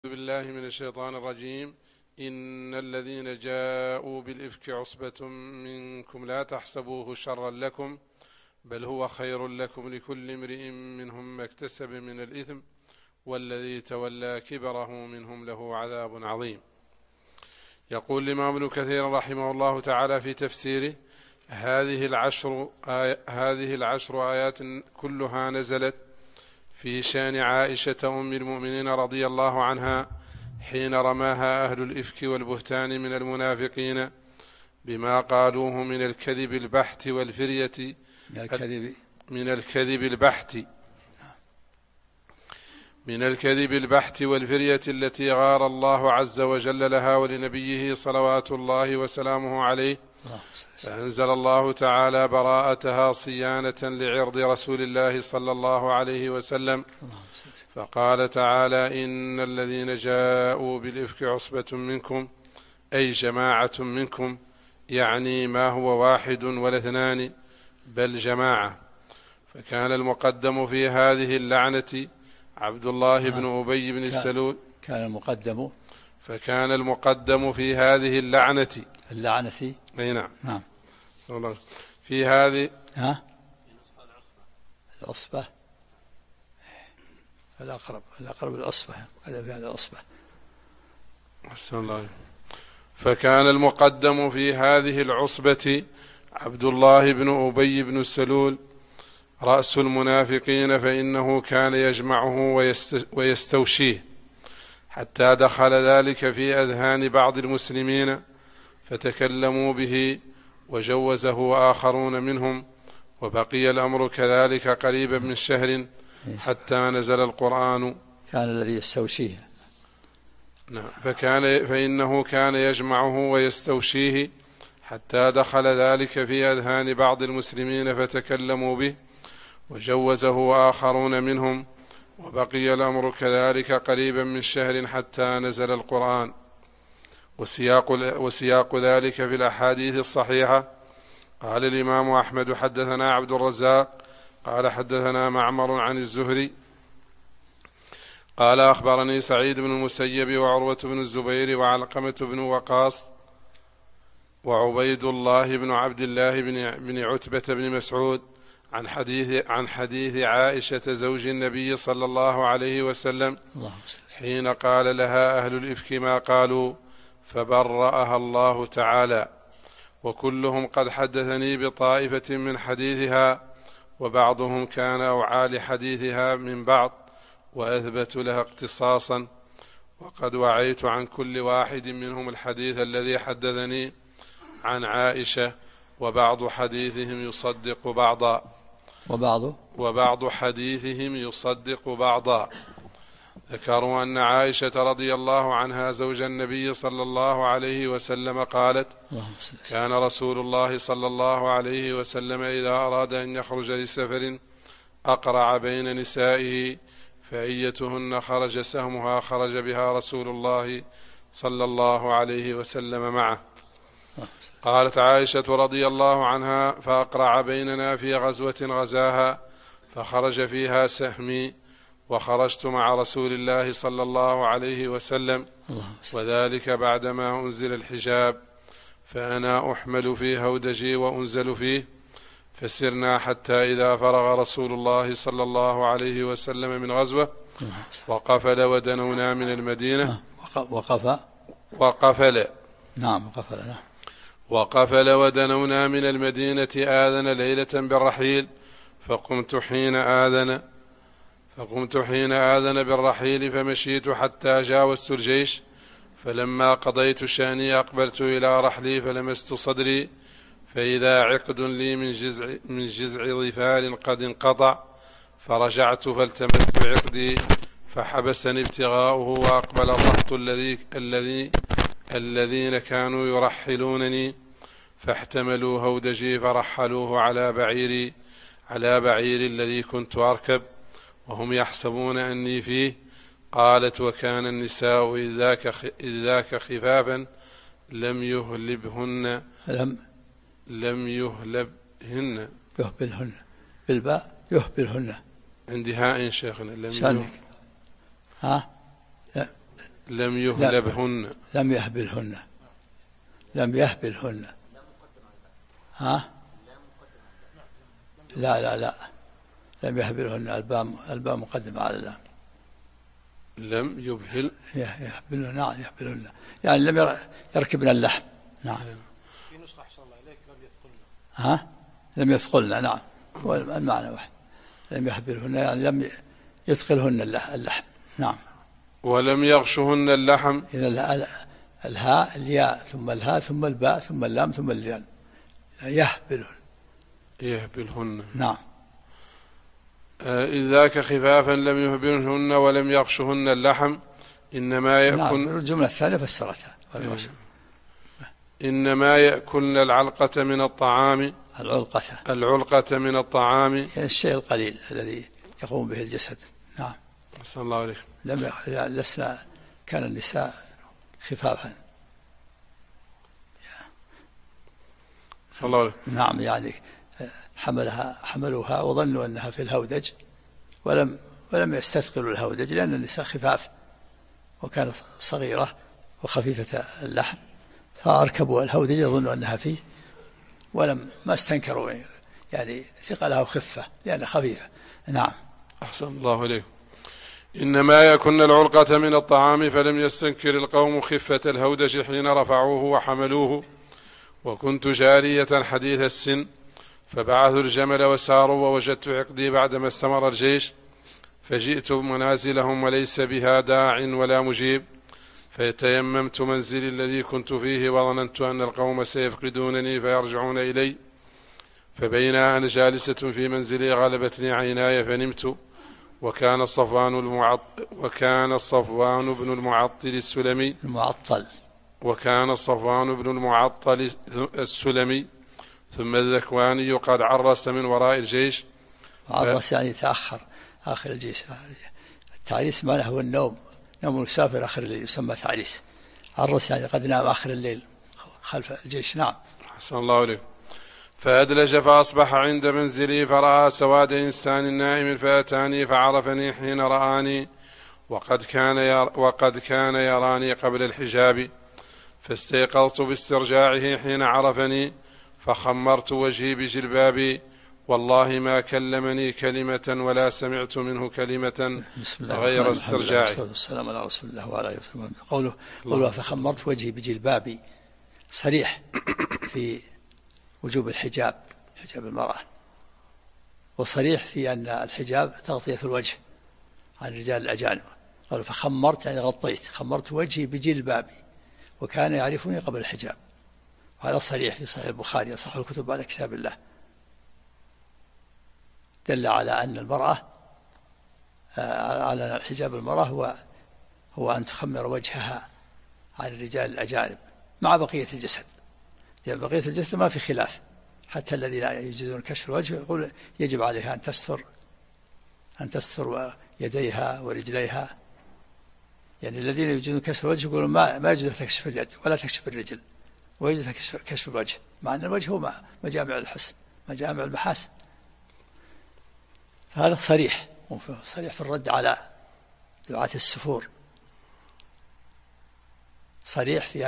أعوذ بالله من الشيطان الرجيم. إن الذين جاءوا بالإفك عصبة منكم لا تحسبوه شرا لكم بل هو خير لكم لكل امرئ منهم ما اكتسب من الإثم والذي تولى كبره منهم له عذاب عظيم. يقول الإمام ابن كثير رحمه الله تعالى في تفسيره: هذه العشر آيات كلها نزلت في شأن عائشة أم المؤمنين رضي الله عنها حين رماها أهل الإفك والبهتان من المنافقين بما قالوه من الكذب البحت والفرية من الكذب البحت والفرية التي غار الله عز وجل لها ولنبيه صلوات الله وسلامه عليه، فأنزل الله تعالى براءتها صيانة لعرض رسول الله صلى الله عليه وسلم، فقال تعالى: إن الذين جاءوا بالإفك عصبة منكم، أي جماعة منكم، يعني ما هو واحد ولا اثنان بل جماعة. فكان المقدم في هذه اللعنة عبد الله بن أبي بن السلول. فكان المقدم في هذه اللعنة أي نعم في هذه العصبة الأقرب العصبة هذا في هذا العصبة. فكان المقدم في هذه العصبة عبد الله بن أبي بن السلول رأس المنافقين، فإنه كان يجمعه ويستوشيه حتى دخل ذلك في أذهان بعض المسلمين فتكلموا به وجوزه آخرون منهم، وبقي الأمر كذلك قريبا من شهر حتى نزل القرآن. كان الذي يستوشيه فإنه كان يجمعه ويستوشيه حتى دخل ذلك في أذهان بعض المسلمين فتكلموا به وجوزه آخرون منهم، وبقي الأمر كذلك قريبا من شهر حتى نزل القرآن. وسياق ذلك في الأحاديث الصحيحة. قال الإمام أحمد: حدثنا عبد الرزاق قال حدثنا معمر عن الزهري قال أخبرني سعيد بن المسيب وعروة بن الزبير وعلقمة بن وقاص وعبيد الله بن عبد الله بن عتبة بن مسعود عن حديث عائشة زوج النبي صلى الله عليه وسلم حين قال لها أهل الإفك ما قالوا فبرأها الله تعالى، وكلهم قد حدثني بطائفة من حديثها، وبعضهم كان أوعى لحديثها من بعض وأثبت لها اقتصاصا، وقد وعيت عن كل واحد منهم الحديث الذي حدثني عن عائشة، وبعض حديثهم يصدق بعضا. ذكروا أن عائشة رضي الله عنها زوج النبي صلى الله عليه وسلم قالت: كان رسول الله صلى الله عليه وسلم إذا أراد أن يخرج لسفر أقرع بين نسائه، فأيتهن خرج سهمها خرج بها رسول الله صلى الله عليه وسلم معه. قالت عائشة رضي الله عنها: فأقرع بيننا في غزوة غزاها فخرج فيها سهمي، وخرجت مع رسول الله صلى الله عليه وسلم، وذلك بعدما أنزل الحجاب، فأنا أحمل في هودجي وأنزل فيه، فسرنا حتى إذا فرغ رسول الله صلى الله عليه وسلم من غزوة وقفل ودنونا من المدينة. وقفل ودنونا من المدينة آذن ليلة بالرحيل، فقمت حين آذن بالرحيل فمشيت حتى جاوزت الجيش، فلما قضيت شأني أقبلت إلى رحلي فلمست صدري، فإذا عقد لي من جزع ظفار قد انقطع، فرجعت فالتمست عقدي فحبسني ابتغاؤه، وأقبل الرهط الذين كانوا يرحلونني، فاحتملوا هودجي فرحلوه على بعيري الذي كنت أركب، وهم يحسبون أني فيه. قالت: وكان النساء إذ ذاك خفافا لم يهلبهن بالباء يهبلهن عندي هاء شيخنا لم يهلبهن. لم يهبلهن. لم يهبلهن. ها؟ لا لم يهبلهن. الباء مقدمة على اللام. لم يبهل. يهبلهن. نعم يهبلهن يعني لم يركبن اللحم. نعم. في نسخة أحسن الله إليك لم يثقلن. ها؟ لم يثقلن. نعم المعنى واحد. لم يهبلهن يعني لم يثقلهن اللحم. نعم. ولم يغشهن اللحم. إذا الهاء الياء ثم الهاء ثم الباء ثم اللام ثم الدال. يهبلهن. نعم. إذ ذاك خفافا لم يهبلهن ولم يغشهن اللحم إنما يأكل. نعم. الجملة الثانية فسرتها. إنما يأكلن العلقة من الطعام. العلقة من الطعام يعني الشيء القليل الذي يقوم به الجسد. نعم. صلى الله عليه. لسنا كان النساء خفافا. صلى الله عليه. نعم يعني حملوها وظنوا أنها في الهودج ولم يستثقلوا الهودج لأن النساء خفاف وكانت صغيرة وخفيفة اللحم فأركبوا الهودج يظنوا أنها فيه ما استنكروا يعني ثقلها وخفة لأنها خفيفة. نعم. أحسن الله عليكم. إنما يأكلن العلقة من الطعام فلم يستنكر القوم خفة الهودج حين رفعوه وحملوه وكنت جارية حديث السن فبعثوا الجمل وساروا ووجدت عقدي بعدما استمر الجيش فجئت منازلهم وليس بها داع ولا مجيب فتيممت منزلي الذي كنت فيه وظننت أن القوم سيفقدونني فيرجعون إلي فبين أنا جالسة في منزلي غلبتني عيناي فنمت وكان صفوان بن المعطل السلمي ثم الذكواني قد عرس من وراء الجيش. عرس يعني تأخر آخر الجيش. التعريس معناه هو النوم، نوم المسافر آخر الليل يسمى تعريس. عرس يعني قد نام آخر الليل خلف الجيش. نعم. أحسن الله عليكم. فأدلج فأصبح عند منزلي فرأى سواد إنسان نائم فأتاني فعرفني حين رآني وقد كان يراني قبل الحجاب فاستيقظت باسترجاعه حين عرفني فخمرت وجهي بجلبابي والله ما كلمني كلمة ولا سمعت منه كلمة غير استرجاعي. والسلام على رسول الله وعلى آله وسلم. قوله فخمرت وجهي بجلبابي صريح في وجوب حجاب المرأة وصريح في أن الحجاب تغطية الوجه عن الرجال الأجانب. قالوا فخمرت يعني غطيت، خمرت وجهي بجلبابي وكان يعرفني قبل الحجاب. وهذا صريح في صحيح البخاري أصح الكتب بعد كتاب الله. دل على أن المرأة على الحجاب المرأة هو أن تخمر وجهها عن الرجال الأجانب مع بقية الجسد. بقية الجسد ما في خلاف، حتى الذين يجوزون كشف الوجه يقول يجب عليها أن تستر يديها ورجليها. يعني الذين يجوزون كشف الوجه يقولون ما يجوز تكشف اليد ولا تكشف الرجل ويجوز كشف الوجه، مع أن الوجه هو مجامع الحسن مجامع المحاسن. فهذا صريح في الرد على دعاة السفور، صريح في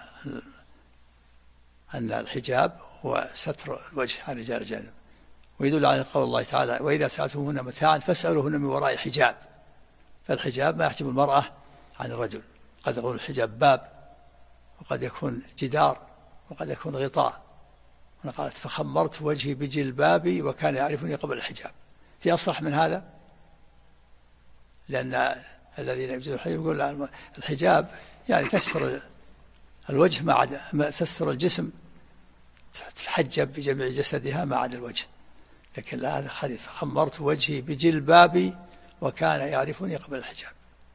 أن الحجاب هو ستر الوجه عن الرجال الأجانب. ويدل على قول الله تعالى وإذا سألتموهن متاعا فاسألوهن من وراء حجاب. فالحجاب ما يحجب المرأة عن الرجل، قد يكون الحجاب باب وقد يكون جدار وقد يكون غطاء. هنا قالت فخمرت وجهي بجلبابي وكان يعرفني قبل الحجاب. في أصرح من هذا؟ لأن الذين يجوزون الحجاب يقول الحجاب يعني تستر الوجه ما عدا تستر الجسم، تتحجب بجميع جسدها ما عدا الوجه. لكن لا، هذا خريف فخمرت وجهي بجلبابي وكان يعرفني قبل الحجاب.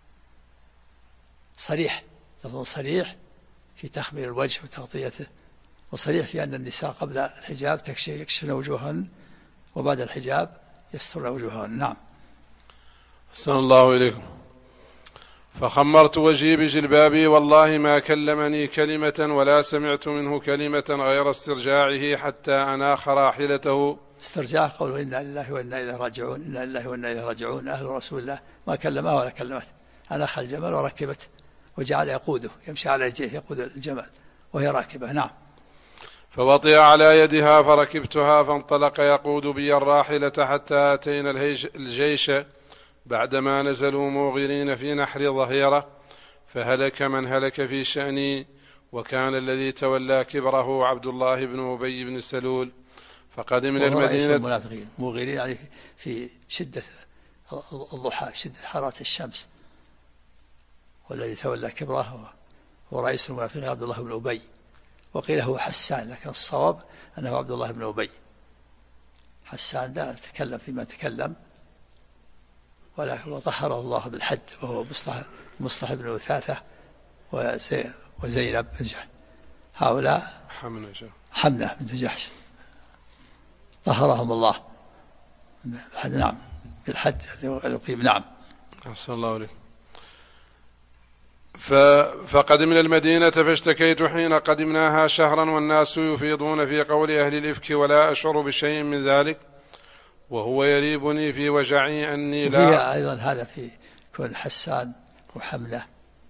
صريح، لفظ صريح في تخمير الوجه وتغطيته، وصريح في أن النساء قبل الحجاب يكشفن وجوههن وبعد الحجاب يسترن وجوههن. نعم. أحسن الله إليكم. فخمرت وجهي بجلبابي والله ما كلمني كلمة ولا سمعت منه كلمة غير استرجاعه حتى أناخ راحلته. استرجاع قوله إنا لله وإنا إليه راجعون، إنا لله وإنا إليه راجعون. أهل رسول الله ما كلمه ولا كلمته، أناخ الجمل وجعل يقوده يمشي على رجليه يقود الجمل وهي راكبة. نعم. فوطئ على يدها فركبتها فانطلق يقود بي الراحلة حتى أتينا الجيش بعدما نزلوا موغرين في نحر ظهيرة، فهلك من هلك في شأني، وكان الذي تولى كبره عبد الله بن أبي بن سلول. فقدمنا المدينة. المنافقين موغرين يعني في شدة الضحى شدة حرارة الشمس، والذي تولى كبره هو رئيس المنافقين عبد الله بن أبي، وقيل هو حسان، لكن الصواب أنه عبد الله بن أبي. حسان ده تكلم فيما تكلم، ولكن وطهره الله بالحد، وهو مصطح بن وثاثة وزينب بن جحش، هؤلاء حمنة بنت جحش طهرهم الله بالحد. نعم، بالحد يقيم. نعم. أحسن الله عليك. فقدمنا المدينة فاشتكيت حين قدمناها شهرا والناس يفيضون في قول أهل الإفك ولا أشعر بشيء من ذلك، وهو يريبني في وجعي أني لا. هي أيضا هذا في كون حسان وحملة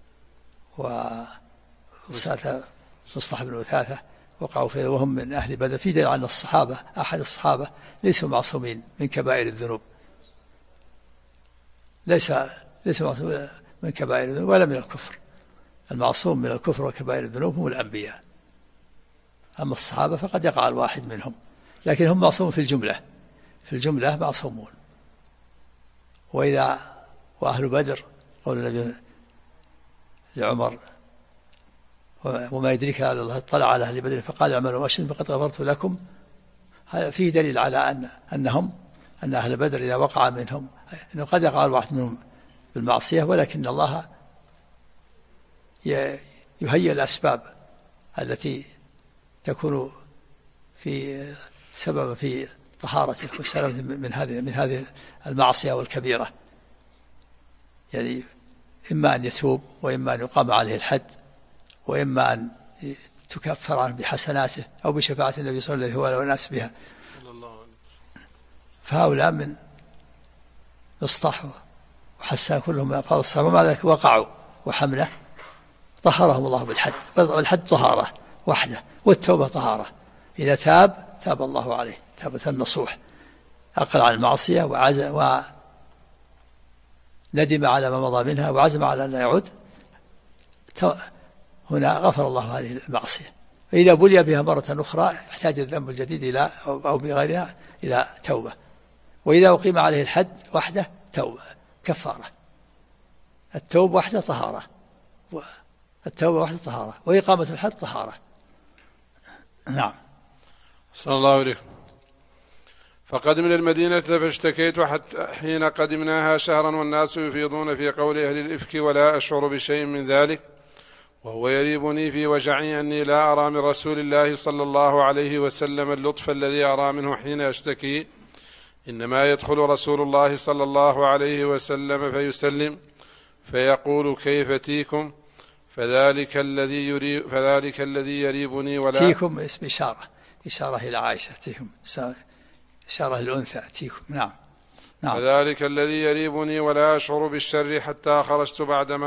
وساته مصطح بن وثاثة وقعوا فيه وهم من أهل بدر، في دليل أن الصحابة أحد الصحابة ليسوا معصومين من كبائر الذنوب، ليس معصوم من كبائر الذنوب ولا من الكفر. المعصوم من الكفر وكبائر الذنوب هم الأنبياء، أما الصحابة فقد يقع الواحد منهم، لكن هم معصومون في الجملة معصومون. وأهل بدر قول النبي لعمر وما يدريك على الله اطلع على أهل بدر فقال اعملوا ما شئتم فقد غفرت لكم. هذا فيه دليل على أن أهل بدر إذا وقع منهم أنه قد يقع الواحد منهم بالمعصية، ولكن الله يهيئ الأسباب التي تكون في سبب في طهارته والسلامة من هذه المعصية والكبيرة، يعني إما أن يتوب، وإما أن يقام عليه الحد، وإما أن تكفر عنه بحسناته أو بشفاعة النبي صلى الله عليه وسلم والناس بها. فهؤلاء من مصطح وحسان كلهم أفضل الصحابة، ومع ذلك وقعوا. وحملة طهرهم الله بالحد، والحد طهارة وحده، والتوبة طهارة. إذا تاب الله عليه توبة نصوح، أقل عن المعصية وندم على ما مضى منها وعزم على أن لا يعود، هنا غفر الله هذه المعصية. فإذا بلي بها مرة أخرى يحتاج الذنب الجديد أو بغيرها إلى توبة. وإذا أقيم عليه الحد وحده توبة كفارة. التوبة وحده طهارة، وإقامة الحد طهارة. نعم. صلى الله عليكم. فقدمنا المدينة فاشتكيت حتى حين قدمناها شهرا والناس يفيضون في قول أهل الإفك ولا أشعر بشيء من ذلك، وهو يريبني في وجعي أني لا أرى من رسول الله صلى الله عليه وسلم اللطف الذي أرى منه حين أشتكي، إنما يدخل رسول الله صلى الله عليه وسلم فيسلم فيقول كيف تيكم، فذلك الذي يريبني ولا. تيكم اسم إشارة إلى عائشة، تيكم إشارة للأنثى تيكم. نعم. فذلك الذي يريبني ولا أشعر بالشر حتى خرجت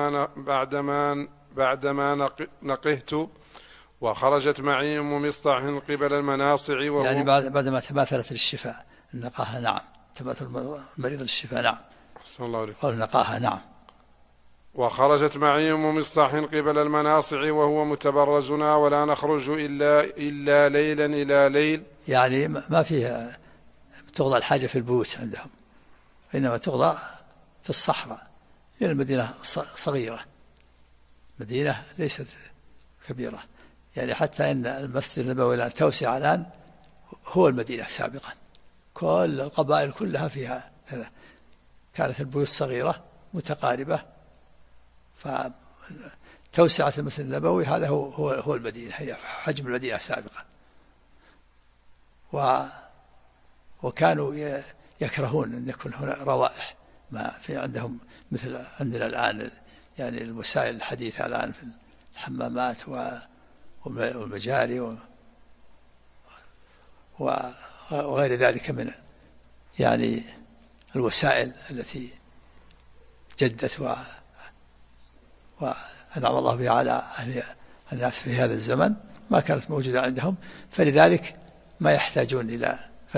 بعدما نقهت، وخرجت معي أم مصطح قبل المناصع يعني بعدما تماثلت للشفاء النقاهة. نعم. تماثل المريض للشفاء. نعم. صلى الله عليه قول النقاهة. نعم. وخرجت معي أم مصطح قبل المناصع وهو متبرزنا ولا نخرج إلا ليلا إلى ليل، يعني ما فيها تقضى الحاجة في البيوت عندهم، إنما تقضى في الصحراء. هي المدينة صغيرة، مدينة ليست كبيرة، يعني حتى إن المسجد النبوي الآن توسع الآن هو المدينة سابقا، كل القبائل كلها فيها هذا. كانت البيوت صغيرة متقاربة، فتوسعة المسجد النبوي هذا هو المدينة، هي حجم المدينة سابقا. وكانوا يكرهون أن يكون هنا روائح ما في عندهم مثل عندنا الآن، يعني الوسائل الحديثة الآن في الحمامات والمجاري وغير ذلك من يعني الوسائل التي جدت أنعم الله بها على أهل الناس في هذا الزمن ما كانت موجودة عندهم، فلذلك ما يحتاجون إلى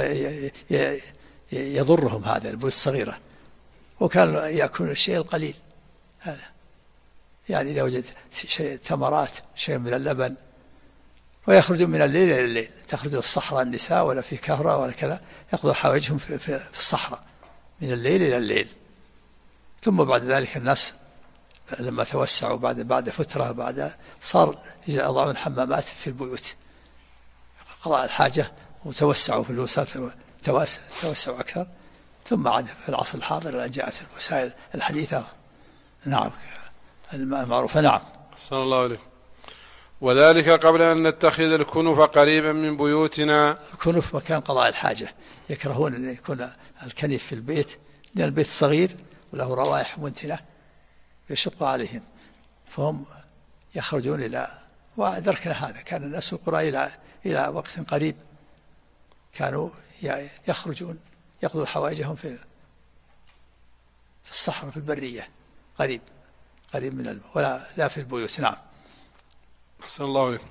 يضرهم هذا البيوت الصغيرة، وكانوا يأكلون الشيء القليل هذا، يعني إذا وجد شيء تمرات شيء من اللبن، ويخرجون من الليل إلى الليل، تخرج الصحراء النساء ولا في كهرة ولا كذا، يقضوا حوائجهم في الصحراء من الليل إلى الليل. ثم بعد ذلك الناس لما توسعوا بعد فترة صار يضعون الحمامات في البيوت قضاء الحاجة، وتوسعوا في الوسائل، توسعوا أكثر. ثم عاد في العصر الحاضر جاءت الوسائل الحديثة، نعم المعروفة. نعم. صلى الله عليه. وذلك قبل أن نتخذ الكنف قريبا من بيوتنا. الكنف مكان قضاء الحاجة، يكرهون أن يكون الكنف في البيت، لأن البيت صغير وله روائح منتنة يشق عليهم، فهم يخرجون إلى، وأدركنا هذا، كان الناس في القرى إلى وقت قريب كانوا يخرجون يقضوا حوائجهم في الصحراء في البرية قريب من لا في البيوت. نعم. أحسن الله عليكم.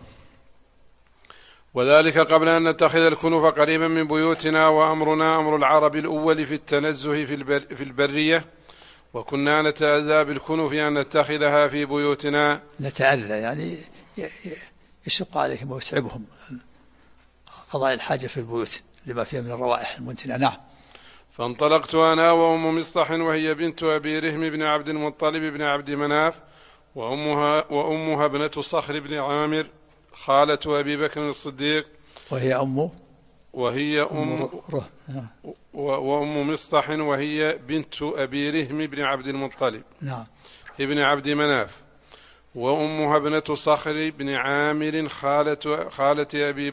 وذلك قبل أن نتخذ الكنف قريبا من بيوتنا، وأمرنا أمر العرب الأول في التنزه في البرية، وكنا نتأذى بالكنف أن نتخذها في بيوتنا. نتأذى يعني يشق عليهم ويتعبهم قضاء الحاجة في البيوت لما فيها من الروائح المنتنة. نعم. فانطلقت أنا وأم مصطح وهي بنت أبي رهم بن عبد المطلب بن عبد مناف، وأمها ابنة صخر بن عامر خالة أبي بكر الصديق، وأم مصطح وهي بنت أبي رهم بن عبد المطلب. نعم. ابن عبد مناف، وأمها ابنة صخر بن عامر خالة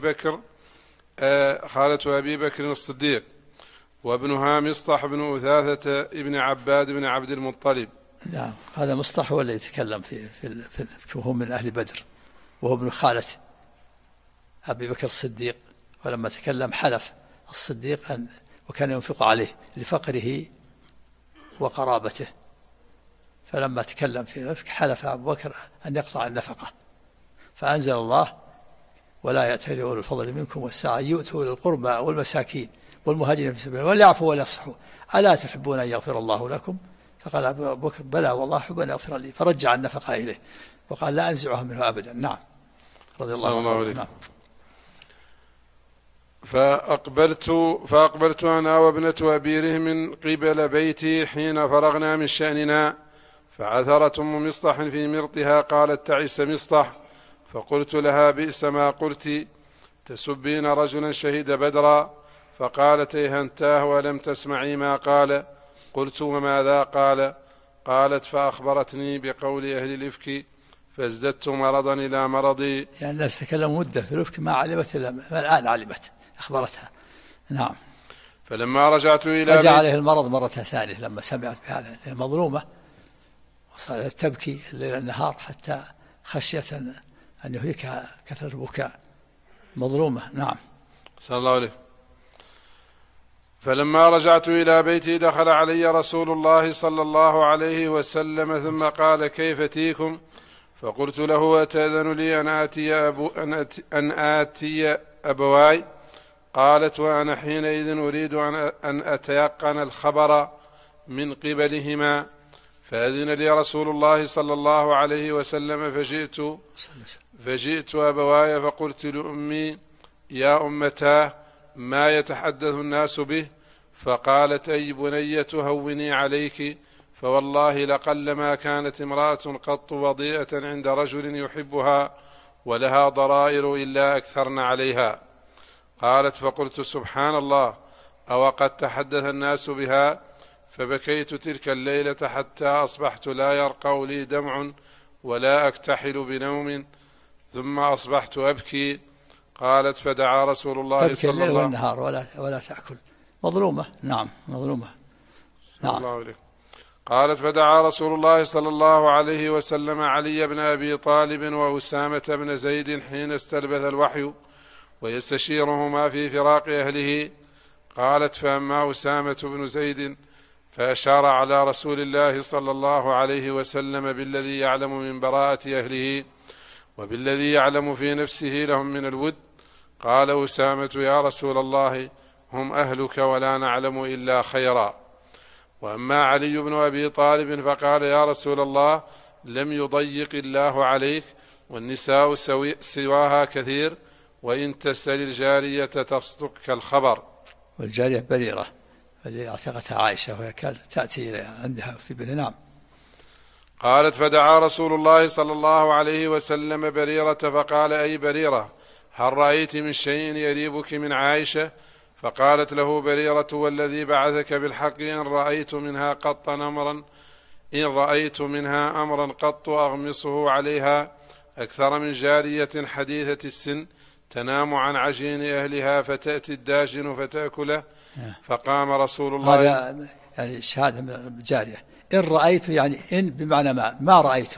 أبي بكر الصديق، وابنها مصطح بن أثاثة ابن عباد بن عبد المطلب. نعم. هذا مصطح هو اللي يتكلم وهو من أهل بدر، وهو ابن خالة أبي بكر الصديق، ولما تكلم حلف الصديق وكان ينفق عليه لفقره وقرابته، فلما تكلم في النفق حلف أبو بكر أن يقطع النفقة، فأنزل الله: ولا يأتل أولو الفضل منكم والسعة يؤتوا للقربى والمساكين والمهاجرين في سبيل الله وليعفوا وليصفحوا ألا تحبون أن يغفر الله لكم؟ فقال أبو بكر: بلى والله أحب أن يغفر لي، فرجع النفقة إليه وقال: لا أنزعها منه أبدا. نعم. رضي الله عنه. نعم. فأقبلت أنا وابنة أبي رهم قبل بيتي حين فرغنا من شأننا، فعثرت أم مصطح في مرطها، قالت: تعس مصطح. فقلت لها: بئس ما قلت، تسبين رجلا شهد بدرا. فقالت: ايهنتاه ولم تسمعي ما قال. قلت: وماذا قال؟ قالت: فأخبرتني بقول أهل الإفك فازددت مرضا إلى مرضي. يعني الناس تكلموا مدة في الإفك ما علمت إلا الآن علمت، أخبرتها. نعم. فلما رجعت إلى رجع عليه المرض مرة ثانية لما سمعت بهذا، مظلومة وصارت تبكي الليل النهار حتى خشية أن يهلكها كثرة البكاء، مظلومة. نعم. صلى الله عليه. فلما رجعت إلى بيتي دخل علي رسول الله صلى الله عليه وسلم ثم قال: كيف تيكم؟ فقلت له: أتأذن لي أن آتي أبواي؟ قالت: وأنا حينئذ أريد أن أتيقن الخبر من قبلهما. فأذن لي رسول الله صلى الله عليه وسلم فجئت أبواي فقلت لأمي: يا أمتاه، ما يتحدث الناس به؟ فقالت: أي بنية هوني عليك، فوالله لقلما كانت امرأة قط وضيئة عند رجل يحبها ولها ضرائر إلا أكثرن عليها. قالت: فقلت: سبحان الله، أو قد تحدث الناس بها؟ فبكيت تلك الليلة حتى أصبحت لا يرقى لي دمع ولا أكتحل بنوم، ثم أصبحت أبكي. قالت: فدعا رسول الله صلى الله عليه وسلم. تبكي الليل والنهار ولا تأكل، مظلومة. نعم، مظلومة. نعم. قالت: فدعا رسول الله صلى الله عليه وسلم علي بن أبي طالب وأسامة بن زيد حين استلبث الوحي ويستشيرهما في فراق أهله. قالت: فأما أسامة بن زيد فأشار على رسول الله صلى الله عليه وسلم بالذي يعلم من براءة أهله وبالذي يعلم في نفسه لهم من الود. قال أسامة: يا رسول الله، هم أهلك ولا نعلم إلا خيرا. وأما علي بن أبي طالب فقال: يا رسول الله، لم يضيق الله عليك، والنساء سواها كثير، وإن تسأل الجارية تصدقك الخبر. والجارية بريرة التي اعتقتها عائشة وهي كانت تأتي عندها في بيت. نعم. قالت: فدعا رسول الله صلى الله عليه وسلم بريرة فقال: أي بريرة، هل رأيت من شيء يريبك من عائشة؟ فقالت له بريرة: والذي بعثك بالحق إن رأيت منها أمرا قط أغمصه عليها أكثر من جارية حديثة السن تنام عن عجين أهلها فتأتي الداجن فتأكله. فقام رسول الله. هذا يعني شهادة من الجارية. إن رأيت يعني إن بمعنى ما رأيت.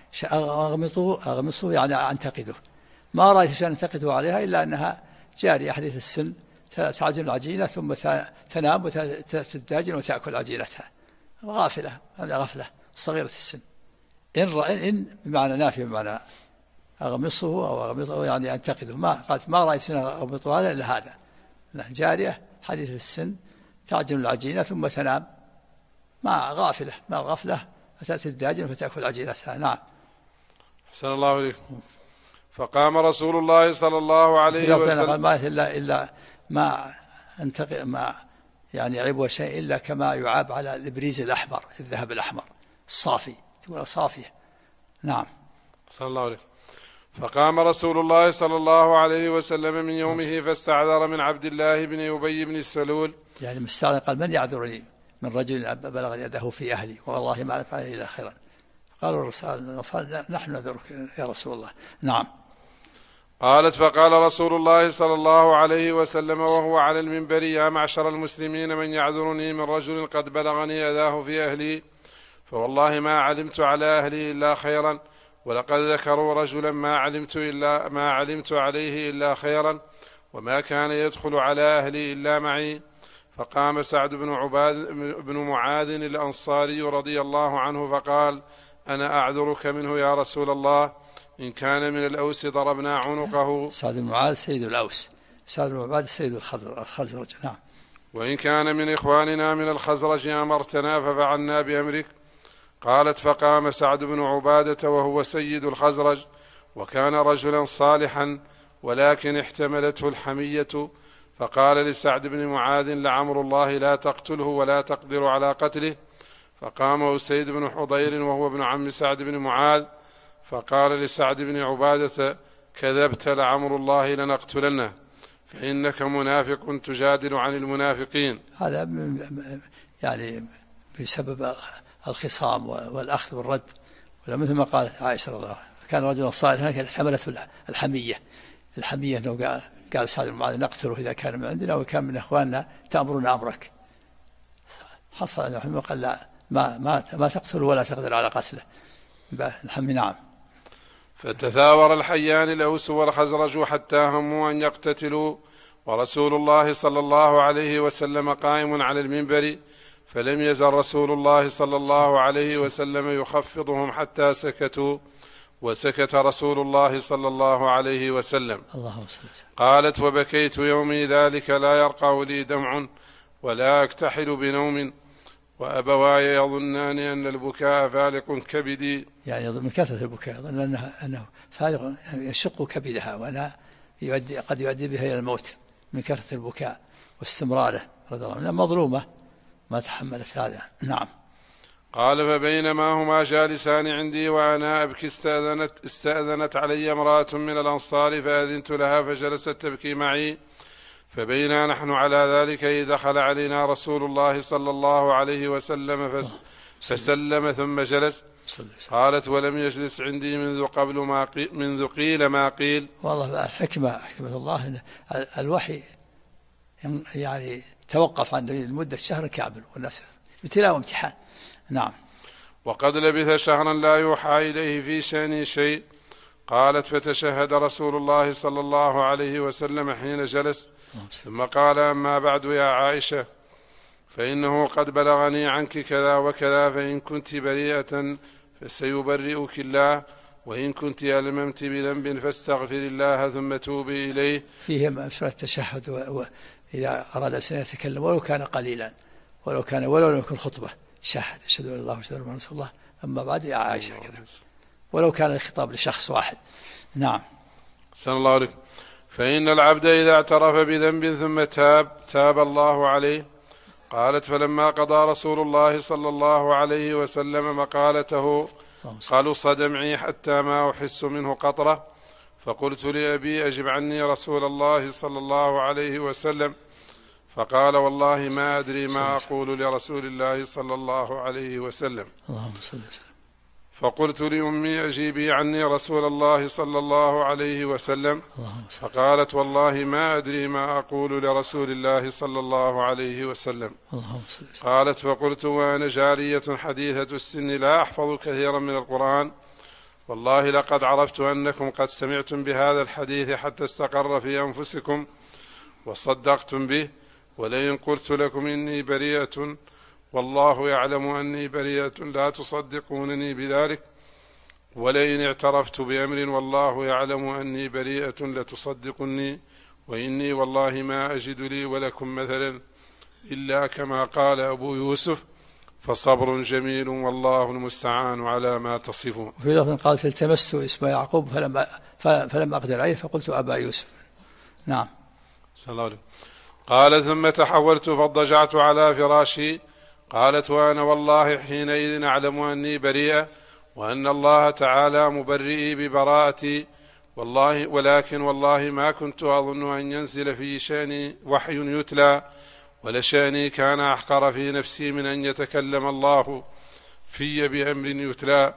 أغمصه يعني أنتقده. ما رأيت شيئا أنتقده عليها إلا أنها جارية حديث السن تعجن العجينة ثم تنام وتداجن وتأكل عجينتها. غافلة، هذا غفلة صغيرة السن. إن بمعنى نافي بمعنى أغمصه أو أغمصه يعني أنتقده. ما رأيت شيئا أغمصه عليها إلا هذا. جارية حديث السن تعجن العجينة ثم تنام. ما غفلة فتأتي الداجن فتأكل عجينتها. نعم. أحسن الله إليكم. فقام رسول الله صلى الله عليه وسلم. ما إلا ما يعني يعيب شيء إلا كما يعاب على الإبريز الأحمر، الذهب الأحمر الصافي، تقول صافية. نعم. صلى الله عليه. فقام رسول الله صلى الله عليه وسلم من يومه فاستعذر من عبد الله بن أبي بن السلول. يعني مستعذر، قال: من يعذرني من رجل بلغ يده في أهلي والله ما أعرف عليه إلا خيرا. قالوا الرسول: نحن نذرك يا رسول الله. نعم. قالت: فقال رسول الله صلى الله عليه وسلم وهو على المنبر: يا معشر المسلمين، من يعذرني من رجل قد بلغني أذاه في أهلي، فوالله ما علمت على أهلي إلا خيرا، ولقد ذكروا رجلا ما علمت عليه إلا خيرا، وما كان يدخل على أهلي إلا معي. فقام سعد بن معاذ الأنصاري رضي الله عنه فقال: أنا أعذرك منه يا رسول الله، إن كان من الأوس ضربنا عنقه. سعد بن معاذ سيد الأوس، سعد بن معاذ سيد الخزرج. نعم. وإن كان من إخواننا من الخزرج أمرتنا ففعلنا بأمرك. قالت: فقام سعد بن عبادة وهو سيد الخزرج، وكان رجلا صالحا، ولكن احتملته الحمية، فقال لسعد بن معاذ: لعمر الله لا تقتله ولا تقدر على قتله. فقام أسيد بن حضير وهو ابن عم سعد بن معاذ فقال لسعد بن عبادة: كذبت، لعمر الله لنقتلنه، فإنك منافق تجادل عن المنافقين. هذا يعني بسبب الخصام والأخذ والرد، ولا مثل ما قالت عائشة رضي الله عنها: كان رجلا صالحا كانت حملته الحمية أنه قال سعد بن معاذ: نقتله إذا كان من عندنا وكان من إخواننا تأمرنا أمرك. حصل أنه قال: لا، ما تقتل ولا تقدر على قتله. الحمي. نعم. فتثاور الحيان الأوس والخزرج حتى هموا أن يقتتلوا، ورسول الله صلى الله عليه وسلم قائم على المنبر، فلم يزل رسول الله صلى الله عليه وسلم يخفضهم حتى سكتوا، وسكت رسول الله صلى الله عليه وسلم. قالت: وبكيت يومي ذلك لا يرقى لي دمع ولا أكتحل بنوم، وأبواي يظنان أن البكاء فالق كبدي. يعني من كثرة البكاء يظن أنه فالق يشق كبدها، وأنا قد يؤدي بها إلى الموت من كثرة البكاء واستمراره رضي الله عنها، مظلومة ما تحملت هذا. نعم. قال: فبينما هما جالسان عندي وأنا أبكي استأذنت علي امرأة من الأنصار فأذنت لها فجلست تبكي معي، فبينا نحن على ذلك إذ دخل علينا رسول الله صلى الله عليه وسلم فسلم ثم جلس. قالت: ولم يجلس عندي منذ قيل ما قيل. والله حكمة الله إن الوحي يعني توقف عن لمدة شهر كامل، والناس ابتلاء وامتحان. نعم. وقد لبث شهرا لا يوحى إليه في شأنه شيء. قالت: فتشهد رسول الله صلى الله عليه وسلم حين جلس، ثم قال: أما بعد يا عائشة، فإنه قد بلغني عنك كذا وكذا، فإن كنت بريئة فسيبرئك الله، وإن كنت ألممت بذنب فاستغفر الله ثم توبي إليه. فيه مسألة التشهد، إذا أراد الإنسان يتكلم ولو كان قليلا، ولو لم يكن خطبة، تشهد أشهد أن لا إله إلا الله وأن رسول الله، أما بعد يا عائشة كذا، ولو كان الخطاب لشخص واحد. نعم. أحسن الله عليك. فإن العبد إذا اعترف بذنب ثم تاب الله عليه. قالت: فلما قضى رسول الله صلى الله عليه وسلم مقالته قلص دمعي حتى ما أحس منه قطرة، فقلت لأبي: أجب عني رسول الله صلى الله عليه وسلم. فقال: والله ما أدري ما أقول لرسول الله صلى الله عليه وسلم. فقلت لأمي: أجيبي عني رسول الله صلى الله عليه وسلم. فقالت: والله ما أدري ما أقول لرسول الله صلى الله عليه وسلم. قالت: فقلت وأنا جارية حديثة السن لا أحفظ كثيرا من القرآن، والله لقد عرفت أنكم قد سمعتم بهذا الحديث حتى استقر في أنفسكم وصدقتم به، ولئن قلت لكم إني بريئة والله يعلم أني بريئة لا تصدقونني بذلك، ولئن اعترفت بأمر والله يعلم أني بريئة لتصدقني، وإني والله ما أجد لي ولكم مثلا إلا كما قال أبو يوسف، فصبر جميل والله المستعان على ما تصفون. وفي لفظ قال: فالتمست اسم يعقوب فلم أقدر عليه فقلت أبا يوسف. نعم. صلى الله عليه. قال: ثم تحولت فاضطجعت على فراشي. قالت: وأنا والله حينئذ أعلم أني بريئة، وأن الله تعالى مبرئي ببراءتي، ولكن والله ما كنت أظن أن ينزل في شأني وحي يتلى، ولشأني كان أحقر في نفسي من أن يتكلم الله في بأمر يتلى،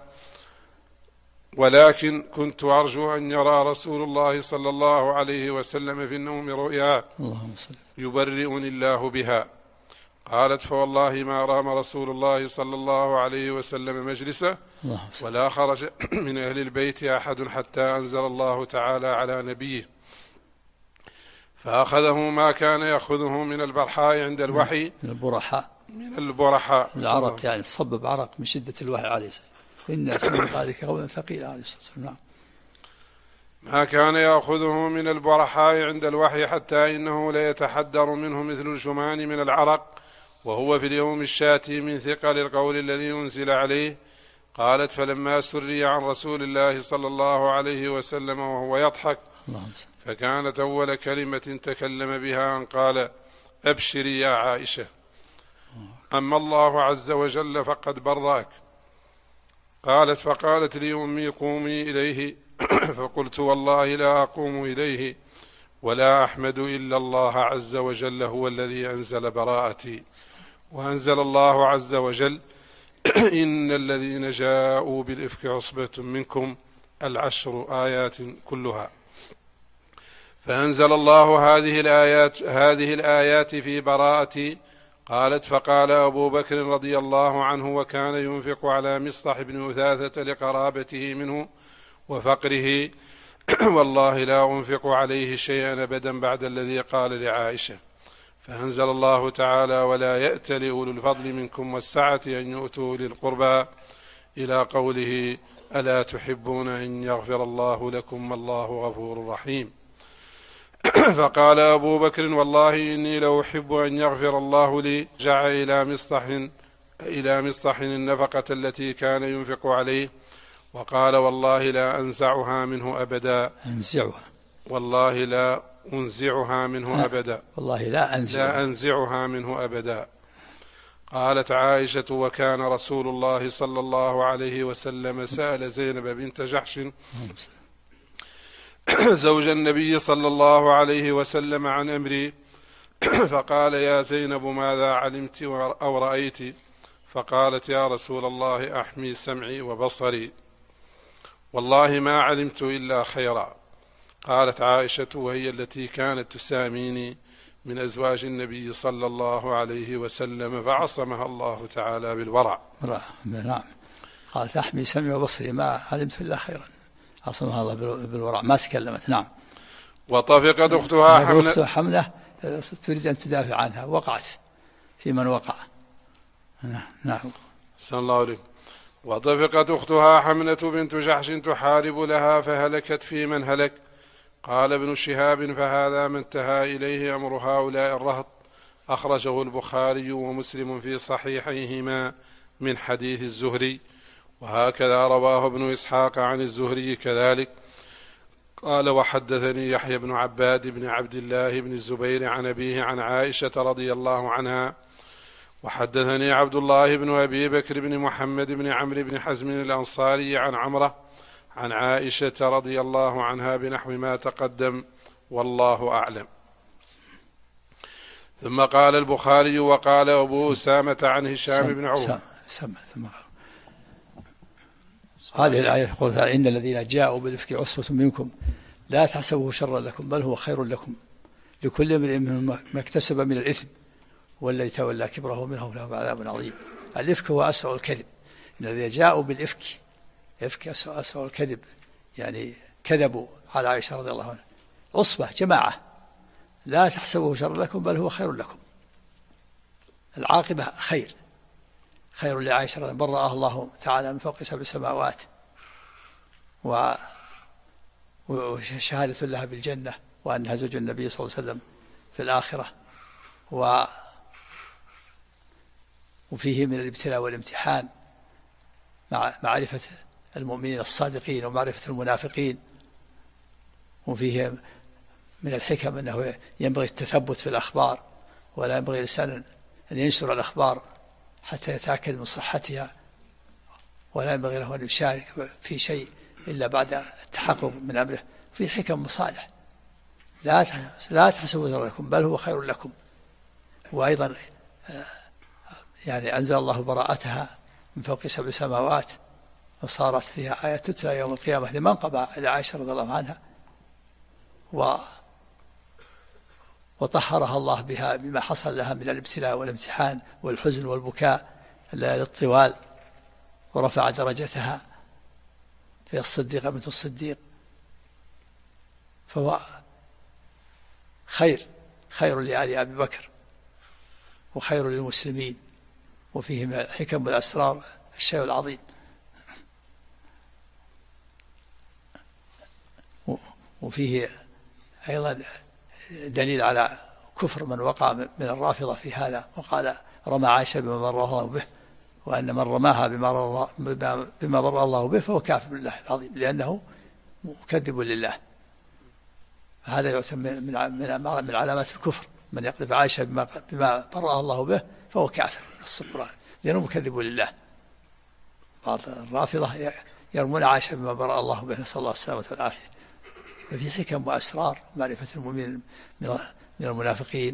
ولكن كنت أرجو أن يرى رسول الله صلى الله عليه وسلم في النوم رؤيا يبرئني الله بها. قالت: فوالله ما رام رسول الله صلى الله عليه وسلم مجلسه ولا خرج من أهل البيت أحد حتى أنزل الله تعالى على نبيه، فأخذه ما كان يأخذه من البرحاء عند الوحي. من البرحاء العرق، يعني تصبب عرق من شدة الوحي عليه السلام، إن سمع ذلك قولا ثقيلا عليه الصلاة والسلام. ما كان يأخذه من البرحاء عند الوحي حتى إنه ليتحدر منه مثل الجمان من العرق، وهو في اليوم الشاتي من ثقل القول الذي أنزل عليه. قالت: فلما سري عن رسول الله صلى الله عليه وسلم وهو يضحك، فكانت أول كلمة تكلم بها أن قال: أبشري يا عائشة، أما الله عز وجل فقد برأك. قالت: فقالت لي أمي: قومي إليه. فقلت: والله لا أقوم إليه ولا أحمد إلا الله عز وجل هو الذي أنزل براءتي. وأنزل الله عز وجل: إن الذين جاءوا بالإفك عصبة منكم 10 آيات كلها. فأنزل الله هذه الآيات في براءتي. قالت: فقال أبو بكر رضي الله عنه وكان ينفق على مصطح بن أثاثة لقرابته منه وفقره: والله لا أنفق عليه شيئا أبدا بعد الذي قال لعائشة. فأنزل الله تعالى: ولا يأتل أولو الفضل منكم والسعة أن يؤتوا للقربى، إلى قوله: ألا تحبون أن يغفر الله لكم والله غفور رحيم. فقال أبو بكر: والله إني لو أحب أن يغفر الله لي. جاء إلى مصطح النفقة التي كان ينفق عليه، وقال: والله لا أنزعها منه أبدا. والله لا أنزعها منه أبدا. والله لا أنزعها منه أبدا. قالت عائشة: وكان رسول الله صلى الله عليه وسلم سأل زينب بنت جحش زوج النبي صلى الله عليه وسلم عن أمري، فقال: يا زينب ماذا علمت أو رأيت؟ فقالت: يا رسول الله أحمي سمعي وبصري، والله ما علمت إلا خيرا. قالت عائشة وهي التي كانت تساميني من أزواج النبي صلى الله عليه وسلم، فعصمها الله تعالى بالورع. نعم. قالت: أحمي سمعي وبصري ما علمت إلا خيرا، عصمها الله بالورع، ما تكلمت. نعم. وطفقت أختها حملة تريد أن تدافع عنها، وقعت في من وقع. نعم. أحسن الله عليك. وطفقت أختها حمنة بنت جحش تحارب لها فهلكت في من هلك. قال ابن شهاب فهذا ما انتهى إليه أمر هؤلاء الرهط. أخرجه البخاري ومسلم في صحيحيهما من حديث الزهري، وهكذا رواه ابن إسحاق عن الزهري كذلك. قال وحدثني يحيى بن عباد بن عبد الله بن الزبير عن أبيه عن عائشة رضي الله عنها. وحدثني عبد الله بن أبي بكر بن محمد بن عمرو بن حزم الأنصاري عن عمرة عن عائشة رضي الله عنها بنحو ما تقدم، والله أعلم. ثم قال البخاري وقال أبو أسامة عن هشام بن عروة. هذه الآية يقول إن الذين جاءوا بالإفك عصبة منكم لا تحسبوه شرا لكم بل هو خير لكم لكل امرئ منهم ما اكتسب من الإثم والذي تولى كبره منهم له عذاب عظيم. الإفك هو أسوأ الكذب. إن الذين جاءوا بالإفك إفك أسوأ الكذب، يعني كذبوا على عائشة رضي الله عنها. عصبة جماعة، لا تحسبوه شرا لكم بل هو خير لكم. العاقبة خير لعائشة برأها الله تعالى من فوق 7 سماوات، وشهادة لها بالجنة وأنها زوج النبي صلى الله عليه وسلم في الآخرة، وفيه من الابتلاء والامتحان مع معرفة المؤمنين الصادقين ومعرفة المنافقين، وفيه من الحكم أنه ينبغي التثبت في الأخبار، ولا ينبغي الإنسان أن ينشر الأخبار حتى يتأكد من صحتها، ولا ينبغي له أن يشارك في شيء إلا بعد التحقق من أمره. في حكم مصالح. لا تحسبوا شرا لكم بل هو خير لكم. وأيضا يعني أنزل الله براءتها من فوق 7 سماوات، وصارت فيها آية تتلى يوم القيامة لمنقبة لعائشة رضي الله عنها، وطهرها الله بها بما حصل لها من الابتلاء والامتحان والحزن والبكاء الليالي الطوال، ورفع درجتها في الصديقة بنت الصديق. فهو خير لآل أبي بكر وخير للمسلمين، وفيه من الحكم والأسرار الشيء العظيم. وفيه أيضا دليل على كفر من وقع من الرافضة في هذا، وقال رمى عائشة بما بر الله به، وأن من رماها بما بر الله به فهو كافر بالله العظيم، لأنه مكذب لله. هذا يعتبر من علامات الكفر، من يقذف عائشة بما برأ الله به فهو كافر نص القرآن، لأنه مكذب لله. بعض الرافضة يرمون عائشة بما برأ الله به، نسأل الله السلامة والعافية. ففي حكم وأسرار معرفة المؤمنين من المنافقين،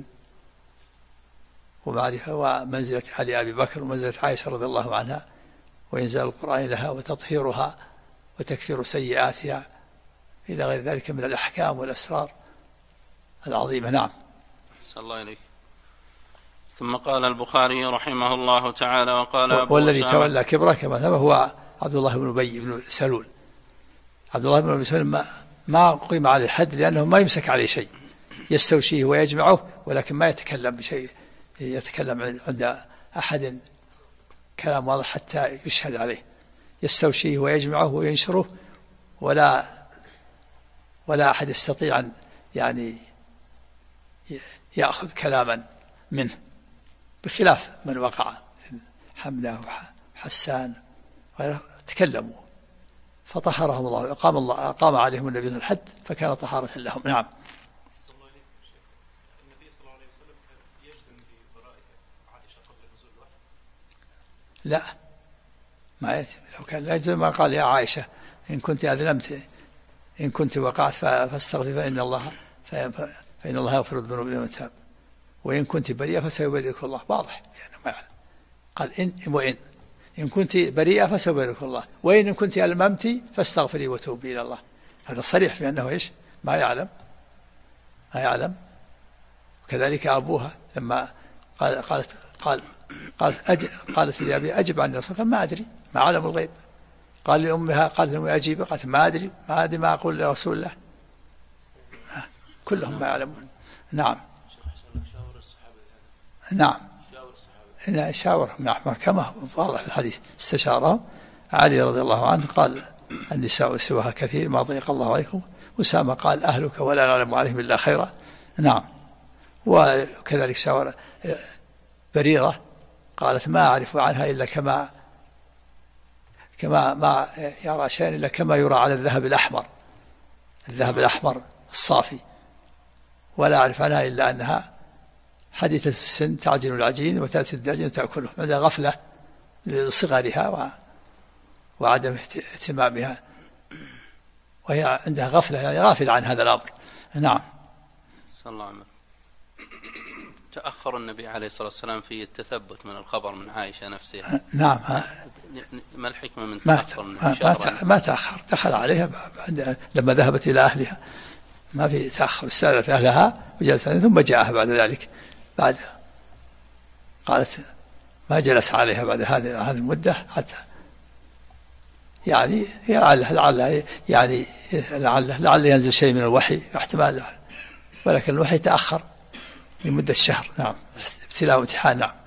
ومعرفة ومنزلة آل أبي بكر ومنزلة عائشة رضي الله عنها، وإنزال القرآن لها وتطهيرها وتكفير سيئاتها إلى غير ذلك من الأحكام والأسرار العظيمة. نعم. صلى الله عليه. ثم قال البخاري رحمه الله تعالى وقال والذي تولى كبره كما ثبت هو عبد الله بن أبي بن سلول. عبد الله بن أبي سلول ما قيم عليه الحد، لأنه ما يمسك عليه شيء، يستوشيه ويجمعه، ولكن ما يتكلم بشيء، يتكلم عند أحد كلام واضح حتى يشهد عليه. يستوشيه ويجمعه وينشره، ولا أحد يستطيع أن يعني يأخذ كلاما منه، بخلاف من وقع حمله وحسان غيره تكلموا فطهرهم الله، أقام عليهم النبي الحد فكان طهارة لهم. نعم. النبي صلى الله عليه وسلم كان يجزم ببراءة عائشة قبل نزول الوحي؟ لا، ما يجزم. لو كان لا يجزم ما قال يا عائشة إن كنت أذنبت، إن كنت وقعت فاستغفر فإن الله يغفر الذنوب لمن تاب، وإن كنت بريئة فسيبرئك الله. واضح يعني ما يعلم. قال إن كنت بريئة فسيبرئك الله، وإن كنت ألممت فاستغفري وتوبي إلى الله. هذا صريح في أنه إيش؟ ما يعلم. وكذلك أبوها لما قالت لأبي أجب عن الرسول، قال ما أدري، ما أعلم الغيب. قال لأمها، قالت لأمي أجيب، قالت ما أدري ما أقول لرسول الله. كلهم ما يعلمون. نعم. نعم. إن شاورهم نعم كما واضح في الحديث استشارهم. علي رضي الله عنه قال النساء سواها كثير ما ضيق الله عليكم. أسامة قال أهلك ولا نعلم عليهم إلا خيرا. نعم. وكذلك شاور بريرة قالت ما أعرف عنها إلا كما ما يرى شيئا إلا كما يرى على الذهب الأحمر الصافي، ولا أعرف عنها إلا أنها حديثة السن تعجن العجين وتأتي الدجن تأكله، عندها غفلة لصغرها وعدم اهتمامها، وهي عندها غفلة يعني غافلة عن هذا الأمر. نعم. صلى الله عليه وسلم. تأخر النبي عليه الصلاة والسلام في التثبت من الخبر من عائشة نفسها. نعم. ما الحكمة من تأخر ما تأخر، دخل عليها لما ذهبت إلى أهلها، ما في تأخر، استأذنت أهلها وجلس ثم جاءها بعد ذلك. بعد قالت ما جلس عليها بعد هذه المدة حتى يعني لعل ينزل شيء من الوحي احتمال، ولكن الوحي تأخر لمدة شهر. نعم. ابتلاء وامتحان. نعم.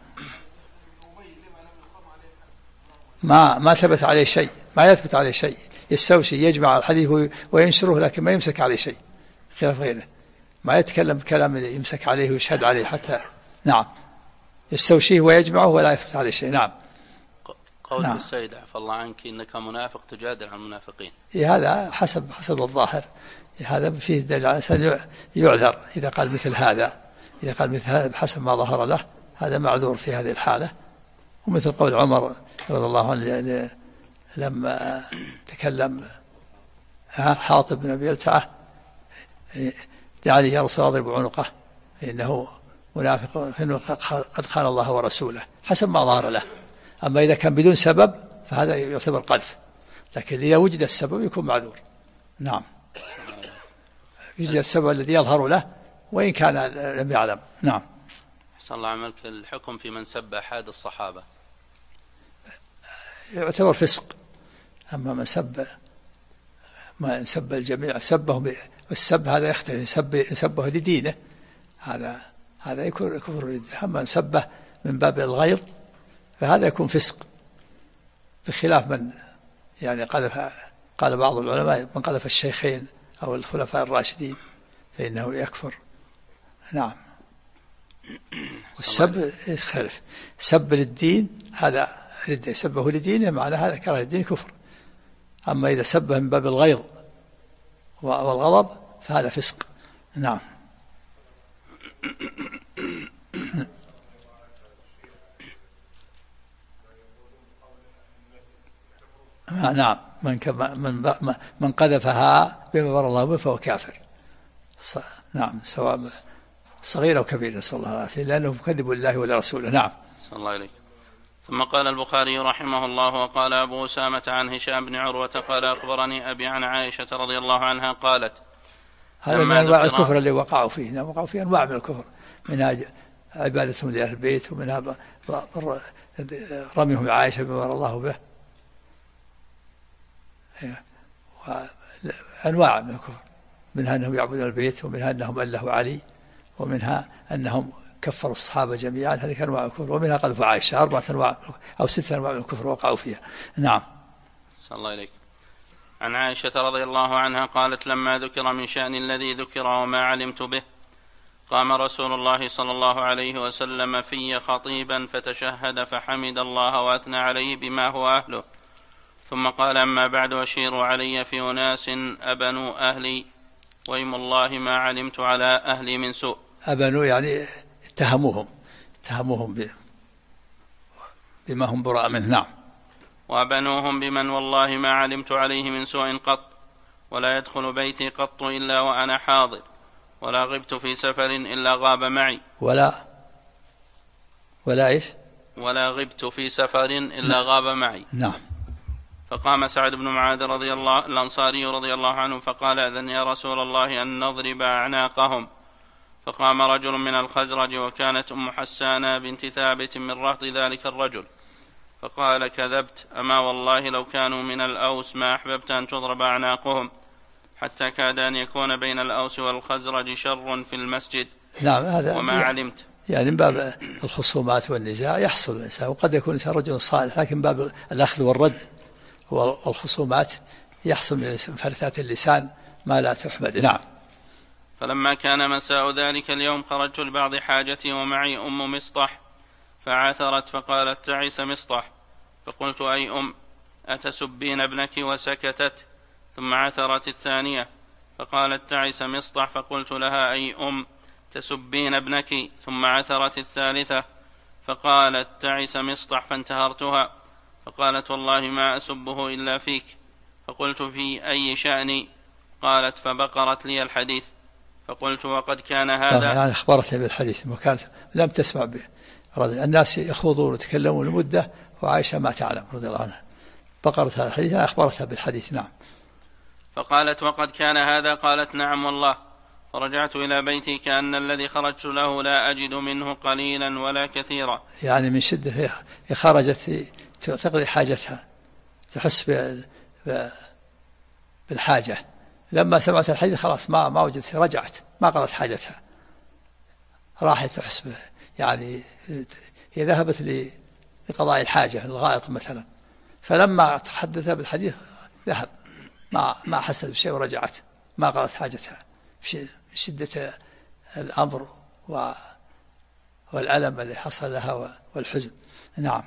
ما ثبت عليه شيء، ما يثبت عليه شيء، يستوشي يجمع الحديث وينشره لكن ما يمسك عليه شيء خلاف غيره، ما يتكلم بكلام يمسك عليه ويشهد عليه حتى. نعم. يستوشيه ويجمعه ولا يثبت عليه شيء. نعم. قول السيد عفى الله عنك إنك منافق تجادل عن المنافقين، هذا حسب الظاهر، هذا فيه دليل على الإنسان يعذر إذا قال مثل هذا، إذا قال مثل هذا بحسب ما ظهر له هذا معذور في هذه الحالة. ومثل قول عمر رضي الله عنه لما تكلم حاطب بن أبي بلتعة دعني يا رسول الله اضرب عنقه إنه منافق فإنه قد خان الله ورسوله، حسب ما ظهر له. أما إذا كان بدون سبب فهذا يعتبر قذف، لكن إذا وجد السبب يكون معذور. نعم. يوجد السبب الذي يظهر له وإن كان لم يعلم. نعم. أحسن الله عملك. الحكم في من سب أحد الصحابة يعتبر فسق. أما من سب الجميع سبه، والسب هذا يختلف، سبه لدينه هذا يكون كفر ردة. أما من سبه من باب الغيظ فهذا يكون فسق، بخلاف من يعني قذف. قال بعض العلماء من قذف الشيخين أو الخلفاء الراشدين فإنه يكفر. نعم. والسب يختلف، سب للدين هذا ردة، سبه لدينه معنى هذا كره الدين كفر. أما إذا سبه من باب الغيظ والغضب فهذا فسق. نعم. نعم. من قذفها بما بر الله به فهو كافر. نعم. سواء صغير أو كبير، نسأل الله العافية، لأنه مكذب لله ولرسوله. نعم. صلى الله عليه. ثم قال البخاري رحمه الله: وقال أبو أسامة عن هشام بن عروة قال أخبرني أبي عن عائشة رضي الله عنها قالت: هذا من أنواع الكفر اللي وقعوا فيه، وقعوا فيه أنواع من الكفر، منها عبادتهم لأهل البيت، ومنها رميهم عائشة بما بر الله به، وأنواع من الكفر، منها أنهم يعبدون البيت، ومنها أنهم أله علي، ومنها أنهم كفروا الصحابة جميعا. هذه كان أنواع الكفر. ومنها قذف عائشة 4 أنواع أو 6 أنواع من الكفر وقعوا فيها. نعم. صلى الله عليك. عن عائشة رضي الله عنها قالت: لما ذكر من شأن الذي ذكر وما علمت به قام رسول الله صلى الله عليه وسلم في خطيبا فتشهد فحمد الله وأثنى عليه بما هو أهله، ثم قال: أما بعد أشيروا علي في أناس أبنوا أهلي وإيم الله ما علمت على أهلي من سوء. أبنوا يعني اتهموهم بما هم براء منه. نعم. وأبنوهم بمن والله ما علمت عليه من سوء قط، ولا يدخل بيتي قط إلا وأنا حاضر، ولا غبت في سفر إلا غاب معي. ولا إيش؟ ولا غبت في سفر إلا غاب معي. نعم. فقام سعد بن معاذ الأنصاري رضي الله عنه فقال: أذن يا رسول الله أن نضرب أعناقهم. فقام رجل من الخزرج، وكانت أم حسان بنت ثابت من رهط ذلك الرجل، فقال: كذبت، أما والله لو كانوا من الأوس ما أحببت أن تضرب أعناقهم، حتى كاد أن يكون بين الأوس والخزرج شر في المسجد. نعم. هذا وما علمت. يعني من باب الخصومات والنزاع يحصل الإنسان، وقد يكون الإنسان رجل صالح، لكن باب الأخذ والرد والخصومات يحصل من فلتات اللسان ما لا تحمد. نعم. فلما كان مساء ذلك اليوم خرجت لبعض حاجتي ومعي أم مصطح، فعثرت فقالت: تعس مصطح. فقلت: أي أم؟ أتسبين ابنك؟ وسكتت. ثم عثرت الثانية فقالت: تعس مصطح. فقلت لها: أي أم؟ تسبين ابنك؟ ثم عثرت الثالثة فقالت: تعس مصطح. فانتهرتها فقالت: والله ما أسبه إلا فيك. فقلت: في أي شأني؟ قالت: فبقرت لي الحديث. فقلت: وقد كان هذا، يعني أخبرتها بالحديث وكانت لم تسمع به. الناس يخوضون ويتكلمون لمدة وعائشة ما تعلم رضي الله عنها، بقرت الحديث أخبرتها بالحديث. نعم. فقالت: وقد كان هذا؟ قالت: نعم والله. فرجعت إلى بيتي كأن الذي خرجت له لا أجد منه قليلا ولا كثيرا. يعني من شدة هي خرجت تقضي حاجتها، تحس بالحاجة، لما سمعت الحديث خلاص ما وجدت، رجعت ما قضت حاجتها، راحت تحس به. يعني هي ذهبت لقضاء الحاجة للغائط مثلا، فلما تحدث بالحديث ذهب، ما حست بشيء ورجعت ما قضت حاجتها شدة الأمر والألم اللي حصل لها والحزن. نعم.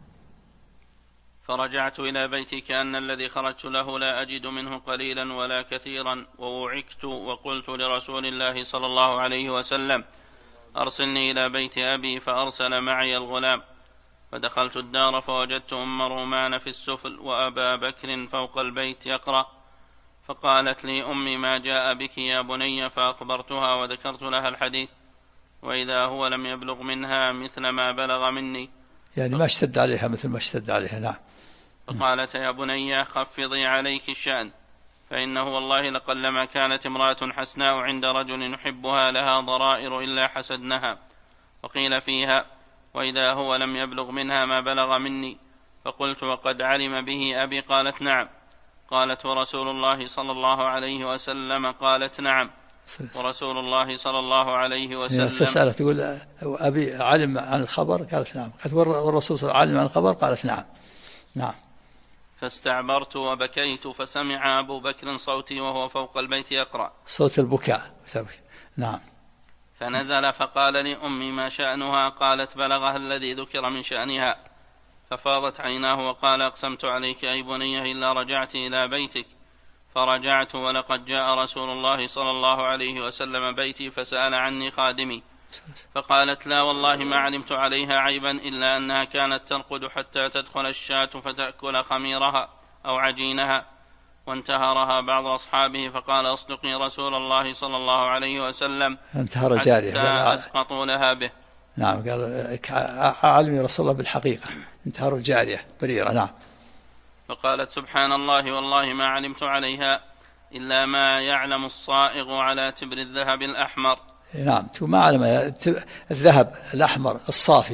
فرجعت إلى بيتي كأن الذي خرجت له لا أجد منه قليلا ولا كثيرا، ووعكت وقلت لرسول الله صلى الله عليه وسلم: أرسلني إلى بيت أبي. فأرسل معي الغلام، فدخلت الدار فوجدت أم رومان في السفل وأبا بكر فوق البيت يقرأ. فقالت لي أمي: ما جاء بك يا بني؟ فأخبرتها وذكرت لها الحديث، وإذا هو لم يبلغ منها مثل ما بلغ مني، يعني ما اشتد عليها مثل ما اشتد عليها. نعم. فقالت: يا بني خفضي عليك الشأن، فإنه والله لقلما كانت امرأة حسناء عند رجل يحبها لها ضرائر إلا حسدنها. وقيل فيها: وإذا هو لم يبلغ منها ما بلغ مني. فقلت: وقد علم به أبي؟ قالت: نعم. قالت: ورسول الله صلى الله عليه وسلم؟ قالت: نعم. ورسول الله صلى الله عليه وسلم تسأل تقول: أبي علم عن الخبر؟ قالت: نعم. قالت: والرسول صلى الله عليه وسلم علم عن الخبر؟ قالت: نعم. نعم. فاستعبرت وبكيت، فسمع أبو بكر صوتي وهو فوق البيت يقرأ، صوت البكاء. نعم. فنزل فقال لأمي: ما شأنها؟ قالت: بلغها الذي ذكر من شأنها. ففاضت عيناه وقال: أقسمت عليك أي بني إلا رجعت إلى بيتك. فرجعت ولقد جاء رسول الله صلى الله عليه وسلم بيتي فسأل عني خادمي، فقالت: لا والله ما علمت عليها عيبا إلا أنها كانت ترقد حتى تدخل الشاة فتأكل خميرها أو عجينها. وانتهرها بعض أصحابه فقال: أصدقي رسول الله صلى الله عليه وسلم، انتهر الجارية حتى أسقطوا لها به. نعم. قال: أعلمي رسول الله بالحقيقة، انتهر الجارية بريرة. نعم. فقالت: سبحان الله والله ما علمت عليها إلا ما يعلم الصائغ على تبر الذهب الأحمر. نعم. ما علم الذهب الأحمر الصافي،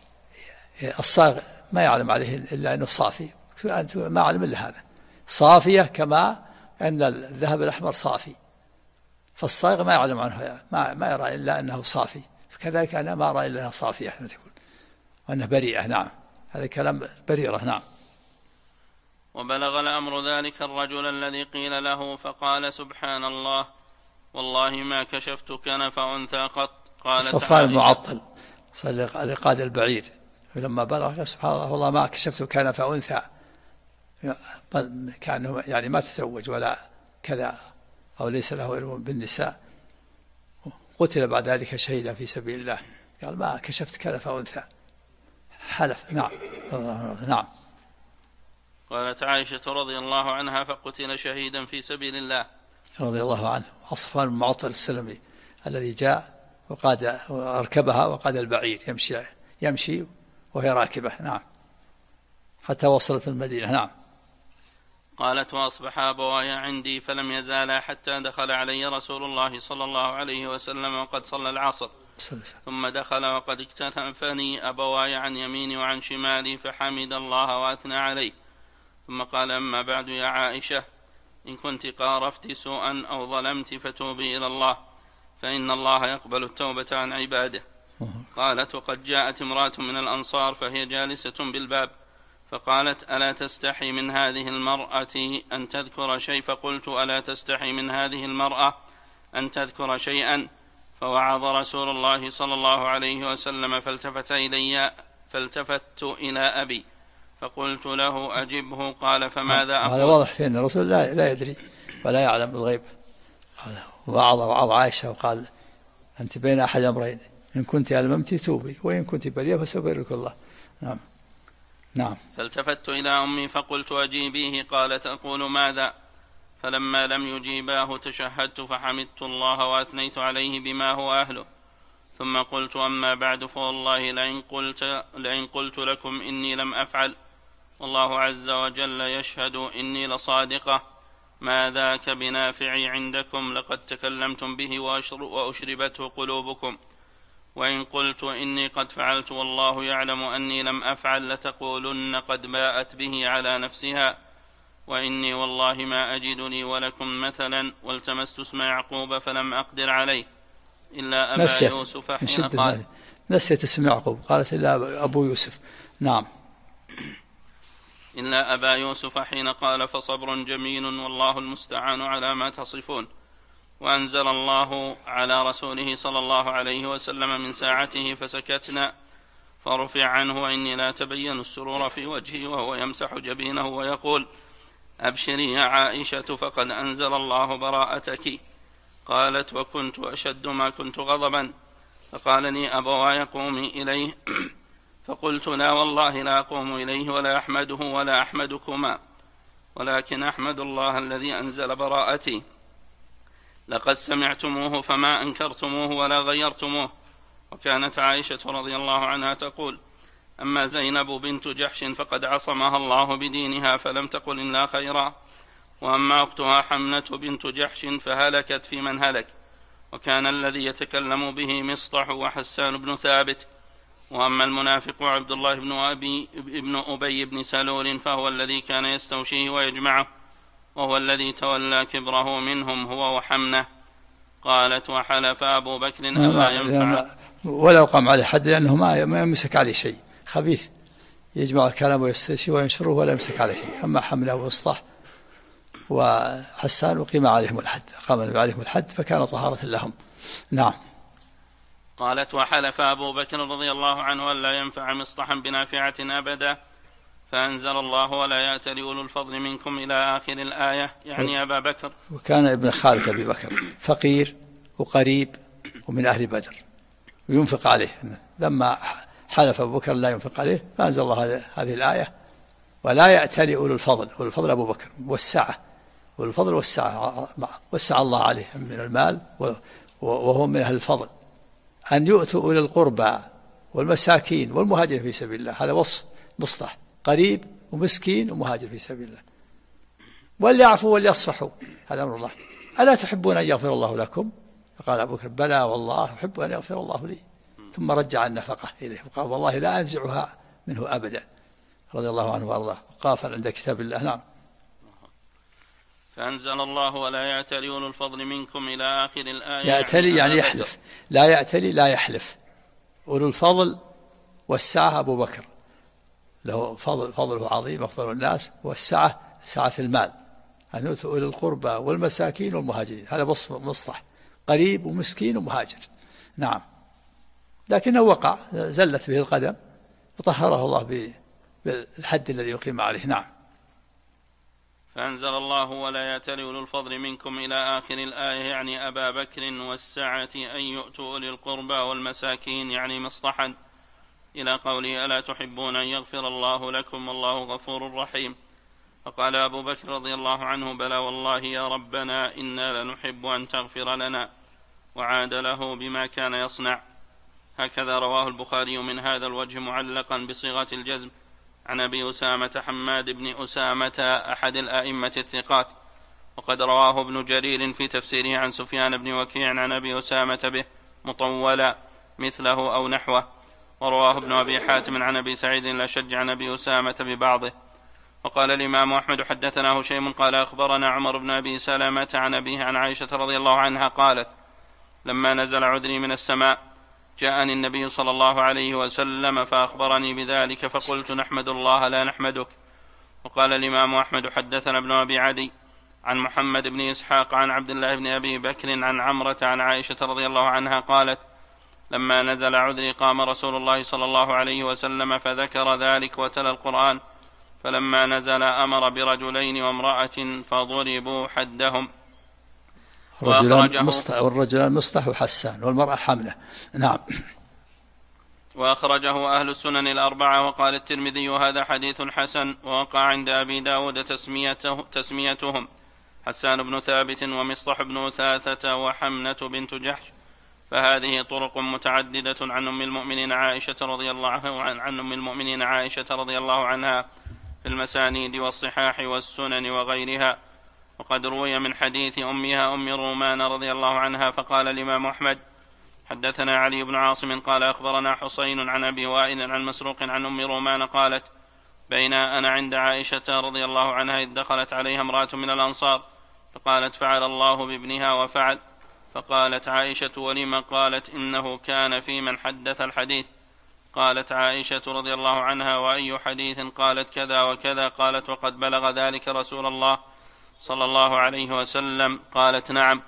الصائغ ما يعلم عليه إلا أنه صافي، ما علم إلا هذا، صافية كما أن الذهب الأحمر صافي، فالصائغ ما يعلم عنه، ما يرى إلا أنه صافي، فكذلك أنا ما أرى إلا أنها صافية وأنها بريئة. نعم. هذا كلام بريرة. نعم. وبلغ الأمر ذلك الرجل الذي قيل له فقال: سبحان الله والله ما كشفت كنف أنثى قط. قالت صفوان المعطل لقاد البعير، ولما بلغ: سبحان الله والله ما كشفت كنف أنثى، كأنه يعني ما تزوج ولا كذا أو ليس له علم بالنساء، قتل بعد ذلك شهيدا في سبيل الله، قال: ما كشفت كنف أنثى، حلف. نعم. نعم. قالت عائشة رضي الله عنها: فقتل شهيدا في سبيل الله رضي الله عنه. صفوان المعطل السلمي الذي جاء وقاد وركبها وقاد البعير يمشي وهي راكبة. نعم. حتى وصلت المدينة. نعم. قالت: وأصبح أبواي عندي فلم يزالا حتى دخل علي رسول الله صلى الله عليه وسلم وقد صلى العصر، ثم دخل وقد اكتنفني أبواي عن يميني وعن شمالي فحمد الله وأثنى عليه، ثم قال: أما بعد يا عائشة، إن كنت قارفت سوءا أو ظلمت فتوبي إلى الله، فإن الله يقبل التوبة عن عباده. قالت: وقد جاءت امرأة من الأنصار فهي جالسة بالباب فقالت: ألا تستحي من هذه المرأة أن تذكر شيء؟ فقلت: ألا تستحي من هذه المرأة أن تذكر شيئا؟ فوعظ رسول الله صلى الله عليه وسلم فالتفت إلى أبي فقلت له: أجبه. قال: فماذا أقول؟ هذا واضح في أن الرسول لا يدري ولا يعلم الغيب. وعظ عائشة وقال: أنت بين أحد أمرين، إن كنت ألممت توبي، وإن كنت بريئة فسيبرئك الله. نعم. فالتفت إلى أمي فقلت: أجيبيه. قالت: أقول ماذا؟ فلما لم يجيباه تشهدت فحمدت الله وأثنيت عليه بما هو أهله، ثم قلت: أما بعد فوالله لئن قلت لكم إني لم أفعل والله عز وجل يشهد إني لصادقة ما ذاك بنافعي عندكم، لقد تكلمتم به وأشربته قلوبكم، وإن قلت إني قد فعلت والله يعلم أني لم أفعل لتقولن قد باءت به على نفسها، وإني والله ما أجد لي ولكم مثلا، والتمست اسم يعقوب فلم أقدر عليه إلا أبا يوسف حين قال. نسيت اسم يعقوب، قالت إلا أبو يوسف. نعم. إلا أبا يوسف حين قال: فصبر جميل والله المستعان على ما تصفون. وأنزل الله على رسوله صلى الله عليه وسلم من ساعته فسكتنا، فرفع عنه: وإني لا تبين السرور في وجهه وهو يمسح جبينه ويقول: أبشري يا عائشة فقد أنزل الله براءتك. قالت: وكنت أشد ما كنت غضبا، فقال لي: أبواي قومي إليه. فقلت: لا والله لا أقوم إليه ولا أحمده ولا أحمدكما، ولكن أحمد الله الذي أنزل براءتي، لقد سمعتموه فما أنكرتموه ولا غيرتموه. وكانت عائشة رضي الله عنها تقول: أما زينب بنت جحش فقد عصمها الله بدينها فلم تقل إلا خيرا، وأما أختها حمنة بنت جحش فهلكت في من هلك، وكان الذي يتكلم به مصطح وحسان بن ثابت، وأما المنافق عبد الله بن أبي بن سلول فهو الذي كان يستوشيه ويجمعه، وهو الذي تولى كبره منهم هو وحمنة. قالت: وحلف أبو بكر ألا ينفع ولا يقام عليه حد، لأنه ما يمسك عليه شيء، خبيث يجمع الكلام ويستشي وينشره ولا يمسك عليه شيء. أما حملة وإصطح وحسان وقيم عليهم الحد، قام عليهم الحد فكان طهارة لهم. نعم. قالت: وحلف أبو بكر رضي الله عنه ألا ينفع مصطحا بنافعة أبدا، فأنزل الله: ولا يأتل أولو الفضل منكم إلى آخر الآية، يعني أبا بكر. وكان ابن خالد أبي بكر فقير وقريب ومن أهل بدر وينفق عليه، لما حلف أبو بكر لا ينفق عليه فأنزل الله هذه الآية: ولا يأتل أولو الفضل. أولو الفضل أبو بكر، والسعة، والفضل والسعة، وسع الله عليه من المال وهو من أهل الفضل، أن يؤتوا أولي القربى والمساكين والمهاجرين في سبيل الله. هذا وصف مصطح، قريب ومسكين ومهاجر في سبيل الله. وليعفوا وليصفحوا، هذا أمر الله. ألا تحبون أن يغفر الله لكم؟ فقال أبو بكر: بلى والله أحب أن يغفر الله لي. ثم رجع النفقة إليه وقال: والله لا أنزعها منه أبدا، رضي الله عنه وأرضاه. وقافا عند كتاب الله. نعم. فأنزل الله: ولا يأتل أولو الفضل منكم إلى آخر الآية. يأتلي يعني يحلف، لا يأتلي لا يحلف. أولو الفضل والسعة أبو بكر له فضله عظيم أفضل الناس، والسعة سعة المال، أن يؤتوا أولي القربى والمساكين والمهاجرين. هذا مصطح، قريب ومسكين ومهاجر. نعم. لكنه وقع، زلت به القدم وطهره الله بالحد الذي يقيم عليه. نعم. فأنزل الله: ولا يأتل أولو الفضل منكم إلى آخر الآية، يعني أبا بكر، والسعة أن يؤتوا أولي القربى والمساكين، يعني مصطحا، إلى قوله: ألا تحبون أن يغفر الله لكم والله غفور رحيم. فقال أبو بكر رضي الله عنه: بلى والله يا ربنا إنا لنحب أن تغفر لنا، وعاد له بما كان يصنع. هكذا رواه البخاري من هذا الوجه معلقا بصيغة الجزم عن أبي أسامة حماد بن أسامة أحد الآئمة الثقات، وقد رواه ابن جرير في تفسيره عن سفيان بن وكيع عن أبي أسامة به مطولا مثله أو نحوه، ورواه ابن أبي حاتم عن أبي سعيد الأشج عن أبي أسامة ببعضه. وقال الإمام أحمد: حدثنا هشيم قال أخبرنا عمر بن أبي سلمة عن أبيه عن عائشة رضي الله عنها قالت: لما نزل عذري من السماء جاءني النبي صلى الله عليه وسلم فأخبرني بذلك فقلت نحمد الله لا نحمدك. وقال الإمام أحمد حدثنا ابن أبي عدي عن محمد بن إسحاق عن عبد الله بن أبي بكر عن عمرة عن عائشة رضي الله عنها قالت لما نزل عذري قام رسول الله صلى الله عليه وسلم فذكر ذلك وتلا القرآن، فلما نزل أمر برجلين وامرأة فضربوا حدهم. والرجلان مصطح وحسان والمرأة حملة. نعم. وأخرجه أهل السنن الأربعة. وقال الترمذي هذا حديث حسن. ووقع عند أبي داود تسميتهم حسان بن ثابت ومصطح بن أثاثة وحمنة بنت جحش، فهذه طرق متعددة عن أم المؤمنين عائشة رضي الله عنها في المسانيد والصحاح والسنن وغيرها. وقد روي من حديث أمها أم رومان رضي الله عنها. فقال الإمام أحمد حدثنا علي بن عاصم قال أخبرنا حسين عن أبي وائل عن مسروق عن أم رومان قالت بين أنا عند عائشة رضي الله عنها إذ دخلت عليها امرأة من الأنصار فقالت فعل الله بابنها وفعل. فقالت عائشة ولم؟ قالت إنه كان في من حدث الحديث. قالت عائشة رضي الله عنها وأي حديث؟ قالت كذا وكذا. قالت وقد بلغ ذلك رسول الله صلى الله عليه وسلم؟ قالت نعم.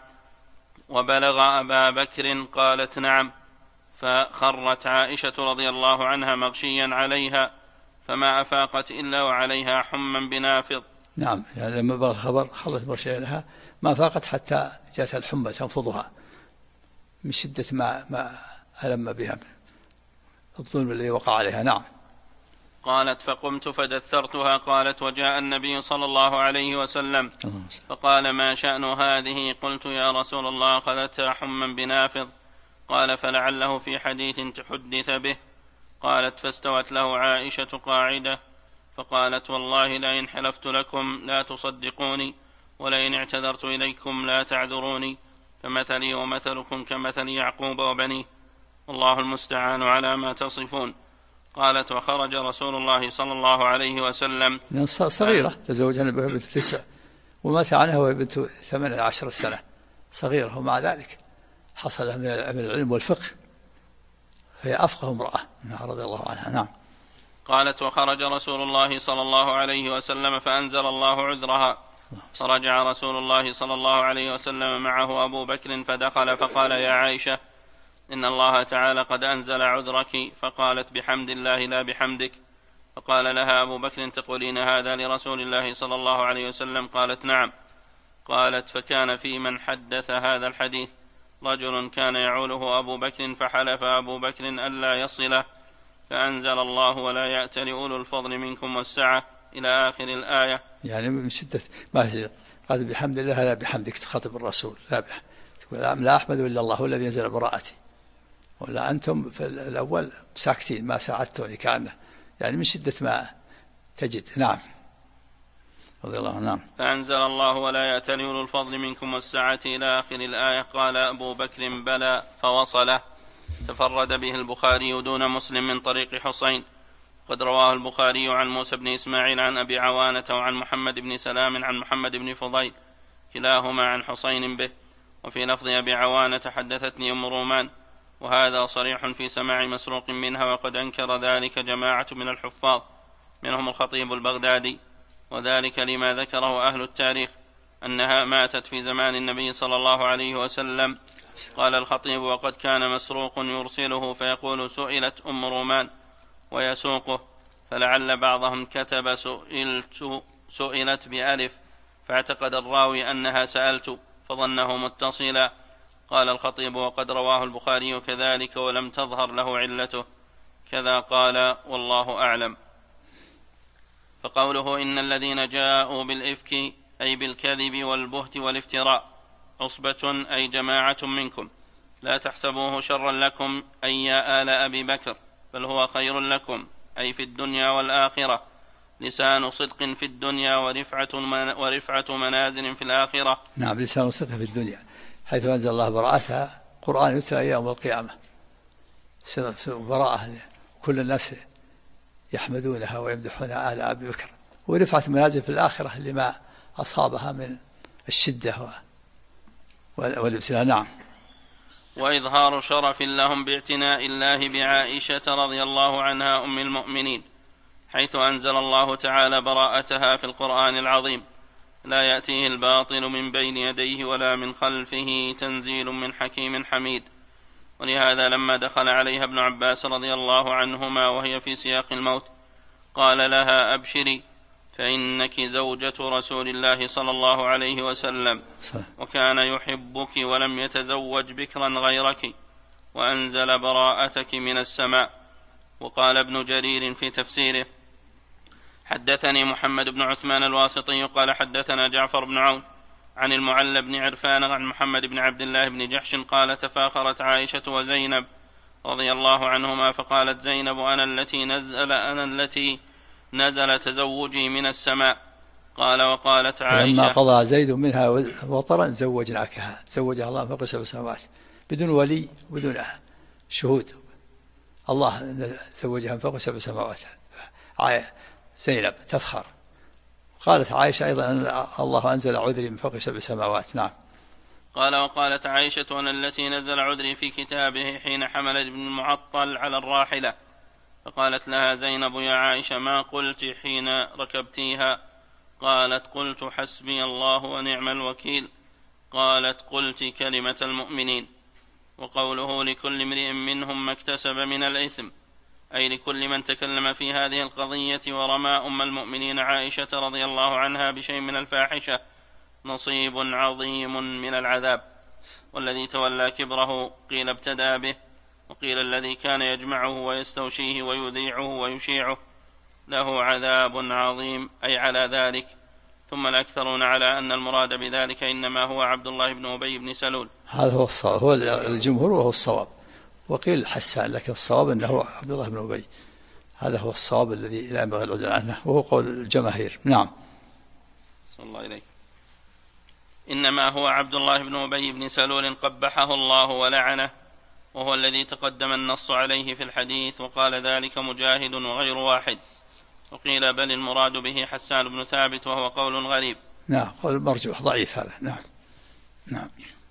وبلغ أبا بكر؟ قالت نعم. فخرت عائشة رضي الله عنها مغشيا عليها فما أفاقت إلا وعليها حما بنافض. نعم، يعني لما بلغ الخبر خلت مغشيا لها ما فاقت حتى جاءت الحمى تنفضها من شدة ما ألم بها الظلم الذي وقع عليها. نعم. قالت فقمت فدثرتها. قالت وجاء النبي صلى الله عليه وسلم فقال ما شأن هذه؟ قلت يا رسول الله أخذتها حما بنافض. قال فلعله في حديث تحدث به. قالت فاستوت له عائشة قاعدة فقالت والله لئن حلفت لكم لا تصدقوني ولئن اعتذرت إليكم لا تعذروني، فمثلي ومثلكم كمثل يعقوب وبنيه والله المستعان على ما تصفون. قالت وخرج رسول الله صلى الله عليه وسلم صغيرة تزوجها بنت 9 ومات عنها وهي بنت 18 سنة صغيرة، ومع ذلك حصل من العلم والفقه فهي أفقه امرأة رضي الله عنها. نعم. قالت وخرج رسول الله صلى الله عليه وسلم فأنزل الله عذرها، فرجع رسول الله صلى الله عليه وسلم معه أبو بكر فدخل فقال يا عائشة إن الله تعالى قد أنزل عذرك. فقالت بحمد الله لا بحمدك. فقال لها أبو بكر تقولين هذا لرسول الله صلى الله عليه وسلم؟ قالت نعم. قالت فكان في من حدث هذا الحديث رجل كان يعوله أبو بكر فحلف أبو بكر ألا يصله، فأنزل الله ولا يأتل أولو الفضل منكم والسعة إلى آخر الآية. يعني من شدة ما قال بحمد الله لا بحمدك تخاطب الرسول، تقول لا أحمد إلا الله هو الذي ينزل براءتي، ولا أنتم في الأول ساكتين ما ساعدتوني كأنه يعني من شدة ما تجد. نعم رضي الله عنه. نعم. فأنزل الله ولا يأتل أولو الفضل منكم والسعة إلى آخر الآية. قال أبو بكر بلى فوصله. تفرد به البخاري دون مسلم من طريق حسين. قد رواه البخاري عن موسى بن إسماعيل عن أبي عوانة وعن محمد بن سلام عن محمد بن فضيل كلاهما عن حسين به. وفي لفظ أبي عوانة حدثتني أم رومان، وهذا صريح في سماع مسروق منها، وقد أنكر ذلك جماعة من الحفاظ منهم الخطيب البغدادي، وذلك لما ذكره أهل التاريخ أنها ماتت في زمان النبي صلى الله عليه وسلم. قال الخطيب وقد كان مسروق يرسله فيقول سئلت أم رومان ويسوقه، فلعل بعضهم كتب سئلت بألف فاعتقد الراوي أنها سألت فظنه متصلا. قال الخطيب وقد رواه البخاري كذلك ولم تظهر له علته، كذا قال والله أعلم. فقوله إن الذين جاءوا بالإفك أي بالكذب والبهت والافتراء عصبة أي جماعة منكم، لا تحسبوه شرا لكم أي يا آل أبي بكر، بل هو خير لكم أي في الدنيا والآخرة، لسان صدق في الدنيا ورفعة منازل في الآخرة. نعم، لسان صدق في الدنيا حيث أنزل الله براءتها، قرآن يتلى يوم القيامة براءة كل الناس يحمدونها ويمدحون آل أبي بكر، ورفعة منازل في الآخرة لما أصابها من الشدة والابتلاء. نعم. وإظهار شرف لهم باعتناء الله بعائشة رضي الله عنها أم المؤمنين، حيث أنزل الله تعالى براءتها في القرآن العظيم: لا يأتيه الباطل من بين يديه ولا من خلفه تنزيل من حكيم حميد. ولهذا لما دخل عليها ابن عباس رضي الله عنهما وهي في سياق الموت قال لها: أبشري فإنك زوجة رسول الله صلى الله عليه وسلم، وكان يحبك ولم يتزوج بكرا غيرك، وأنزل براءتك من السماء. وقال ابن جرير في تفسيره: حدثني محمد بن عثمان الواسطي قال حدثنا جعفر بن عون عن المعلى بن عرفان عن محمد بن عبد الله بن جحش قال: تفاخرت عائشة وزينب رضي الله عنهما، فقالت زينب: أنا التي نزل تزوجي من السماء. قال: وقالت عائشة: لما قضى زيد منها وطرا زوجناكها، زوجها الله فوق 7 سماوات بدون ولي وبدون شهود، الله زوجها فوق 7 سماوات. زينب تفخر. قالت عائشة أيضا: الله أنزل عذري من فوق 7 سماوات. نعم. قال: وقالت عائشة: أنا التي نزل عذري في كتابه حين حمل ابن المعطل على الراحلة. فقالت لها زينب: يا عائشة ما قلت حين ركبتيها؟ قالت: قلت حسبي الله ونعم الوكيل. قالت: قلت كلمة المؤمنين. وقوله: لكل امرئ منهم ما اكتسب من الإثم، أي لكل من تكلم في هذه القضية ورمى أم المؤمنين عائشة رضي الله عنها بشيء من الفاحشة نصيب عظيم من العذاب. والذي تولى كبره قيل ابتدأ به، وقيل الذي كان يجمعه ويستوشيه ويذيعه ويشيعه له عذاب عظيم، أي على ذلك. ثم الأكثرون على أن المراد بذلك إنما هو عبد الله بن أبي بن سلول. هذا هو الصواب، هو الجمهور وهو الصواب. وقيل حسان، لكن الصواب أنه عبد الله بن أبي. هذا هو الصواب الذي لا ينبغي العدول عنه، وهو قول الجماهير. نعم. صلى الله عليه. إنما هو عبد الله بن أبي بن سلول قبحه الله ولعنه، وهو الذي تقدم النص عليه في الحديث، وقال ذلك مجاهد وغير واحد. وقيل بل المراد به حسان بن ثابت، وهو قول غريب. نعم، قول مرجوح ضعيف هذا. نعم. نعم.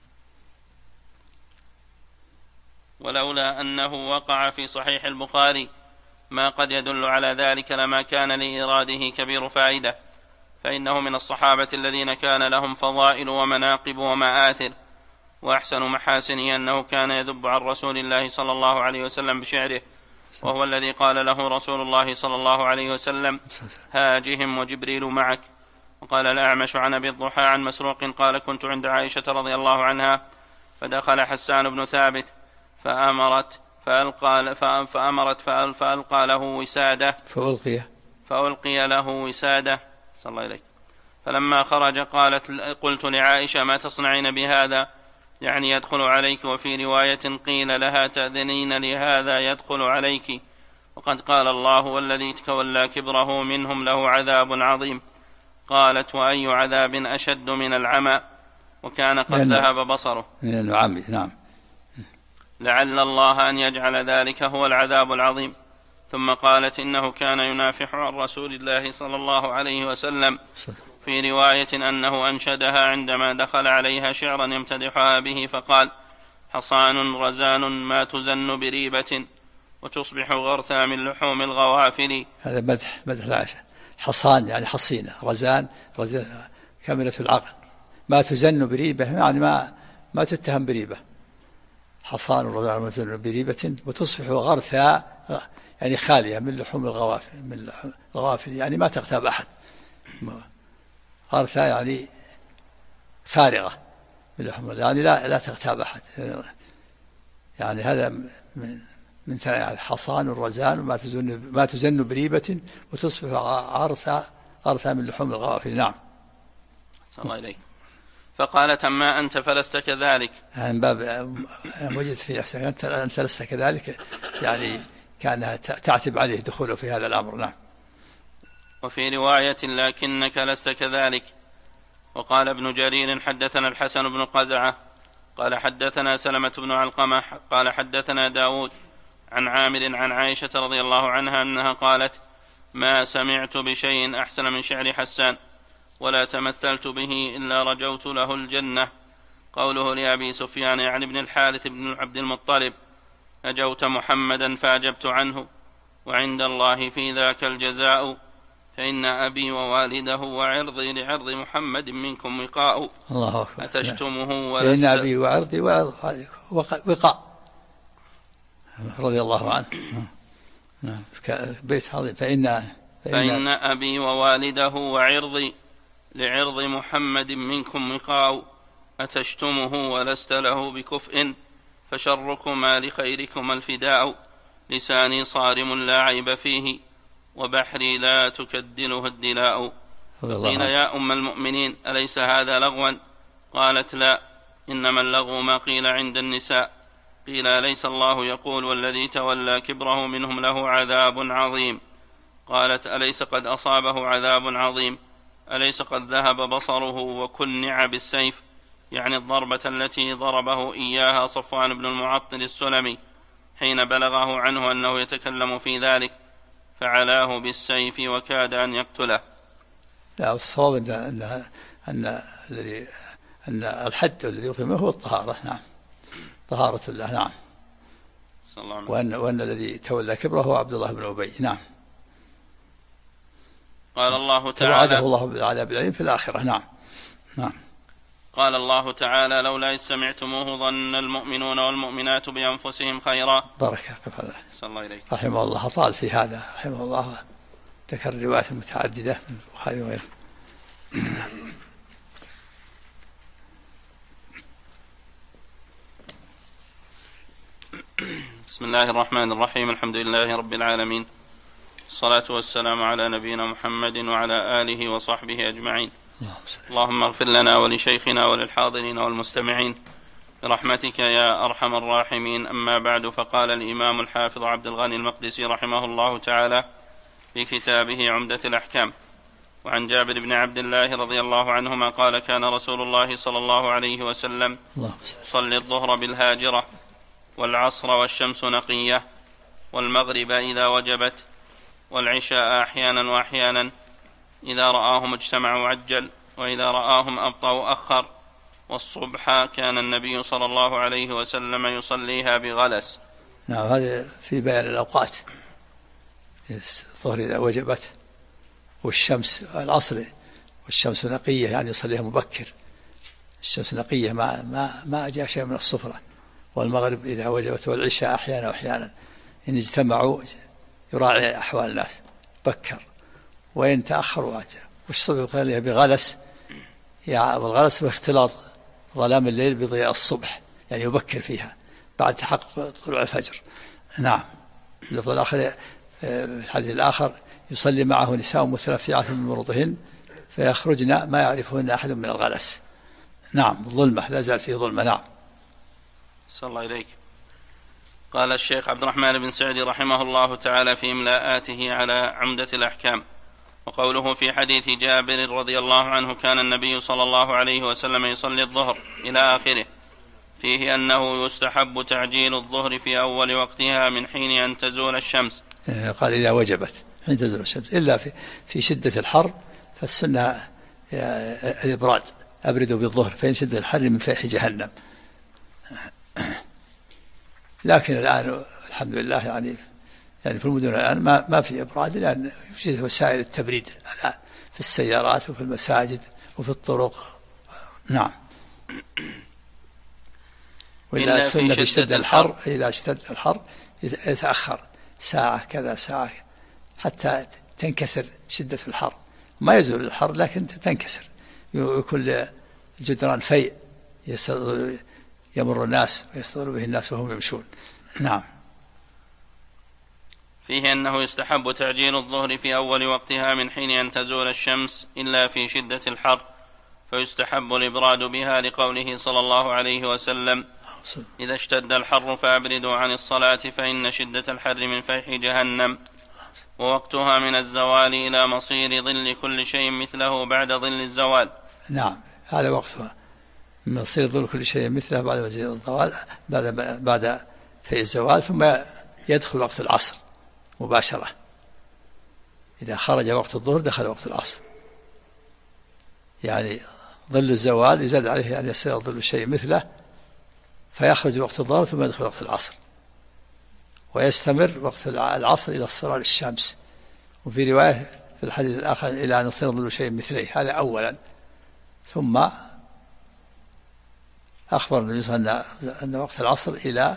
ولولا أنه وقع في صحيح البخاري ما قد يدل على ذلك لما كان لإيراده كبير فائدة، فإنه من الصحابة الذين كان لهم فضائل ومناقب ومآثر، وأحسن محاسنه أنه كان يذب عن رسول الله صلى الله عليه وسلم بشعره، وهو الذي قال له رسول الله صلى الله عليه وسلم: هاجهم وجبريل معك. وقال الأعمش عن أبي الضحى عن مسروق قال: كنت عند عائشة رضي الله عنها فدخل حسان بن ثابت فأمرت فألقى له وسادة فألقي له وسادة صلى الله عليه. فلما خرج قلت لعائشة: ما تصنعين بهذا؟ يعني يدخل عليك. وفي رواية قيل لها: تأذنين لهذا يدخل عليك، وقد قال الله: والذي تولى كبره منهم له عذاب عظيم. قالت: وأي عذاب أشد من العمى؟ وكان قد ذهب بصره. نعم. لعل الله أن يجعل ذلك هو العذاب العظيم. ثم قالت: إنه كان ينافح عن رسول الله صلى الله عليه وسلم. في رواية أنه أنشدها عندما دخل عليها شعرا يمتدحها به، فقال: حصان رزان ما تزن بريبة، وتصبح غرثا من لحوم الغوافل. هذا مدح العائشة. حصان يعني حصينة، رزان كاملة العقل، ما تزن بريبة يعني ما تتهم بريبة. حصان رزان ما تزن بريبة، وتصبح غرثا يعني خالية من لحوم الغوافل يعني ما تغتاب أحد. غرثا يعني فارغة من لحوم، يعني لا تغتاب أحد. يعني هذا من يعني حصان الرزان ما تزن بريبة، وتصبح غرثا من لحوم الغوافل. نعم. صلى الله عليه. فقالت: أما أنت فلست كذلك. يعني باب وجدت في نفسك أنت لست كذلك، يعني كانها تعتب عليه دخوله في هذا الأمر. نعم. وفي رواية: لكنك لست كذلك. وقال ابن جرير: حدثنا الحسن بن قزعة قال حدثنا سلمة بن علقمة قال حدثنا داود عن عامر عن عائشة رضي الله عنها أنها قالت: ما سمعت بشيء أحسن من شعر حسان، ولا تمثلت به إلا رجوت له الجنة. قوله لأبي سفيان يعني ابن الحارث بن عبد المطلب: أجوت محمدا فأجبت عنه، وعند الله في ذاك الجزاء، فإن أبي ووالده وعرضي لعرض محمد منكم وقاء. الله أكبر. أتشتمه فإن أبي وعرضي وقاء رضي الله عنه. بيت عظيم. فإن أبي ووالده وعرضي لعرض محمد منكم وقاء، أتشتمه ولست له بكفء، فشركما لخيركما الفداء، لساني صارم لا عيب فيه، وبحري لا تكدله الدلاء. قيل: يا أم المؤمنين أليس هذا لغوا؟ قالت: لا، إنما اللغو ما قيل عند النساء. قيل: أليس الله يقول: والذي تولى كبره منهم له عذاب عظيم؟ قالت: أليس قد أصابه عذاب عظيم؟ أليس قد ذهب بصره وكنع بالسيف؟ يعني الضربة التي ضربه إياها صفوان بن المعطل السلمي حين بلغه عنه أنه يتكلم في ذلك، فعلاه بالسيف وكاد أن يقتله. لا، الصواب أن الحد الذي يقيمه هو الطهارة. نعم، طهارة الله. نعم. وأن الذي تولى كبره هو عبد الله بن أبي. نعم. قال الله تعالى: وعده الله بالعذاب الأليم في الآخرة. نعم. نعم. قال الله تعالى: لولا إذ سمعتموه ظن المؤمنون والمؤمنات بأنفسهم خيرا. بارك الله. صلى الله عليه. رحمه الله طال في هذا، رحمه الله، ذكر روايات متعددة من البخاري وغيره. بسم الله الرحمن الرحيم. الحمد لله رب العالمين، الصلاة والسلام على نبينا محمد وعلى آله وصحبه أجمعين. اللهم اغفر لنا ولشيخنا وللحاضرين والمستمعين برحمتك يا أرحم الراحمين. أما بعد، فقال الإمام الحافظ عبد الغني المقدسي رحمه الله تعالى في كتابه عمدة الأحكام: وعن جابر بن عبد الله رضي الله عنهما قال: كان رسول الله صلى الله عليه وسلم يصلي الظهر بالهاجرة، والعصر والشمس نقية، والمغرب إذا وجبت، والعشاء أحيانا وأحيانا، إذا رآهم اجتمعوا عجل، وإذا رآهم أبطأوا أخر، والصبح كان النبي صلى الله عليه وسلم يصليها بغلس. نعم، هذا في بيان الأوقات. الظهر إذا وجبت، والشمس العصر والشمس نقية، يعني يصليها مبكر، الشمس نقية ما جاء شيء من الصفرة. والمغرب إذا وجبت، والعشاء أحيانا وأحيانا، إن اجتمعوا يراعي أحوال الناس بكر، وإن تأخروا عجل. والصبح قال بغلس، والغلس هو اختلاط ظلام الليل بضياء الصبح، يعني يبكر فيها بعد تحقق طلوع الفجر. نعم. اللفظ الآخر في الحديث الآخر: يصلي معه نساء متلفعات من مروطهن فيخرجن ما يعرفهن أحد من الغلس. نعم، ظلمة، لا زال فيه ظلمة. نعم. صلى الله إليك. قال الشيخ عبد الرحمن بن سعدي رحمه الله تعالى في إملاءاته على عمدة الأحكام: وقوله في حديث جابر رضي الله عنه: كان النبي صلى الله عليه وسلم يصلي الظهر إلى آخره، فيه أنه يستحب تعجيل الظهر في أول وقتها من حين أن تزول الشمس. قال إذا وجبت، حين تزول الشمس، إلا في شدة الحر فالسنة الإبراد: أبردوا بالظهر فإن شدة الحر من فيح جهنم. لكن الآن الحمد لله يعني في المدن الآن ما في إبراد، لأن يوجد وسائل التبريد الآن في السيارات وفي المساجد وفي الطرق. نعم. وإلا السنة في شدة الحر، إذا اشتد الحر يتأخر ساعة كذا ساعة حتى تنكسر شدة الحر. ما يزول الحر لكن تنكسر، يكون الجدران فيء يمر الناس ويستظل به الناس وهم يمشون. نعم. فيه أنه يستحب تعجيل الظهر في أول وقتها من حين أن تزول الشمس إلا في شدة الحر، فيستحب الإبراد بها لقوله صلى الله عليه وسلم: إذا اشتد الحر فأبردوا عن الصلاة فإن شدة الحر من فيح جهنم. ووقتها من الزوال إلى مصير ظل كل شيء مثله بعد ظل الزوال. نعم، هذا وقتها من مصير ظل كل شيء مثله بعد مصير الزوال، بعد في الزوال، ثم يدخل وقت العصر مباشرة. إذا خرج وقت الظهر دخل وقت العصر، يعني ظل الزوال يزاد عليه أن يصير ظل شيء مثله، فيخرج وقت الظهر ثم يدخل وقت العصر، ويستمر وقت العصر إلى اصفرار الشمس. وفي رواية في الحديث الآخر إلى أن يصير ظل شيء مثليه. هذا أولا. ثم أخبر النبي صلى الله عليه وسلم أن وقت العصر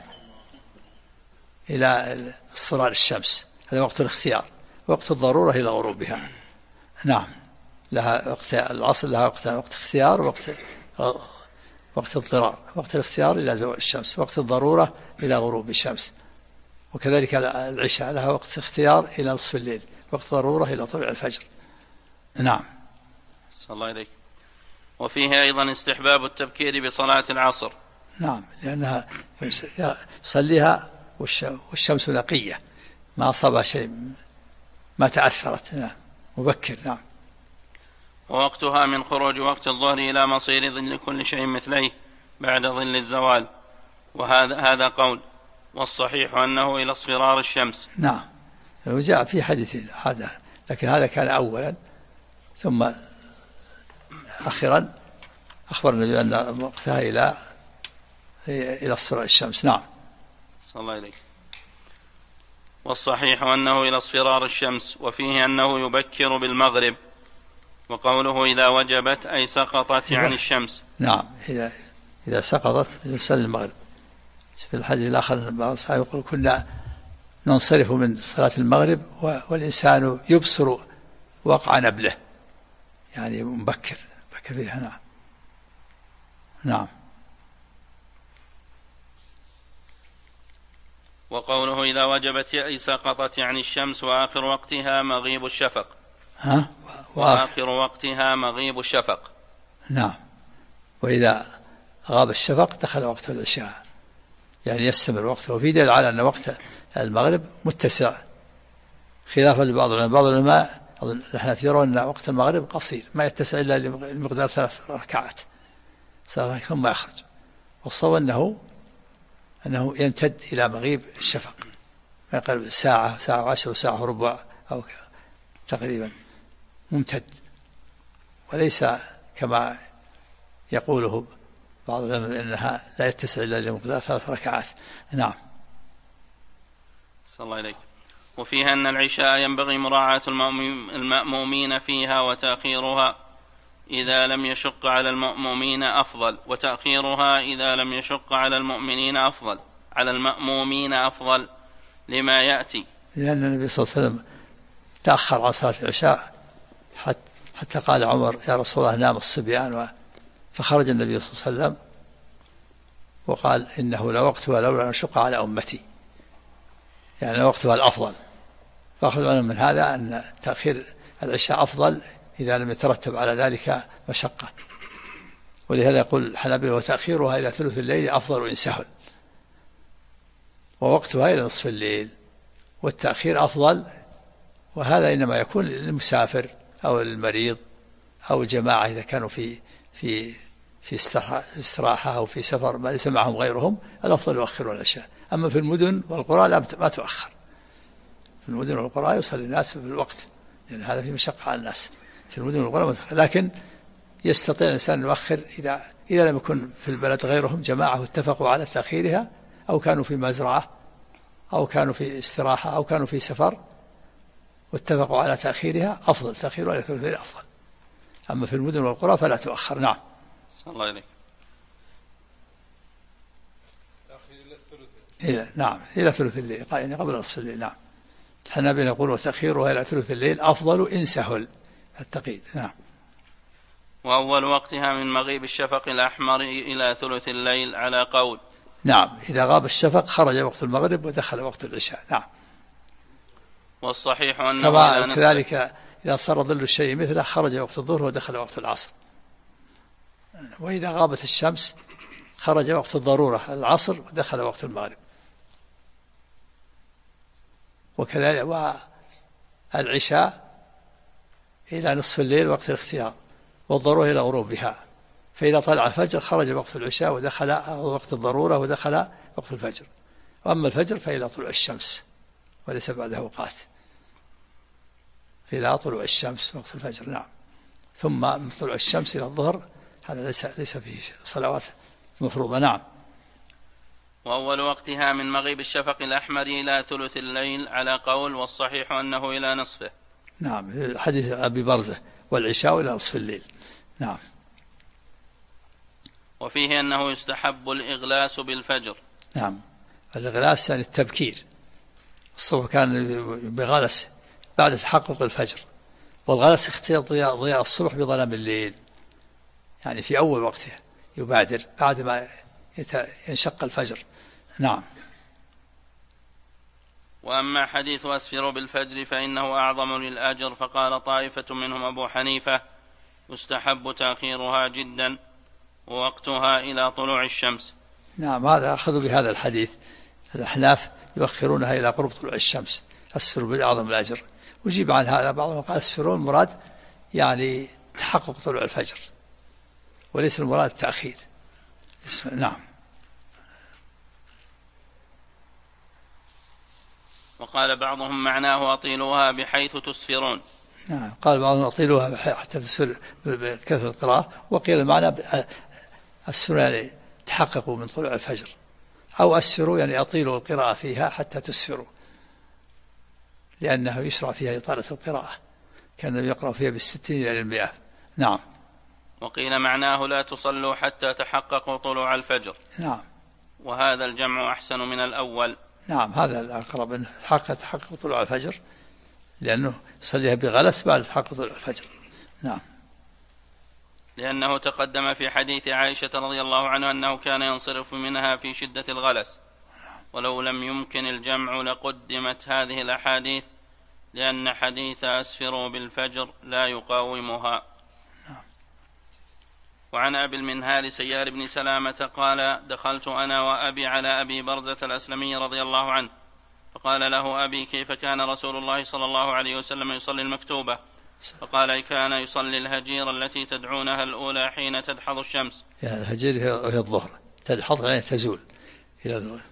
إلى اصفرار الشمس، هذا وقت الاختيار. وقت الضرورة إلى غروبها. نعم، لها وقت العصر، لها وقت اختيار، وقت اضطرار. وقت الاختيار إلى زوال الشمس، وقت الضرورة إلى غروب الشمس. وكذلك العشاء لها وقت اختيار إلى نصف الليل، وقت ضرورة إلى طلوع الفجر. نعم. صلى الله عليك. وفيه أيضا استحباب التبكير بصلاة العصر. نعم، لأنها يصليها والشمس نقية، ما أصابها شيء، ما تأثرت. نعم، مبكر. نعم. ووقتها من خروج وقت الظهر إلى مصير ظل كل شيء مثليه بعد ظل الزوال، وهذا قول، والصحيح أنه إلى اصفرار الشمس. نعم، وجاء في حديث هذا، لكن هذا كان أولا، ثم أخيرا أخبر النبي أن وقتها إلى اصفرار الشمس. نعم. صلى الله عليه. والصحيح أنه إلى اصفرار الشمس. وفيه أنه يبكر بالمغرب، وقوله إذا وجبت أي سقطت عن الشمس. نعم، إذا سقطت يصلي المغرب. في الحديث الآخر بعض الصحابة يقول كنا ننصرف من صلاة المغرب والإنسان يبصر وقع نبله، يعني مبكر فيها. نعم. نعم. وقوله إذا وجبت أي سقطت عن الشمس وآخر وقتها مغيب الشفق. وآخر وقتها مغيب الشفق. نعم. وإذا غاب الشفق دخل وقت العشاء، يعني يستمر وقته. وفي دليل على أن وقت المغرب متسع، خلافا لبعض العلماء. بعض العلماء الحنفية يرون أن وقت المغرب قصير، ما يتسع إلا لمقدار 3 ركعات ثم يخرج. والصواب أنه يمتد إلى مغيب الشفق، ما يقرب ساعة 10 ساعة وربع أو تقريبا ممتد، وليس كما يقوله بعض العلماء أنها لا يتسع إلا لمقدار 3 ركعات. نعم. صلى الله عليك. وفيها أن العشاء ينبغي مراعاة المأمومين فيها، وتأخيرها إذا لم يشق على المأمومين أفضل، وتأخيرها إذا لم يشق على المأمومين أفضل لما يأتي. لأن النبي صلى الله عليه وسلم تأخر عن صلاة العشاء حتى قال عمر يا رسول الله نام الصبيان، فخرج النبي صلى الله عليه وسلم وقال إنه لوقتها لولا أن أشق على أمتي، يعني وقتها الأفضل. فأخذ من هذا أن تأخير العشاء أفضل إذا لم يترتب على ذلك مشقة. ولهذا يقول الحنابلة وتأخيرها إلى ثلث الليل أفضل إن سهل، ووقتها إلى نصف الليل، والتأخير أفضل. وهذا إنما يكون للمسافر أو المريض أو الجماعة إذا كانوا في استراحة أو في سفر ما ليس معهم غيرهم، الأفضل يؤخرون العشاء. أما في المدن والقرى ما تؤخر. في المدن والقرى يصلي الناس في الوقت، لأن هذا في مشقة على الناس في المدن والقرى. لكن يستطيع الإنسان أن يؤخر إذا لم يكن في البلد غيرهم جماعة اتفقوا على تأخيرها، أو كانوا في مزرعة أو كانوا في استراحة أو كانوا في سفر واتفقوا على تأخيرها، أفضل تأخيرها إلى ثلث الليل أفضل. أما في المدن والقرى فلا تؤخر. نعم. صلى الله عليك. نعم، إلى ثلث الليل، يعني قبل نصف الليل. نعم. الحنابلة يقول وتأخيرها إلى ثلث الليل أفضل إن سهل، التقييد. نعم. وأول وقتها من مغيب الشفق الأحمر إلى ثلث الليل على قول. نعم، إذا غاب الشفق خرج وقت المغرب ودخل وقت العشاء. نعم. والصحيح أنه كذلك إذا صار ظل الشيء مثله خرج وقت الظهر ودخل وقت العصر. وإذا غابت الشمس خرج وقت الضرورة العصر ودخل وقت المغرب. وكذلك والعشاء إلى نصف الليل وقت الاختيار، والضرورة إلى غروبها. فإذا طلع الفجر خرج وقت العشاء ودخل وقت الضرورة ودخل وقت الفجر. وأما الفجر فإلى طلوع الشمس وليس بعده أوقات، إلى طلوع الشمس وقت الفجر. نعم. ثم من طلوع الشمس إلى الظهر هذا ليس فيه صلوات مفروضة. نعم. وأول وقتها من مغيب الشفق الأحمر إلى ثلث الليل على قول، والصحيح أنه إلى نصفه. نعم، حديث أبي برزة، والعشاء إلى نصف الليل. نعم. وفيه أنه يستحب الإغلاس بالفجر. نعم، الإغلاس يعني التبكير. الصبح كان بغلس بعد تحقق الفجر، والغلس اختيار ضياء الصبح بظلام الليل، يعني في أول وقته يبادر بعد ما ينشق الفجر. نعم. وأما حديث أسفروا بالفجر فإنه أعظم للأجر، فقال طائفة منهم أبو حنيفة يستحب تأخيرها جدا ووقتها إلى طلوع الشمس. نعم، هذا أخذوا بهذا الحديث. الأحناف يؤخرونها إلى قرب طلوع الشمس، أسفروا بالأعظم الأجر. وجيب عن هذا بعضهم قال أسفروا المراد يعني تحقق طلوع الفجر، وليس المراد التأخير. نعم. وقال بعضهم معناه أطيلوها بحيث تسفرون. نعم، قال بعضهم أطيلوها حتى تسفر بكثرة القراءة، وقيل المعنى أسفروا يعني تحققوا من طلوع الفجر، أو أسفروا يعني أطيلوا القراءة فيها حتى تسفروا، لأنه يشرع فيها إطالة القراءة، كان يقرأ فيها 60 إلى 100. نعم. وقيل معناه لا تصلوا حتى تحققوا طلوع الفجر. نعم. وهذا الجمع أحسن من الأول. نعم، هذا الأقرب، أنه تحقق طلوع الفجر، لأنه يصليها بغلس بعد تحقق طلوع الفجر. نعم. لأنه تقدم في حديث عائشة رضي الله عنها أنه كان ينصرف منها في شدة الغلس، ولو لم يمكن الجمع لقدمت هذه الأحاديث، لأن حديث أسفروا بالفجر لا يقاومها. وعن أبي المنهال سيار بن سلامة قال دخلت أنا وأبي على أبي برزة الأسلمي رضي الله عنه، فقال له أبي كيف كان رسول الله صلى الله عليه وسلم يصلي المكتوبة؟ فقال كان يصلي الهجير التي تدعونها الأولى حين تدحض الشمس. يعني الهجير هي الظهر، تدحض يعني تزول إلى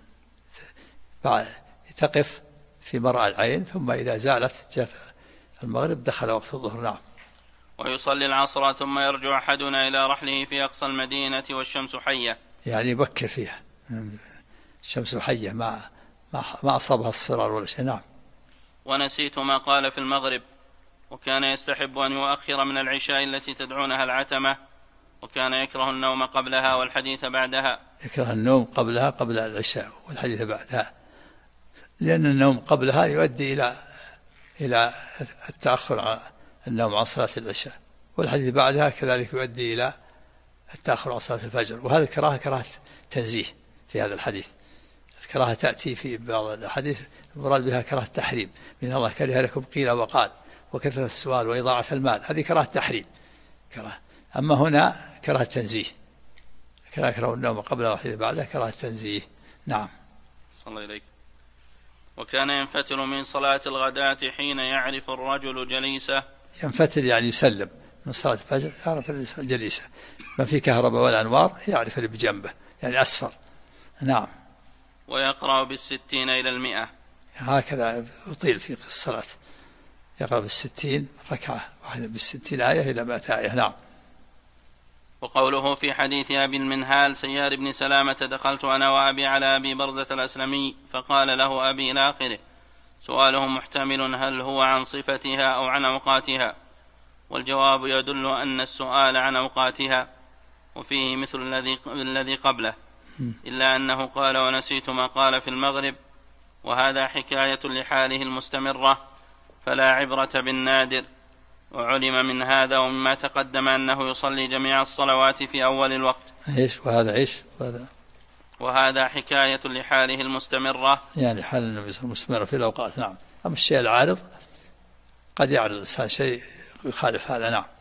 تقف في مرأى العين، ثم إذا زالت جاء المغرب دخل وقت الظهر. نعم. ويصلي العصر ثم يرجع أحدنا إلى رحله في أقصى المدينة والشمس حية، يعني يبكر فيها، الشمس حية ما أصابها اصفرار ولا شيء. نعم. ونسيت ما قال في المغرب، وكان يستحب أن يؤخر من العشاء التي تدعونها العتمة، وكان يكره النوم قبلها والحديث بعدها. يكره النوم قبلها قبل العشاء والحديث بعدها، لأن النوم قبلها يؤدي إلى التأخر عن النوم عن صلاة العشاء، والحديث بعدها كذلك يؤدي إلى التأخر عن صلاة الفجر. وهذا كراهة تنزيه في هذا الحديث. الكراهة تأتي في بعض الحديث المراد بها كراهة تحريم، من الله كره لكم قيل وقال وكثرة السؤال وإضاعة المال، هذه كراهة تحريم كراهة. أما هنا كراهة تنزيه، كان يكره النوم قبلها والحديث بعدها كراهة تنزيه. نعم. صلى الله عليه. وكان ينفتل من صلاة الغداة حين يعرف الرجل جليسه. ينفتل يعني يسلم من صلاة الفجر، يعرف جليسه، ما في كهرباء ولا أنوار، يعرف اللي بجنبه يعني أسفر. نعم. ويقرأ 60 إلى 100، هكذا يطيل في الصلاة، يقرأ 60 ركعة واحدة 60 آية إلى 100 آية. نعم. وقوله في حديث أبي المنهال سيار بن سلامة دخلت أنا وأبي على أبي برزة الأسلمي فقال له أبي إلى آخره، سؤاله محتمل هل هو عن صفتها أو عن أوقاتها، والجواب يدل أن السؤال عن أوقاتها، وفيه مثل الذي قبله، إلا أنه قال ونسيت ما قال في المغرب، وهذا حكاية لحاله المستمرة فلا عبرة بالنادر. وعلم من هذا ومما تقدم أنه يصلي جميع الصلوات في أول الوقت. وهذا حكاية لحاله المستمرة، يعني حال النبي صلى الله عليه وسلم مستمرة في الأوقات. نعم. أما الشيء العارض قد يعرض الإنسان شيء يخالف هذا. نعم.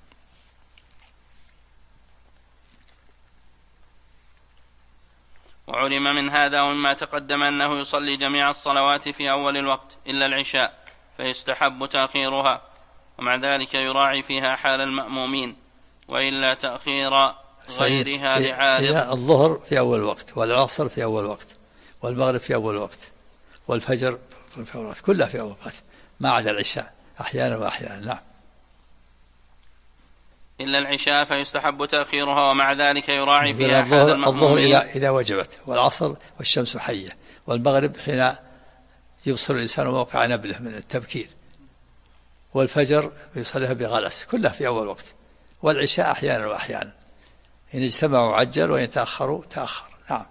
وعلم من هذا ومما تقدم أنه يصلي جميع الصلوات في أول الوقت إلا العشاء، فيستحب تأخيرها، ومع ذلك يراعي فيها حال المأمومين، وإلا تأخير غيرها لعارض. الظهر في أول وقت، والعصر في أول وقت، والمغرب في أول وقت، والفجر في أول وقت، كلها في أول وقت ما عدا العشاء أحيانا وأحيانا. نعم. إلا العشاء فيستحب تأخيرها، ومع ذلك يراعي فيها حال المأمومين. الظهر إذا وجبت، والعصر والشمس حية، والمغرب حين يبصر الإنسان موقع نبله من التبكير، والفجر يصليها بغلس، كلها في أول وقت، والعشاء أحيانا وأحيانا، إن اجتمعوا عجل وإن تأخروا تأخر. نعم.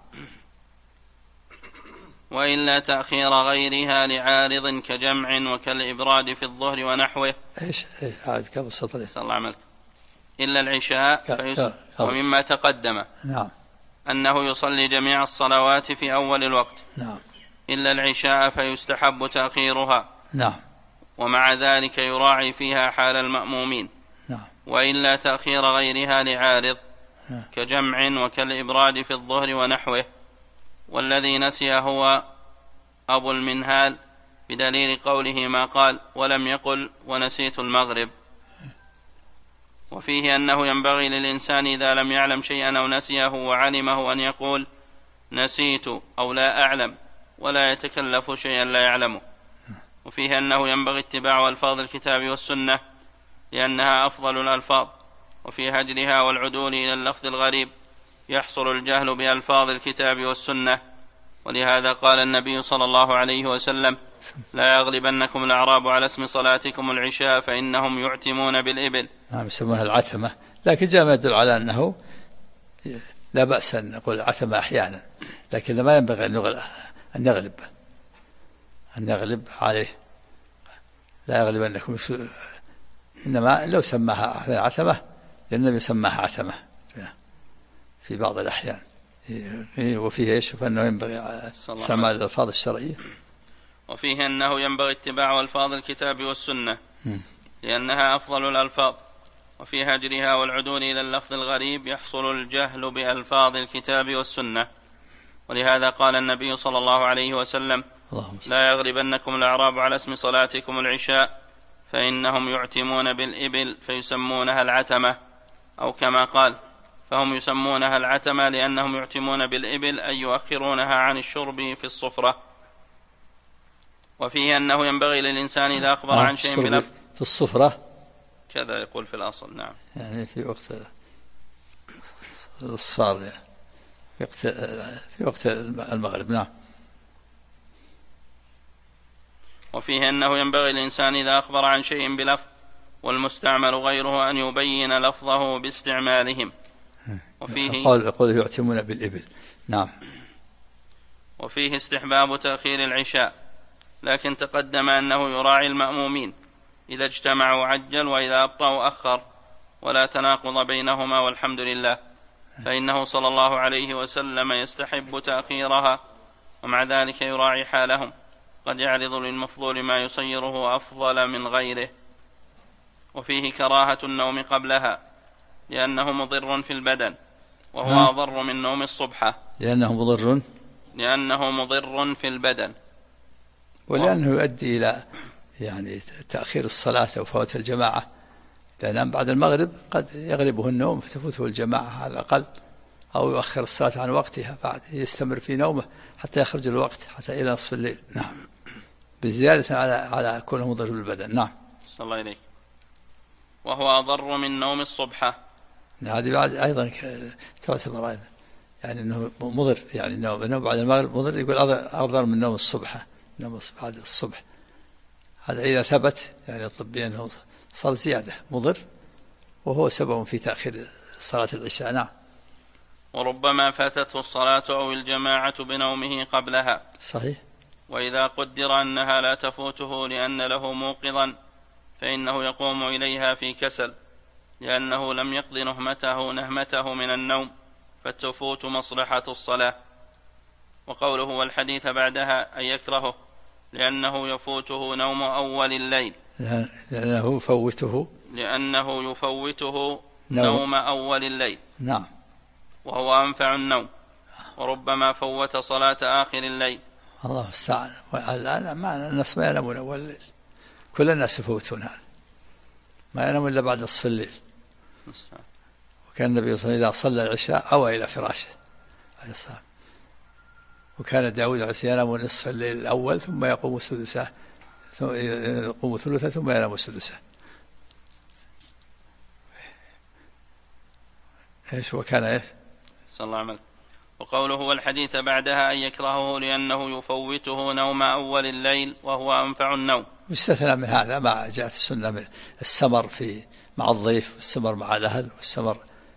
وإلا تأخير غيرها لعارض كجمع وكالإبراد في الظهر ونحوه. إيش عاد قبل السطر. صلى الله عليك. إلا العشاء ومما تقدم نعم أنه يصلي جميع الصلوات في أول الوقت. نعم. إلا العشاء فيستحب تأخيرها. نعم. ومع ذلك يراعي فيها حال المأمومين. نعم. وإلا تأخير غيرها لعارض كجمع وكالإبراد في الظهر ونحوه. والذي نسي هو أبو المنهال بدليل قوله ما قال ولم يقل ونسيت المغرب. وفيه أنه ينبغي للإنسان إذا لم يعلم شيئا أو نسيه وعلمه أن يقول نسيت أو لا أعلم، ولا يتكلف شيئا لا يعلمه. وفيه أنه ينبغي اتباع ألفاظ الكتاب والسنة لأنها أفضل الألفاظ، وفي هجرها والعدول إلى اللفظ الغريب يحصل الجهل بألفاظ الكتاب والسنة. ولهذا قال النبي صلى الله عليه وسلم لا يغلبنكم الأعراب على اسم صلاتكم العشاء فإنهم يعتمون بالإبل. نعم يسمونها العتمة، لكن جاء ما يدل على أنه لا بأس أن نقول عتمة أحيانا، لكن ما ينبغي أن نغلب عليه. لا يغلبنكم، إنما لو سماها عتمة لأن النبي سماها عتمة في بعض الأحيان. وفيه يشوف أنه ينبغي استعمال الألفاظ الشرعية. وفيه أنه ينبغي اتباع ألفاظ الكتاب والسنة لأنها أفضل الألفاظ، وفي هجرها والعدول إلى اللفظ الغريب يحصل الجهل بألفاظ الكتاب والسنة. ولهذا قال النبي صلى الله عليه وسلم لا يغلبنكم الأعراب على اسم صلاتكم العشاء فإنهم يعتمون بالإبل فيسمونها العتمة، أو كما قال فهم يسمونها العتمة لأنهم يعتمون بالإبل أي يؤخرونها عن الشرب في الصفرة. وفيه أنه ينبغي للإنسان إذا أخبر عن شيء في الصفرة كذا يقول في الأصل. نعم يعني في وقت الإصفار يعني في وقت المغرب. نعم. وفيه أنه ينبغي للإنسان إذا أخبر عن شيء بلفظ والمستعمل غيره أن يبين لفظه باستعمالهم. وفيه قول يعتمون بالإبل. نعم. وفيه استحباب تأخير العشاء، لكن تقدم أنه يراعي المأمومين إذا اجتمعوا عجل وإذا أبطأوا أخر، ولا تناقض بينهما والحمد لله، فإنه صلى الله عليه وسلم يستحب تأخيرها، ومع ذلك يراعي حالهم، قد يعرض للمفضول ما يصيره أفضل من غيره. وفيه كراهة النوم قبلها لأنه مضر في البدن، وهو أضر من نوم الصبحة. لأنه مضر في البدن، ولأنه يؤدي إلى يعني تأخير الصلاة أو فوات الجماعة. إذا نام بعد المغرب قد يغلبه النوم فتفوته الجماعة على الأقل، أو يؤخر الصلاة عن وقتها بعد يستمر في نومه حتى يخرج الوقت حتى إلى نصف الليل. نعم. بزيادة على كونه مضر بالبدن. نعم. صلى الله عليك. وهو أضر من نوم الصبحة. هذه بعد أيضا تعتبر أيضا يعني أنه مضر، يعني النوم بعد المغرب مضر، يقول أضر من نوم الصبح، نوم بعد الصبح. هذا إذا ثبت يعني طبيا أنه صار زيادة مضر، وهو سبب في تأخير صلاة العشاء. نعم. وربما فاتته الصلاة أو الجماعة بنومه قبلها. صحيح. وإذا قدر أنها لا تفوته لأن له موقظا فإنه يقوم إليها في كسل، لأنه لم يقض نهمته من النوم، فتفوت مصلحة الصلاة. وقوله والحديث بعدها أن يكرهه لأنه يفوته نوم أول الليل، لأنه يفوته نوم أول الليل. نعم. وهو أنفع النوم، وربما فوت صلاة آخر الليل. الله استعان. الآن الناس ما ينامون أول الليل، كل الناس يفوتون هذا، ما ينام إلا بعد نصف الليل. وكان النبي صلى الله عليه وسلم إذا صلى العشاء أوى إلى فراشه عليه الصلاة، وكان داود عليه السلام ينام نصف الليل الأول ثم يقوم سدسه، يقوم ثلثه ثم ينام سدسه. إيش وكان إيش؟ صلى الله عليه وسلم. وقوله والحديث بعدها أن يكرهه لأنه يفوته نوم أول الليل وهو أنفع النوم. يستثنى من هذا ما جاءت السنة من السمر مع الضيف، والسمر مع الأهل، والسمر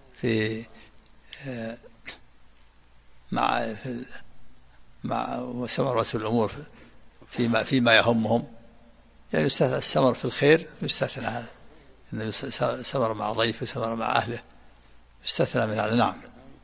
مع وسمرة الأمور فيما يهمهم، يعني السمر في الخير يستثنى هذا، إنه سمر مع ضيف وسمر مع أهله يستثنى من هذا. نعم.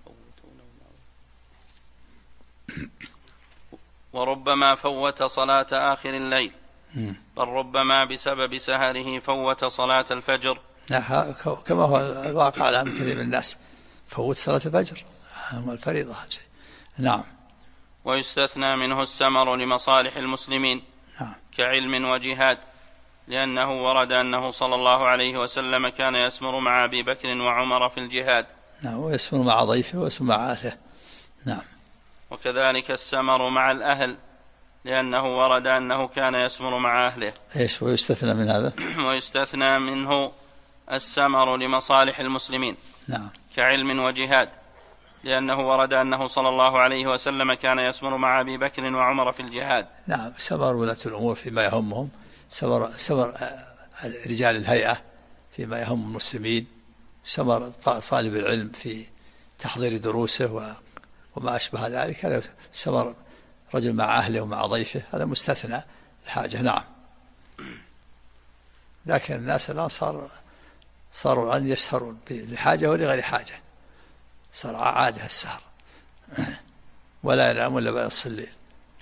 وربما فوت صلاة آخر الليل، بل ربما بسبب سهره فوت صلاة الفجر، كما هو الواقع على كثير من الناس، فوت صلاة الفجر الفريضة. نعم. ويستثنى منه السمر لمصالح المسلمين كعلم وجهاد، لأنه ورد أنه صلى الله عليه وسلم كان يسمر مع أبي بكر وعمر في الجهاد. نعم، ويسمر مع ضيفه ويسمر مع أهله. نعم. وكذلك السمر مع الأهل، لأنه ورد أنه كان يسمر مع أهله. إيش ويستثنى من هذا؟ ويستثنى منه السمر لمصالح المسلمين. نعم. كعلم وجهاد، لأنه ورد أنه صلى الله عليه وسلم كان يسمر مع أبي بكر وعمر في الجهاد. نعم، سمر ولاة الأمور فيما يهمهم، سمر رجال الهيئة فيما يهم المسلمين، سمر طالب العلم في تحضير دروسه وما أشبه ذلك، هذا سمر رجل مع أهله ومع ضيفه، هذا مستثنى الحاجة. نعم. لكن الناس الآن صاروا الآن يسهرون لحاجة ولغير حاجة، صار عادة السهر ولا ينام إلا بعد نصف الليل.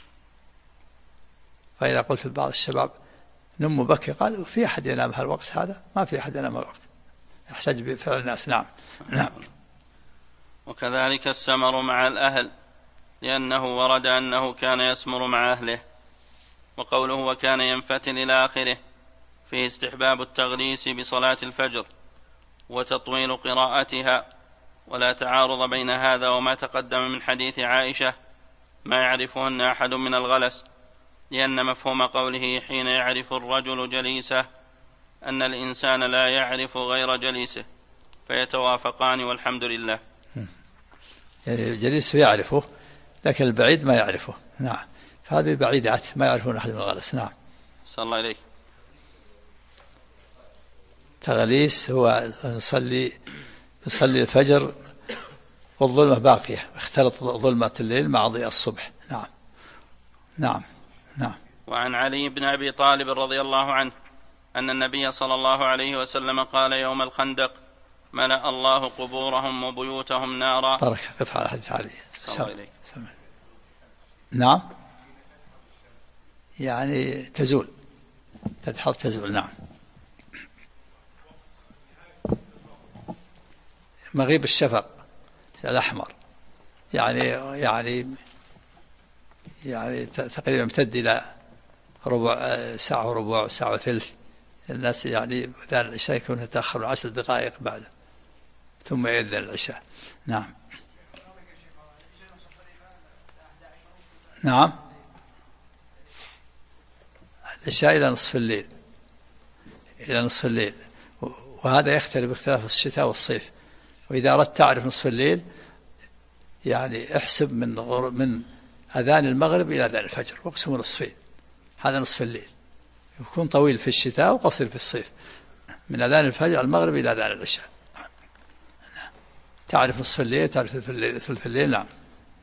فإذا قلت لبعض الشباب نم بكي، قال في أحد ينام هالوقت هذا؟ ما في أحد ينام هالوقت، يحتاج بفعل الناس. نعم. نعم. وكذلك السمر مع الأهل، لأنه ورد أنه كان يسمر مع أهله. وقوله وكان ينفتل إلى آخره فيه استحباب التغليس بصلاة الفجر وتطويل قراءتها، ولا تعارض بين هذا وما تقدم من حديث عائشة ما يعرفهن أحد من الغلس، لأن مفهوم قوله حين يعرف الرجل جليسه أن الإنسان لا يعرف غير جليسه فيتوافقان، والحمد لله. يعني الجليس يعرفه لكن البعيد ما يعرفه. نعم. فهذه بعيدات ما يعرفون أحد من الغلس. نعم. صلى الله عليك. تغليس هو يصلي الفجر والظلمة باقية، اختلط ظلمة الليل مع ضياء الصبح. نعم. نعم. نعم. وعن علي بن أبي طالب رضي الله عنه أن النبي صلى الله عليه وسلم قال يوم الخندق ملأ الله قبورهم وبيوتهم نارا. بارك قف على حديث علي. نعم. يعني تزول، تدحض تزول. نعم. مغيب الشفق الأحمر يعني تقريبا يمتد إلى ربع ساعة وربع ساعة وثلث. الناس يعني أذان العشاء يكون يتأخر 10 دقائق بعد ثم يأذن العشاء. نعم. نعم. العشاء إلى نصف الليل، وهذا يختلف باختلاف الشتاء والصيف. وإذا أردت تعرف نصف الليل يعني احسب من أذان المغرب إلى أذان الفجر واقسمه نصفين، هذا نصف الليل، يكون طويل في الشتاء وقصير في الصيف، من أذان الفجر المغرب إلى أذان العشاء. تعرف نصف الليل، تعرف ثلث الليل. نعم.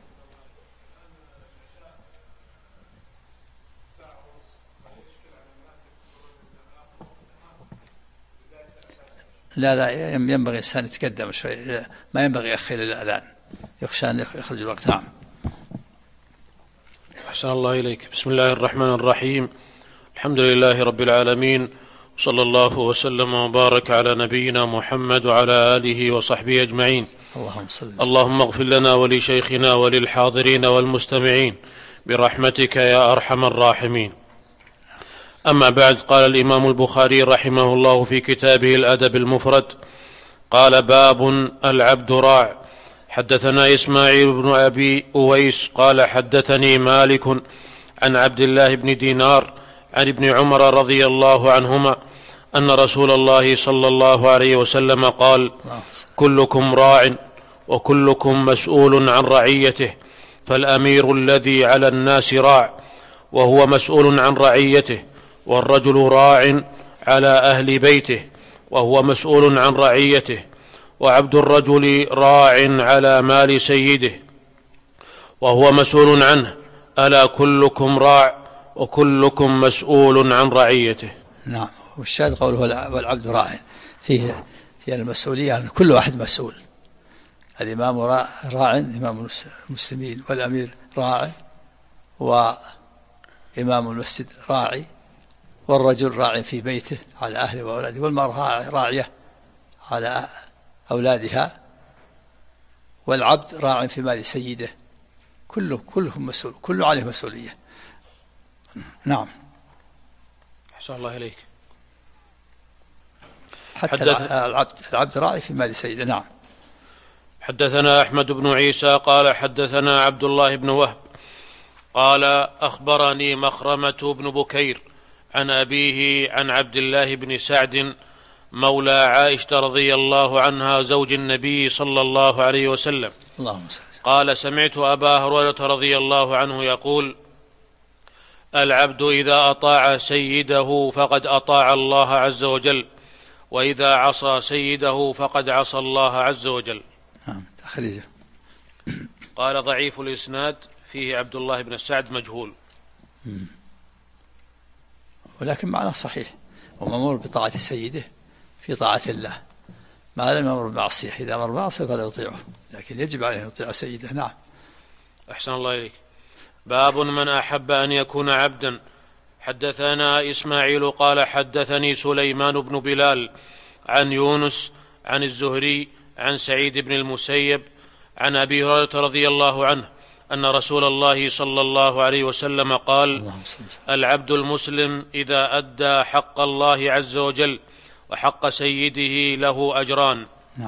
لا ينبغي الإنسان يتقدم شوي، ما ينبغي يأخر الأذان، يخشى أن يخرج الوقت. نعم. أحسن الله إليك. بسم الله الرحمن الرحيم. الحمد لله رب العالمين، صلى الله وسلم وبارك على نبينا محمد وعلى آله وصحبه أجمعين. اللهم اغفر لنا ولشيخنا وللحاضرين والمستمعين برحمتك يا أرحم الراحمين. أما بعد، قال الإمام البخاري رحمه الله في كتابه الأدب المفرد قال باب العبد راع. حدثنا إسماعيل بن أبي أويس قال حدثني مالك عن عبد الله بن دينار عن ابن عمر رضي الله عنهما أن رسول الله صلى الله عليه وسلم قال كلكم راع وكلكم مسؤول عن رعيته، فالأمير الذي على الناس راع وهو مسؤول عن رعيته، والرجل راع على أهل بيته وهو مسؤول عن رعيته، وعبد الرجل راع على مال سيده وهو مسؤول عنه، ألا كلكم راع وكلكم مسؤول عن رعيته. نعم. والشاهد قوله والعبد راع، فيه المسؤولية أن كل واحد مسؤول. الإمام راع إمام المسلمين، والأمير راع، وإمام المسجد راعي، والرجل راع في بيته على أهله وأولاده، والمرأة راعية على أولادها، والعبد راع في مال سيده. كلهم مسؤول، كل عليه مسؤولية. نعم. أحسن الله إليك. حتى العبد راعي في مال سيده. نعم. حدثنا أحمد بن عيسى قال حدثنا عبد الله بن وهب قال أخبرني مخرمة بن بكير عن أبيه عن عبد الله بن سعد مولى عائشة رضي الله عنها زوج النبي صلى الله عليه وسلم قال سمعت أبا هريرة رضي الله عنه يقول: العبد إذا أطاع سيده فقد أطاع الله عز وجل، وإذا عصى سيده فقد عصى الله عز وجل. تخريجه. قال ضعيف الإسناد، فيه عبد الله بن سعد مجهول، ولكن معناه صحيح، ومأمور بطاعة سيده في طاعة الله، ما لم يأمر بمعصية. إذا أمر بمعصية فلا يطيعه، لكن يجب عليه أن يطيع سيده. نعم. أحسن الله إليك. باب من أحب أن يكون عبدا. حدثنا إسماعيل قال حدثني سليمان بن بلال عن يونس عن الزهري عن سعيد بن المسيب عن أبي هريرة رضي الله عنه أن رسول الله صلى الله عليه وسلم قال: العبد المسلم إذا أدى حق الله عز وجل وحق سيده له أجران.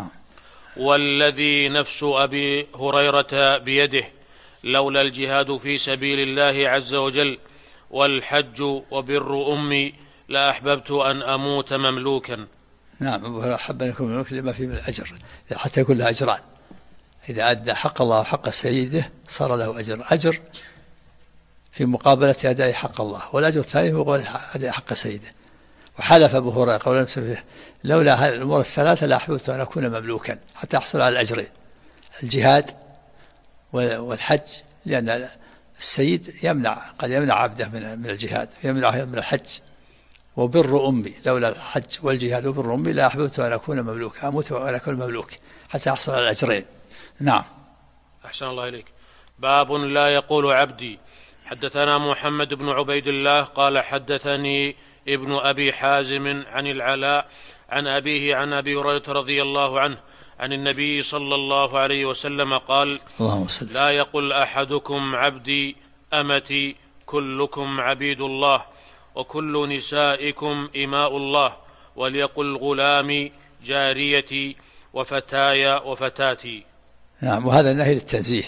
والذي نفس أبي هريرة بيده لولا الجهاد في سبيل الله عز وجل والحج وبر أمي لأحببت أن أموت مملوكا. نعم. أحب أن يكون مملوكا لما فيه من الأجر، حتى يكون له أجران. إذا أدى حق الله وحق سيده صار له أجر في مقابلة أداء حق الله، والأجر الثاني في مقابلة أداء حق سيده. وحلف أبو هريرة قال: لولا هذه الأمور الثلاثة لأحببت أن أكون مملوكا حتى أحصل على الأجرين: الجهاد والحج، لأن السيد قد يمنع عبده من الجهاد، يمنعه من الحج. وبر أمي، لولا الحج والجهاد وبر أمي لأحببت أن أكون مملوكا، أموت وأنا أكون مملوك حتى أحصل على الأجرين. نعم. أحسن الله إليك. باب لا يقول عبدي. حدثنا محمد بن عبيد الله قال حدثني ابن أبي حازم عن العلاء عن أبيه عن أبي هريرة رضي الله عنه عن النبي صلى الله عليه وسلم قال: لا يقل أحدكم عبدي أمتي، كلكم عبيد الله، وكل نسائكم إماء الله، وليقل غلامي جاريتي وفتاي وفتاتي. نعم. وهذا النهي للتنزيه.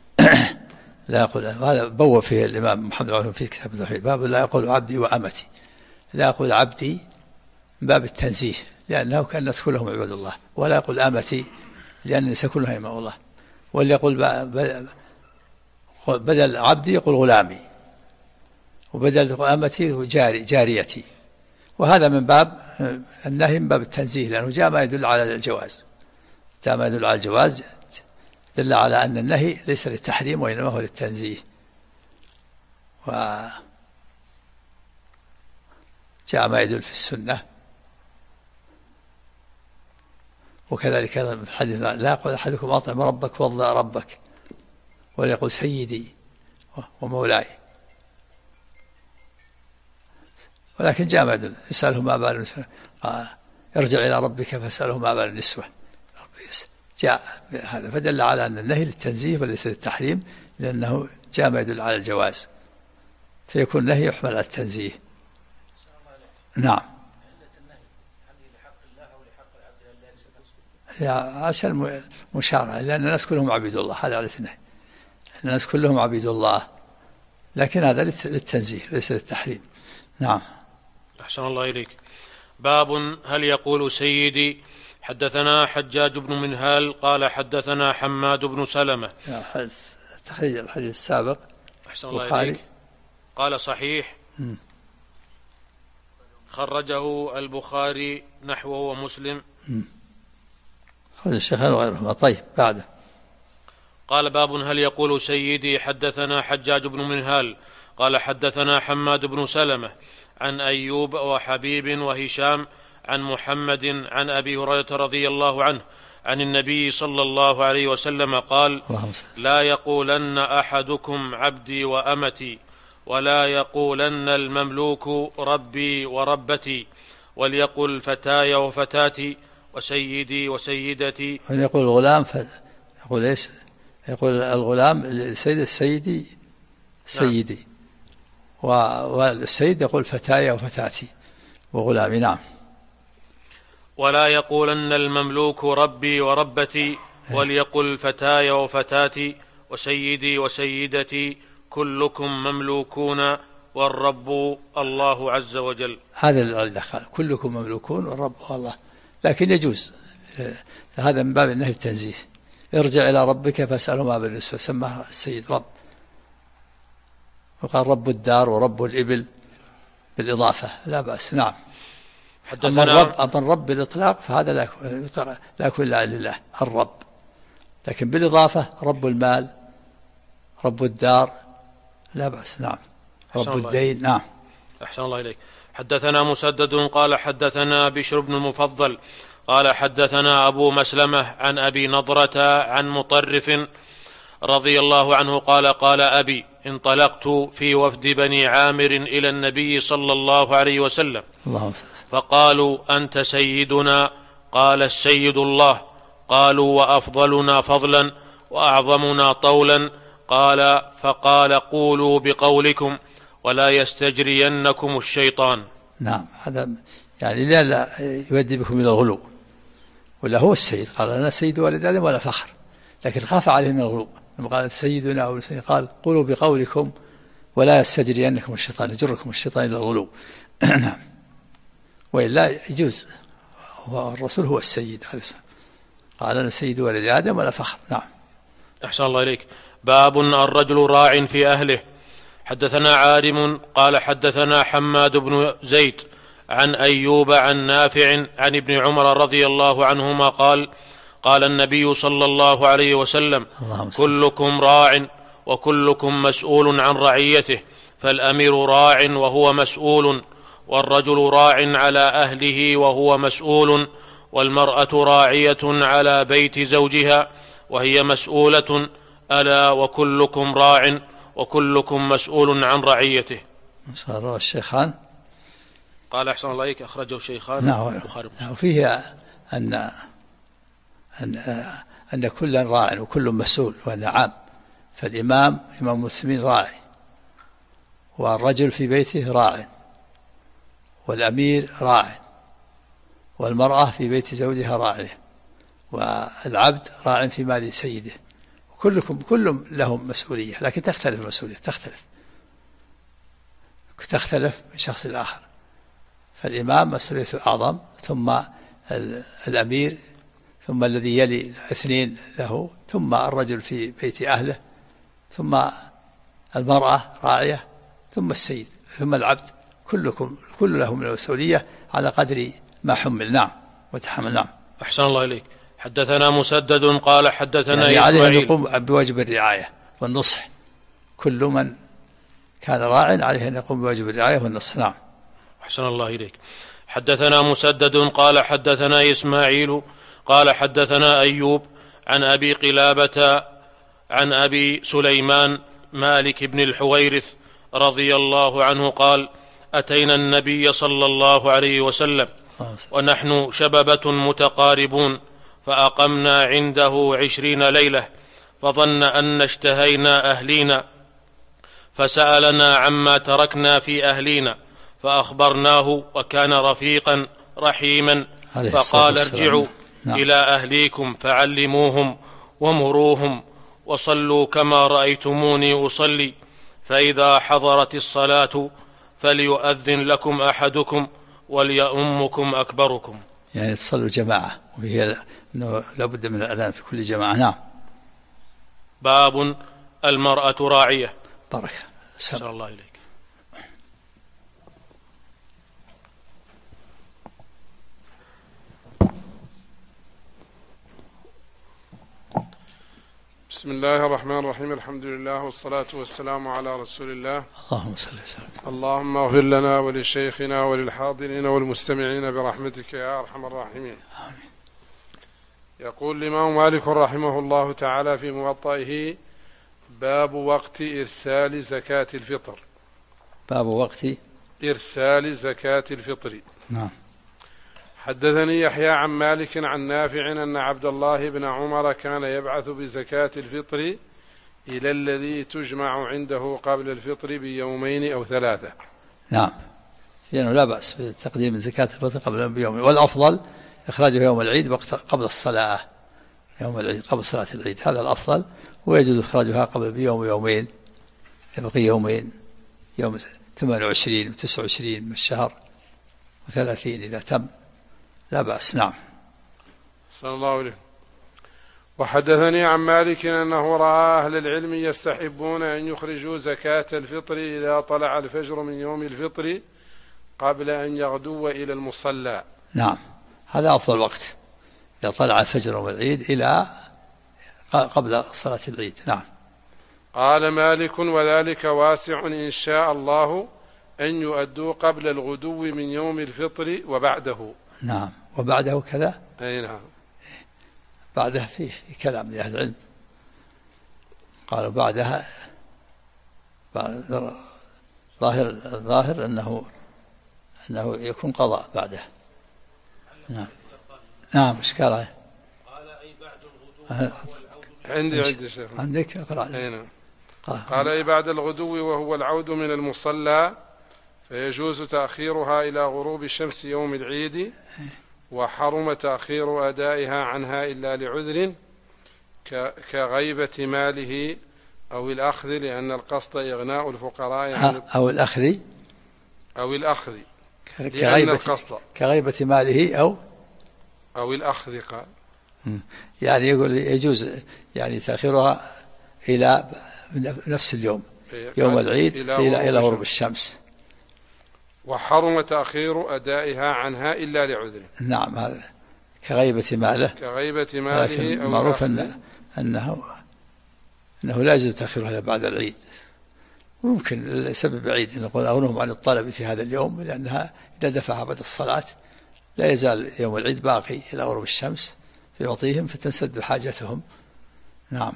لا يقول، هذا بوّ فيه الإمام محمد بن في كتاب التوحيد، باب لا يقول عبدي وأمتي، لا يقول عبدي من باب التنزيه، لأنه كان الناس كلهم عباد الله، ولا يقول أمتي لأن الناس كلهم إماء الله. واللي يقول بدل عبدي يقول غلامي، وبدل أمتي جاريتي. وهذا من باب النهي، من باب التنزيه، لأنه جاء ما يدل على الجواز. جاء ما يدل على الجواز دل على أن النهي ليس للتحريم وإنما هو للتنزيه. وجاء ما يدل في السنة. وكذلك أيضا في الحديث: لا يقول أحدكم أطعم ربك وضع ربك، ولا يقول سيدي ومولاي. ولكن جاء ما يدل: اسأله ما بال النسوة، ارجع إلى ربك فاسأله ما بال النسوة. جاء هذا فدل على أن النهي للتنزيه وليس للتحريم، لأنه جاء ما يدل على الجواز، فيكون النهي يحمل على التنزيه. نعم. عشان مشارعة، لأن الناس كلهم عبيد الله، هذا علة النهي. الناس كلهم عبيد الله، لكن هذا للتنزيه ليس للتحريم. نعم. أحسن الله إليك. باب هل يقول سيدي. حدثنا حجاج بن منهال قال حدثنا حماد بن سلمة. تخريج الحديث السابق. أحسن الله إليك. قال صحيح. خرجه البخاري نحوه ومسلم. خرج الشيخين وغيرهما. طيب بعده. قال باب هل يقول سيدي. حدثنا حجاج بن منهال قال حدثنا حماد بن سلمة عن أيوب وحبيب وهشام عن محمد عن أبي هريرة رضي الله عنه عن النبي صلى الله عليه وسلم قال لا يقولن أحدكم عبدي وأمتي ولا يقولن المملوك ربي وربتي وليقل فتاي وفتاتي وسيدي وسيدتي. يقول الغلام يقول إيش؟ يقول الغلام سيدي سيدي والسيد يقول فتاي وفتاتي وغلامي. نعم. ولا يقولن المملوك ربي وربتي وليقل فتاي وفتاتي وسيدي وسيدتي كلكم مملوكون والرب الله عز وجل. هذا الدخل كلكم مملوكون والرب الله، لكن يجوز هذا من باب النهي التنزيه. ارجع إلى ربك فاسأله ما بالنسبة، سماه السيد رب، وقال رب الدار ورب الإبل بالإضافة لا بأس. نعم. أما الرب بالإطلاق فهذا لا يكون إلا لله الرب، لكن بالإضافة رب المال رب الدار لا بأس. نعم. رب الدين. نعم. أحسن الله إليك. حدثنا مسدد قال حدثنا بشر بن المفضل قال حدثنا أبو مسلمة عن أبي نضرة عن مطرف رضي الله عنه قال قال أبي انطلقت في وفد بني عامر إلى النبي صلى الله عليه وسلم فقالوا أنت سيدنا؟ قال السيد الله. قالوا وأفضلنا فضلا وأعظمنا طولا؟ قال فقال قولوا بقولكم ولا يستجرينكم الشيطان. نعم. هذا يعني لا يودي بكم إلى الغلو، ولا هو السيد قال أنا سيد والد آدم ولا فخر، لكن خاف عليه من الغلو لما قال سيدنا أو سيد قال قولوا بقولكم ولا يستجرينكم الشيطان، يجركم الشيطان إلى الغلو. نعم. وإلا يجوز، والرسول هو السيد عليه السلام قال أنا سيد والد آدم ولا فخر. نعم. أحسن الله إليك. باب الرجل راع في أهله. حدثنا عارم قال حدثنا حماد بن زيد عن أيوب عن نافع عن ابن عمر رضي الله عنهما قال قال النبي صلى الله عليه وسلم كلكم راع وكلكم مسؤول عن رعيته، فالأمير راع وهو مسؤول، والرجل راع على أهله وهو مسؤول، والمرأة راعية على بيت زوجها وهي مسؤولة، ألا وكلكم راع وكلكم مسؤول عن رعيته. رواه الشيخان. قال أحسن الله إليك أخرجه الشيخان. نعم. وفيه أن كلا راع وكل مسؤول، وأن عام، فالإمام إمام المسلمين راعي، والرجل في بيته راع، والأمير راع، والمرأة في بيت زوجها راعية، والعبد راع في مال سيده، كل لهم مسؤولية، لكن تختلف المسؤولية، تختلف من شخص لآخر. فالإمام مسؤوليته أعظم، ثم الأمير، ثم الذي يلي اثنين له، ثم الرجل في بيت أهله، ثم المرأة راعية، ثم السيد، ثم العبد، كل له من المسؤولية على قدر ما حمل. نعم. وتحمل. نعم. أحسن الله إليك. حدثنا مسدد قال حدثنا يعني إسماعيل. عليه أن يقوم بواجب الرعاية والنصح، كل من كان راع عليه أن يقوم بواجب الرعاية والنصح. نعم. أحسن الله إليك. حدثنا مسدد قال حدثنا إسماعيل قال حدثنا أيوب عن أبي قلابة عن أبي سليمان مالك بن الحويرث رضي الله عنه قال أتينا النبي صلى الله عليه وسلم ونحن شببة متقاربون، فأقمنا عنده 20 ليلة، فظن أن اشتهينا أهلينا، فسألنا عما تركنا في أهلينا، فأخبرناه، وكان رفيقا رحيما، فقال ارجعوا إلى أهليكم فعلموهم ومروهم وصلوا كما رأيتموني أصلي، فإذا حضرت الصلاة فليؤذن لكم أحدكم وليؤمكم أكبركم. يعني تصلوا جماعة، وهي أنه لابد من الأذان في كل جماعة. نعم. باب المرأة راعية. بركة. أحسن الله إليك. بسم الله الرحمن الرحيم. الحمد لله والصلاة والسلام على رسول الله. اللهم صل وسلم. اللهم اغفر لنا ولشيخنا وللحاضرين والمستمعين برحمتك يا أرحم الراحمين. آمين. يقول الإمام مالك رحمه الله تعالى في موطئه: باب وقت إرسال زكاة الفطر. باب وقت إرسال زكاة الفطر. نعم. حدثني يحيى عن مالك عن نافع أن عبد الله بن عمر كان يبعث بزكاة الفطر إلى الذي تجمع عنده قبل الفطر بيومين أو 3. نعم، لأنه لا بأس بتقديم زكاة الفطر قبل بيوم، والأفضل إخراجه يوم العيد قبل الصلاة، يوم العيد قبل صلاة العيد، هذا الأفضل. ويجوز إخراجها قبل بيوم ويومين، يبقي يومين، يوم 28 و29 من الشهر و30 إذا تم، لا بأس. نعم. صلى الله عليه. وحدثني عن مالك أنه رأى أهل العلم يستحبون أن يخرجوا زكاة الفطر إذا طلع الفجر من يوم الفطر قبل أن يغدو إلى المصلى. نعم، هذا أفضل وقت، إذا طلع الفجر يوم العيد إلى قبل صلاة العيد. نعم. قال مالك: وذلك واسع إن شاء الله أن يؤدوا قبل الغدو من يوم الفطر وبعده. نعم، وبعده كذا. أي نعم، بعدها في كلام لأهل العلم، قالوا بعدها ظاهر أنه يكون قضاء بعده. نعم. نعم، إشكال عليه. قال أي بعد الغدو عندي شيخ. عندك اقرأ. أي نعم. قال أي بعد الغدو وهو العود من المصلى، فيجوز تأخيرها إلى غروب الشمس يوم العيد، وحرم تأخير أدائها عنها إلا لعذر كغيبة ماله أو الأخذ، لأن القصد إغناء الفقراء أو الأخذ كغيبة ماله أو الأخذ. قال يعني يقول يجوز يعني تأخيرها إلى نفس اليوم، يوم العيد إلى غروب الشمس. وحرم تأخير أدائها عنها إلا لعذر. نعم، هذا كغيبة ماله أو معروف أنه لا يجوز تأخيرها بعد العيد، ويمكن لسبب عيد نقول أغنهم عن الطلب في هذا اليوم، لأنها إذا دفعها بعد الصلاة لا يزال يوم العيد باقي إلى غروب الشمس فيعطيهم فتنسد حاجتهم. نعم.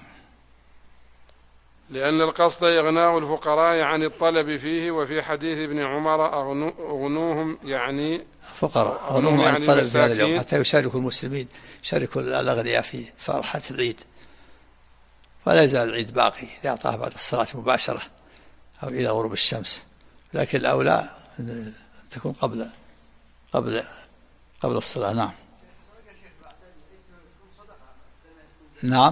لأن القصد إغناء الفقراء عن الطلب فيه. وفي حديث ابن عمر: أغنوهم يعني فقراء، أغنوهم عن الطلب في هذا اليوم حتى يشاركوا المسلمين، يشاركوا الأغنياء في فرحة العيد، ولا يزال العيد باقي إذا أعطاها بعد الصلاة مباشرة أو إلى غروب الشمس، لكن الأولى أن تكون قبل الصلاة. نعم. نعم،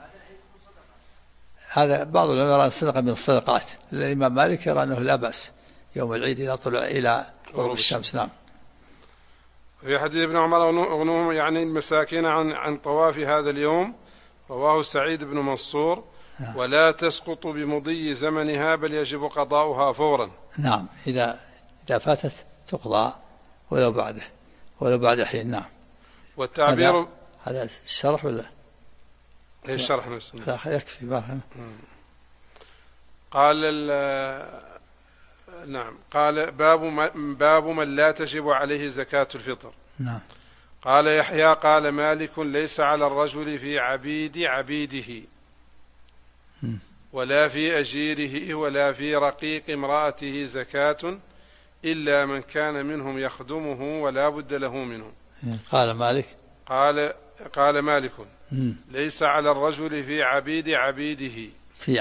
هذا بعض العلماء يرى الصدقة من الصدقات. الإمام مالك يرى أنه لا بأس يوم العيد إذا طلع إلى غروب الشمس. نعم. في حديث ابن عمر: أغنوهم يعني المساكين عن طواف هذا اليوم، رواه سعيد بن منصور. نعم. ولا تسقط بمضي زمنها بل يجب قضاؤها فورا. نعم، إذا فاتت تقضى ولو بعد حين. نعم. والتعبير هذا الشرح ولا الشرح نفسه؟ لا، يكفي بارك. قال نعم. قال: باب من لا تجب عليه زكاة الفطر. نعم. قال يحيى: قال مالك: ليس على الرجل في عبيده ولا في أجيره ولا في رقيق امرأته زكاة إلا من كان منهم يخدمه ولا بد له منه. قال مالك: قال مالك: ليس على الرجل في عبيده في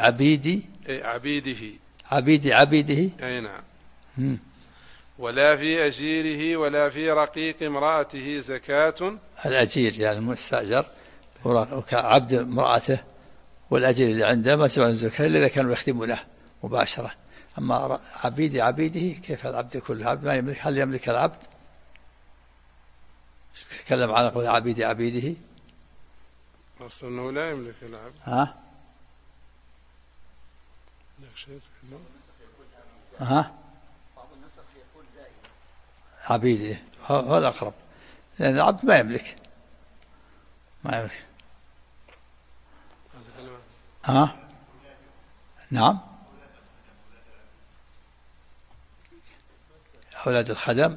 عبيده أي نعم، ولا في أجيره ولا في رقيق امرأته زكاة. الأجير يعني المستأجر، وكعبد امرأته، والأجير اللي عنده ما تبع الزكاة إلا إذا كانوا يخدمونه مباشرة. أما عبيده كيف العبد كل عبد ما يملك؟ هل يملك العبد؟ تكلم على قول عبيد عبيده. أصلا أنه لا يملك العبد. ها ها عبيده هو الأقرب، لأن العبد ما يملك نعم أولاد الخدم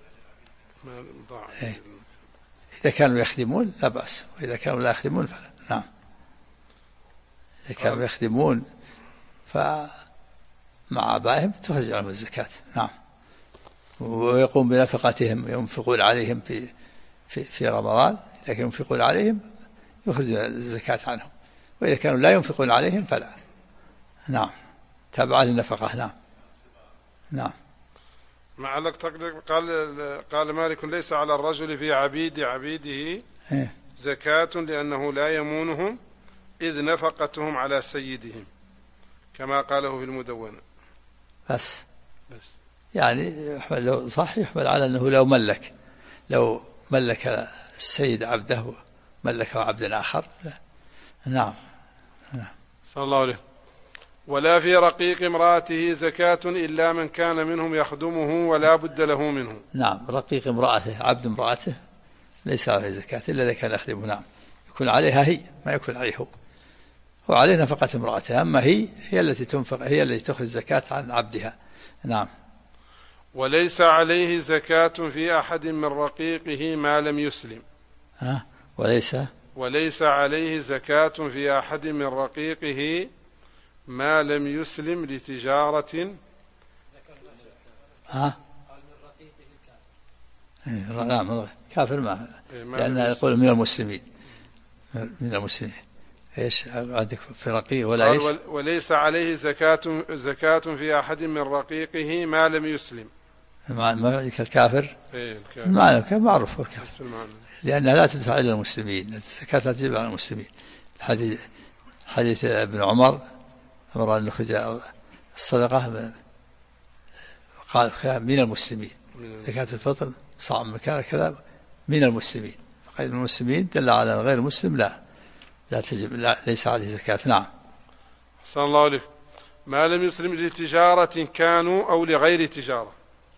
إذا كانوا يخدمون لا بأس، وإذا كانوا لا يخدمون فلا. نعم إذا كانوا يخدمون فمع آبائهم تخرج عنهم الزكاة. نعم ويقوم بنفقتهم، ينفقون عليهم في رمضان، إذا كانوا ينفقون عليهم يخرج الزكاة عنهم، وإذا كانوا لا ينفقون عليهم فلا. نعم تابعة للنفقة. نعم نعم. معلق قال مالك ليس على الرجل في عبيد عبيده زكاة لأنه لا يمونهم إذ نفقتهم على سيدهم، كما قاله في المدونة. بس يعني يحمل لو صح، يحمل على أنه لو ملك السيد عبده ملكه عبد آخر. نعم صلى الله عليه. ولا في رقيق امرأته زكاة إلا من كان منهم يخدمه ولا بد له منه. نعم رقيق امرأته، عبد امرأته ليس عليه زكاة إلا إذا كان يخدمه. نعم يكون عليها هي، ما يكون عليه هو عليه نفقة امرأته، أما هي التي تنفق، هي التي تأخذ زكاة عن عبدها. نعم. وليس عليه زكاة في أحد من رقيقه ما لم يسلم. وليس عليه زكاة في أحد من رقيقه ما لم يسلم لتجارة. نعم كافر ما لأنه يقول من المسلمين. ايش عندك في رقيق ولا ايش؟ وليس عليه زكاة في أحد من رقيقه ما لم يسلم. ما الكافر؟ المعنى معروف الكافر، لأنها لا تدفع إلى المسلمين، الزكاة لا تجب على المسلمين. حديث ابن عمر أمر أن نخرج الصدقة قال من المسلمين، زكاة الفطر صاع مكان كذا من المسلمين، فقيد المسلمين دل على غير المسلم لا تجب، لا ليس عليه زكاة. نعم. صلى الله عليه. ما لم يسلم لتجارة كانوا أو لغير تجارة.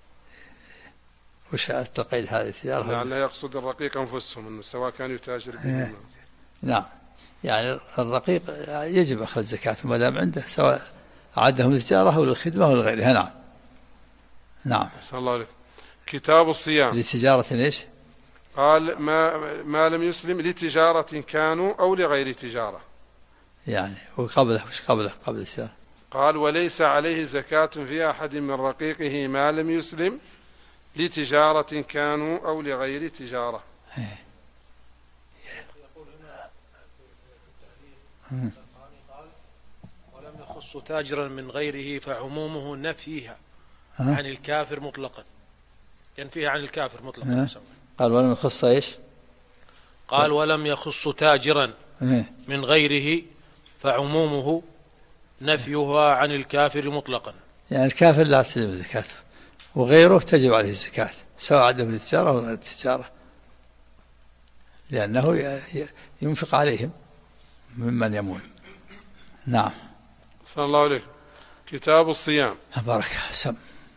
وش التقيد هذه التجارة؟ يعني لا يقصد الرقيق أنفسهم أنه سواء كان يتاجر بهم. نعم يعني الرقيق يجب أخذ زكاة ما دام عنده، سواء أعدهم للتجارة أو للخدمة أو لغيرها. نعم. نعم. صلى الله عليه. كتاب الصيام. لتجارة ايش؟ قال ما لم يسلم لتجارة كانوا أو لغير تجارة. يعني وقبله وش قبل التجارة؟ قال وليس عليه زكاة في أحد من رقيقه ما لم يسلم لتجارة كانوا أو لغير تجارة. ولم يخص تاجرا من غيره فعمومه نفيها عن الكافر مطلقا، ينفيها عن الكافر مطلقا. قال ولم يخص ايش؟ قال ولم يخص تاجرا من غيره فعمومه نفيها عن الكافر مطلقا. يعني الكافر لا تجب زكاته وغيره تجب عليه الزكاة، سواء عدم التجارة أو غير التجارة، لأنه ينفق عليهم ممن يمون. نعم. صلى الله عليه. كتاب الصيام. بارك سم.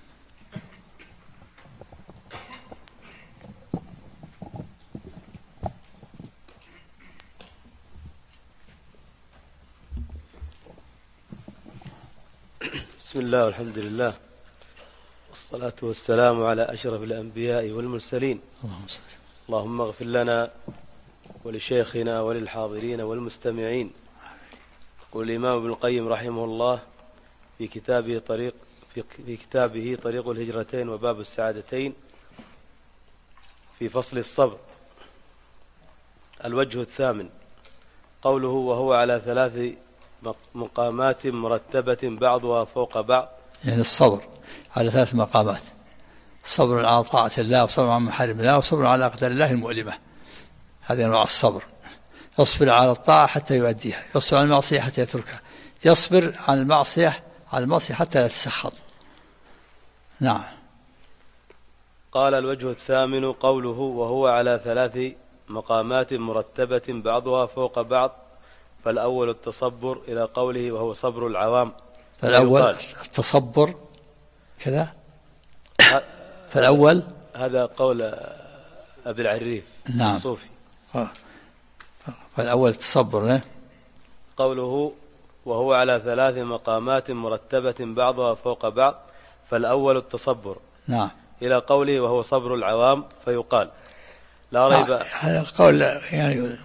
بسم الله والحمد لله والصلاة والسلام على أشرف الأنبياء والمرسلين. اللهم اغفر لنا ولشيخنا وللحاضرين والمستمعين. يقول الإمام ابن القيم رحمه الله في كتابه طريق الهجرتين وباب السعادتين في فصل الصبر. الوجه الثامن قوله وهو على 3 مقامات مرتبة بعضها فوق بعض. يعني الصبر على 3 مقامات: صبر على طاعة الله، وصبر عن محارم الله، وصبر على أقدار الله المؤلمة. هذه أنواع الصبر. يصبر على الطاعة حتى يؤديها، يصبر على المعصية حتى يتركها، يصبر عن المعصية حتى يتسخط. نعم. قال الوجه الثامن قوله وهو على 3 مقامات مرتبة بعضها فوق بعض، فالأول التصبر إلى قوله وهو صبر العوام. فالأول التصبر كذا. فالأول هذا قول أبي العريف نعم الصوفي. فالأول التصبر قوله وهو على 3 مقامات مرتبة بعضها فوق بعض، فالأول التصبر نعم إلى قوله وهو صبر العوام، فيقال لا ريب. هذا القول يعني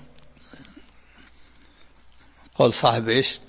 قول صاحب ايش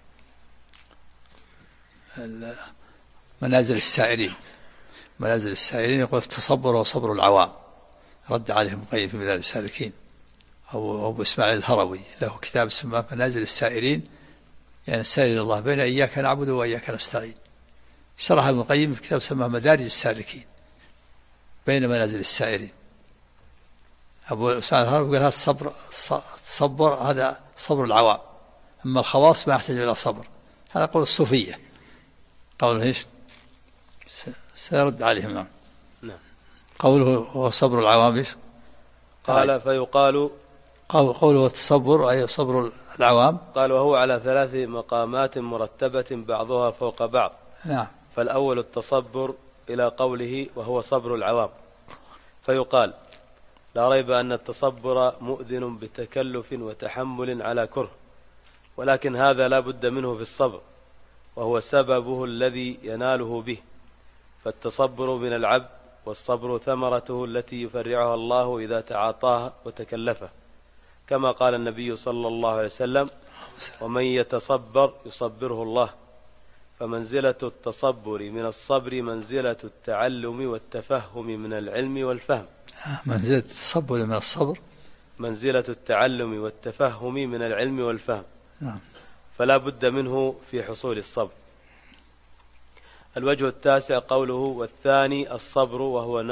منازل السائرين. منازل السائرين يقول التصبر وصبر العوام، رد عليهم مقيد في منازل السالكين أو أبو إسماعيل الهروي له كتاب اسمه منازل السائرين، يعني السائر إلى الله بين إياك نعبد وإياك نستعين. شرح ابن القيم في كتاب اسمه مدارج السالكين بين منازل السائرين. أبو إسماعيل الهروي قال هذا الصبر هذا صبر العوام، أما الخواص ما يحتاج إلى صبر. هذا قول الصوفية، قوله ايش سيرد عليهم. نعم. قوله هو صبر العوام ايش قال فيقال قوله التصبر أي صبر العوام. قال وهو على 3 مقامات مرتبة بعضها فوق بعض. نعم. فالأول التصبر إلى قوله وهو صبر العوام، فيقال لا ريب أن التصبر مؤذن بتكلف وتحمل على كره، ولكن هذا لا بد منه في الصبر، وهو سببه الذي يناله به. فالتصبر من العبد، والصبر ثمرته التي يفرعها الله إذا تعاطاها وتكلفه، كما قال النبي صلى الله عليه وسلم ومن يتصبر يصبره الله. فمنزلة التصبر من الصبر منزلة التعلم والتفهم من العلم والفهم. منزلة التصبر من الصبر منزلة التعلم والتفهم من العلم والفهم. نعم. فلا بد منه في حصول الصبر. الوجه التاسع قوله والثاني الصبر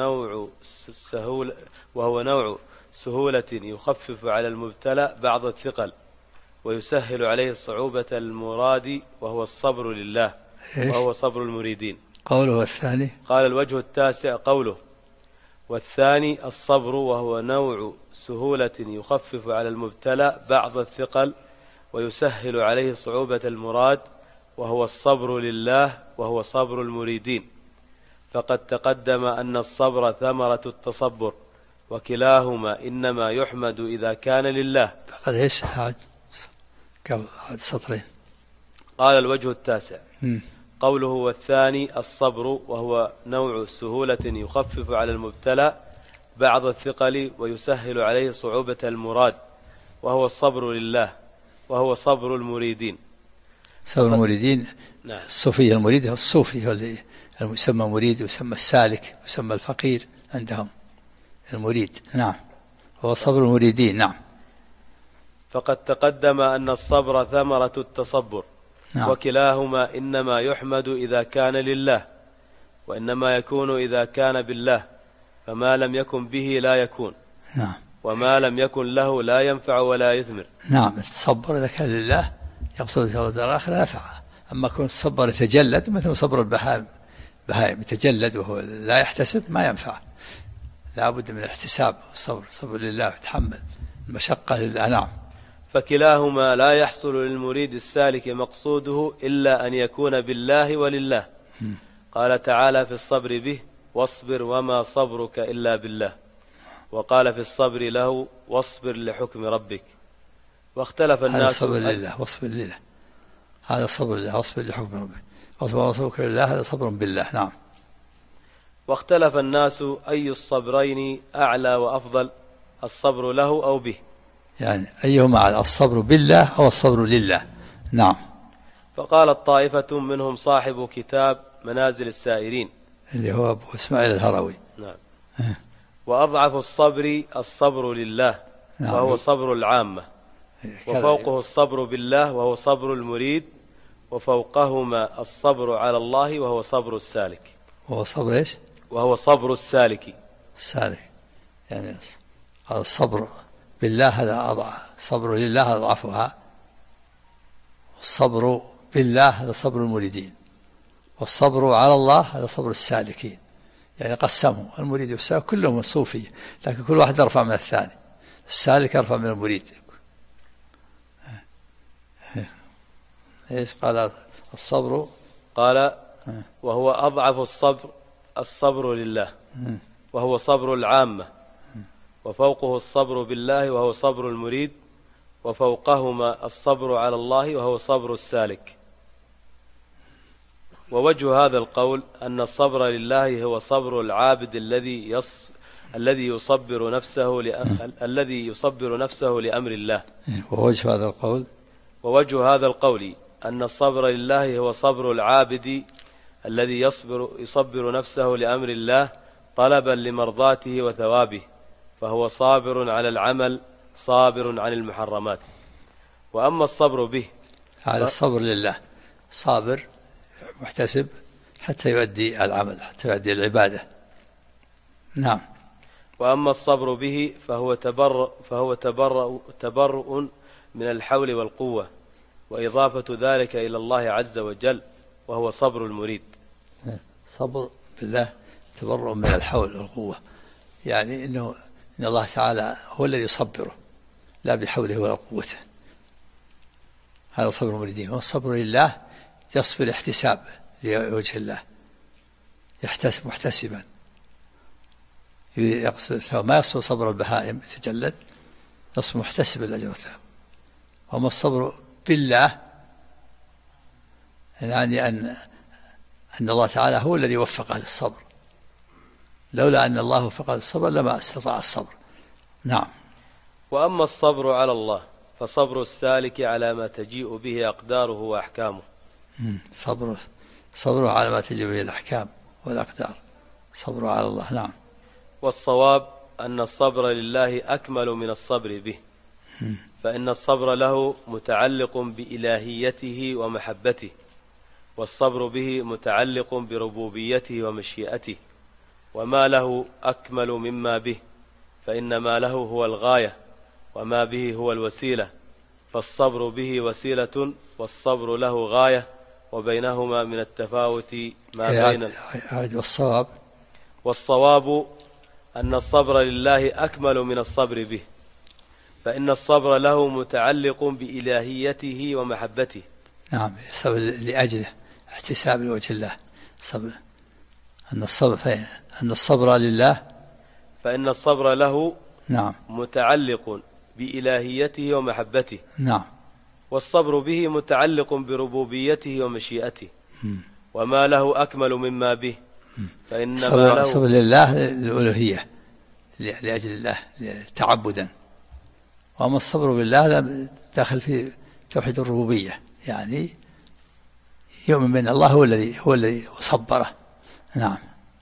وهو نوع سهولة يخفف على المبتلى بعض الثقل ويسهل عليه صعوبة المراد، وهو الصبر لله وهو صبر المريدين. قوله الثاني قال الوجه التاسع قوله والثاني الصبر وهو نوع سهولة يخفف على المبتلى بعض الثقل ويسهل عليه صعوبة المراد، وهو الصبر لله وهو صبر المريدين. فقد تقدم أن الصبر ثمرة التصبر، وكلاهما إنما يحمد إذا كان لله. فقد ايش قبل سطرين. قال الوجه التاسع قوله والثاني الصبر وهو نوع سهولة يخفف على المبتلى بعض الثقل ويسهل عليه صعوبة المراد، وهو الصبر لله وهو صبر المريدين. صبر المريدين. نعم. الصوفي المريد هو الصوفي، هو اللي يسمى مريد ويسمى السالك ويسمى الفقير عندهم المريد. نعم. هو صبر المريدين. نعم. فقد تقدم أن الصبر ثمرة التصبر. نعم. وكلاهما إنما يحمد إذا كان لله، وإنما يكون إذا كان بالله، فما لم يكن به لا يكون. نعم. وما لم يكن له لا ينفع ولا يثمر. نعم. التصبر إذا كان لله يقصد الدار الآخرة نفع. أما كون التصبر يتجلد مثل صبر البهائم يتجلد وهو لا يحتسب ما ينفع. لا بد من الاحتساب والصبر، صبر لله ويتحمل المشقة لله. نعم. فكلاهما لا يحصل للمريد السالك مقصوده إلا أن يكون بالله ولله. قال تعالى في الصبر به واصبر وما صبرك إلا بالله، وقال في الصبر له واصبر لحكم ربك. واختلف الناس. هذا صبر لله واصبر لله، هذا صبر لله واصبر لحكم ربك، واصبر لله هذا صبر بالله. نعم. واختلف الناس أي الصبرين أعلى وأفضل، الصبر له أو به، يعني أيهما أعلى، الصبر بالله أو الصبر لله. نعم. فقالت طائفة منهم صاحب كتاب منازل السائرين اللي هو أبو إسماعيل الهروي. نعم. وأضعف الصبر الصبر لله. نعم. وهو صبر العامة، وفوقه الصبر بالله وهو صبر المريد، وفوقهما الصبر على الله وهو صبر السالك. وهو صبر إيش؟ وهو صبر السالك. السالك يعني الصبر بالله هذا أضعف، الصبر لله أضعفها، والصبر بالله هذا صبر المريدين، والصبر على الله هذا صبر السالكين. يعني قسموا المريد والسالك كلهم صوفية، لكن كل واحد أرفع من الثاني، السالك أرفع من المريد. إيش قال الصبر؟ قال وهو أضعف الصبر لله، وهو صبر العامة، وفوقه الصبر بالله وهو صبر المريد، وفوقهما الصبر على الله وهو صبر السالك. ووجه هذا القول أن الصبر لله هو صبر العابد الذي يصبر نفسه لأمر الله. ووجه هذا القول أن الصبر لله هو صبر العابد الذي يصبر نفسه لأمر الله طلبا لمرضاته وثوابه، فهو صابر على العمل صابر عن المحرمات. وأما الصبر به، هذا الصبر لله، صابر محتسب حتى يؤدي العمل، حتى يؤدي العبادة. نعم. وأما الصبر به فهو تبرؤ من الحول والقوة، وإضافة ذلك إلى الله عز وجل، وهو صبر المريد. صبر بالله تبرؤ من الحول والقوة، يعني إن الله تعالى هو الذي يصبره لا بحوله ولا قوته، هذا صبر المريدين. والصبر لله يصبر احتساب لوجه الله، يحتسب محتسبا، يقصد ما يصبر صبر البهائم يتجلد، يصبر محتسب الأجر والثواب. وما الصبر بالله يعني أن الله تعالى هو الذي وفقه للصبر، لولا أن الله وفقه للصبر لما استطاع الصبر. نعم. وأما الصبر على الله فصبر السالك على ما تجيء به أقداره وأحكامه. صبره على ما تجيء به الأحكام والأقدار، صبره على الله. نعم. والصواب أن الصبر لله أكمل من الصبر به، فإن الصبر له متعلق بإلهيته ومحبته، والصبر به متعلق بربوبيته ومشيئته، وما له أكمل مما به، فإن ما له هو الغاية وما به هو الوسيلة، فالصبر به وسيلة والصبر له غاية، وبينهما من التفاوت ما بين. والصواب أن الصبر لله أكمل من الصبر به، فإن الصبر له متعلق بإلهيته ومحبته. نعم، الصبر لأجله احتساب لوجه الله. صبر أن الصبر لله، فإن الصبر له نعم متعلق بإلهيته ومحبته. نعم. والصبر به متعلق بربوبيته ومشيئته، وما له أكمل مما به، فإنما له صبر لله الألوهية لأجل الله تعبدا. وأما الصبر بالله داخل في توحيد الربوبية، يعني يؤمن بأن الله هو الذي صبره. نعم.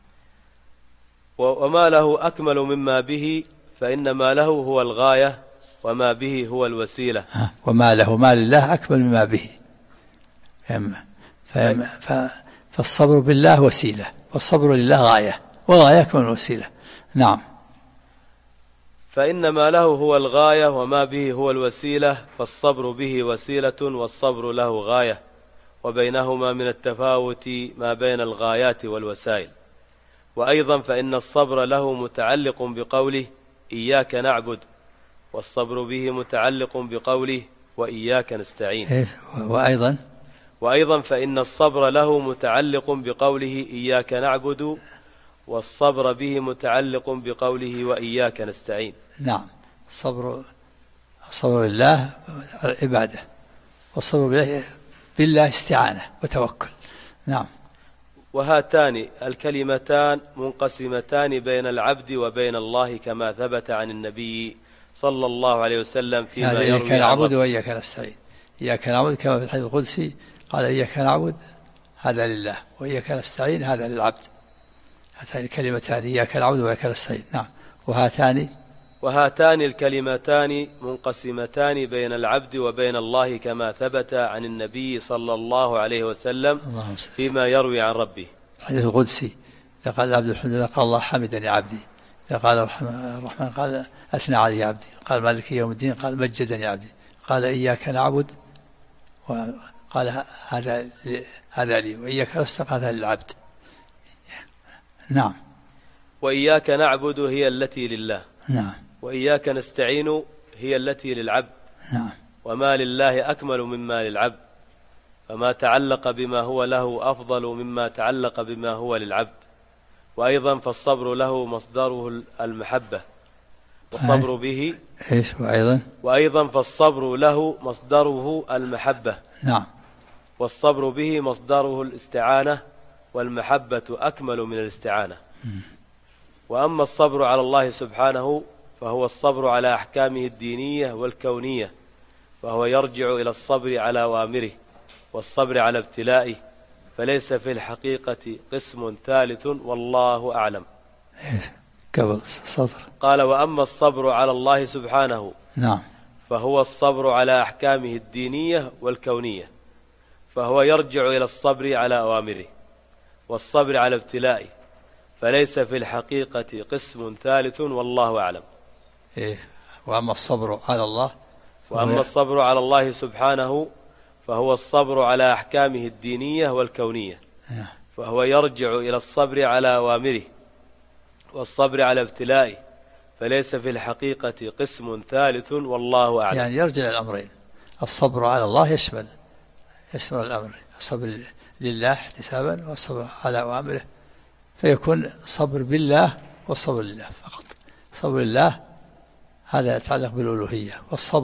وما له أكمل مما به، فإنما له هو الغاية وما به هو الوسيلة. وما له ما لله أكمل مما به، فالصبر بالله وسيلة، والصبر لله غاية، والغاية أكمل الوسيلة. نعم. فإنما له هو الغاية وما به هو الوسيلة، فالصبر به وسيلة والصبر له غاية، وبينهما من التفاوت ما بين الغايات والوسائل. وأيضا فإن الصبر له متعلق بقوله إياك نعبد، والصبر به متعلق بقوله وإياك نستعين. وأيضا فإن الصبر له متعلق بقوله إياك نعبد، والصبر به متعلق بقوله وإياك نستعين. نعم. الصبر لله عبادة، والصبر بالله استعانة وتوكل. نعم. وهاتان الكلمتان منقسمتان بين العبد وبين الله، كما ثبت عن النبي صلى الله عليه وسلم فيما يروي. إياك نعبد وإياك نستعين. إياك نعبد كما في الحديث القدسي قال إياك نعبد هذا لله، وإياك نستعين هذا للعبد. هاتان الكلمتان إياك نعبد وإياك نستعين. نعم. وهاتان الكلمتان منقسمتان بين العبد وبين الله، كما ثبت عن النبي صلى الله عليه وسلم فيما يروي عن ربه. الحديث القدسي قال العبد الحمد لله، قال الله حمدني عبدي. قال الرحمن قال أثنى علي عبدي. قال مالك يوم الدين قال مجدني عبدي. قال إياك نعبد وقال هذا لي، وإياك نستعين هذا للعبد. نعم. وإياك نعبد هي التي لله. نعم. وإياك نستعين هي التي للعبد. نعم. وما لله أكمل مما للعبد، فما تعلق بما هو له أفضل مما تعلق بما هو للعبد. وأيضا فالصبر له مصدره المحبة، والصبر به إيش وأيضا فالصبر له مصدره المحبة. نعم. والصبر به مصدره الاستعانة، والمحبة أكمل من الاستعانة. وأما الصبر على الله سبحانه فهو الصبر على أحكامه الدينية والكونية، وهو يرجع إلى الصبر على أوامره والصبر على ابتلائه، فليس في الحقيقة قسم ثالث والله أعلم. قبل سطر قال: وأما الصبر على الله سبحانه نعم فهو الصبر على أحكامه الدينية والكونية، فهو يرجع إلى الصبر على أوامره والصبر على ابتلائه، فليس في الحقيقة قسم ثالث والله أعلم. وأما الصبر على الله وأما الصبر على الله سبحانه فهو الصبر على أحكامه الدينية والكونية، فهو يرجع إلى الصبر على أوامره والصبر على ابتلائه، فليس في الحقيقة قسم ثالث والله أعلم. يعني يرجع إلى الأمرين. الصبر على الله يشمل الأمر، الصبر لله احتسابا والصبر على أوامره، فيكون صبر بالله والصبر لله فقط. صبر لله هذا يتعلق بالألوهية،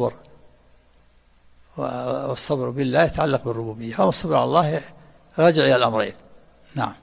والصبر بالله يتعلق بالربوبية. أما الصبر على الله راجع إلى الأمرين. نعم.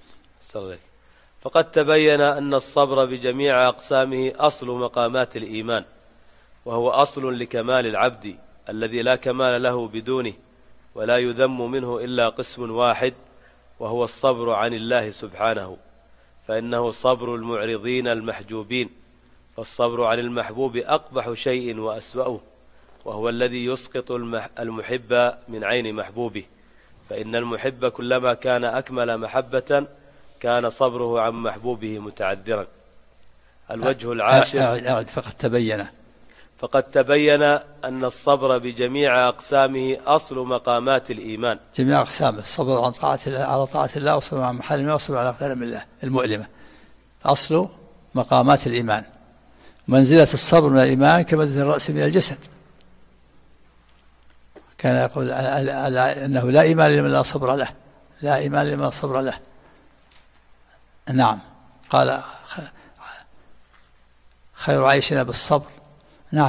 فقد تبين أن الصبر بجميع أقسامه أصل مقامات الإيمان، وهو أصل لكمال العبد الذي لا كمال له بدونه، ولا يذم منه إلا قسم واحد، وهو الصبر عن الله سبحانه، فإنه صبر المعرضين المحجوبين. فالصبر عن المحبوب أقبح شيء وأسوأه، وهو الذي يسقط المحب من عين محبوبه، فإن المحب كلما كان أكمل محبة كان صبره عن محبوبه متعذرا. الوجه العاشر. فقد تبين أن الصبر بجميع أقسامه أصل مقامات الإيمان. جميع أقسامه: الصبر عن على طاعة الله، والصبر عن محارمه، والصبر على أقدار الله المؤلمة. أصل مقامات الإيمان. منزلة الصبر من الإيمان كمنزلة الرأس من الجسد. كان يقول أنه لا إيمان لمن لا صبر له، لا إيمان لمن لا صبر له. نعم. قال: خير عيشنا بالصبر. نعم.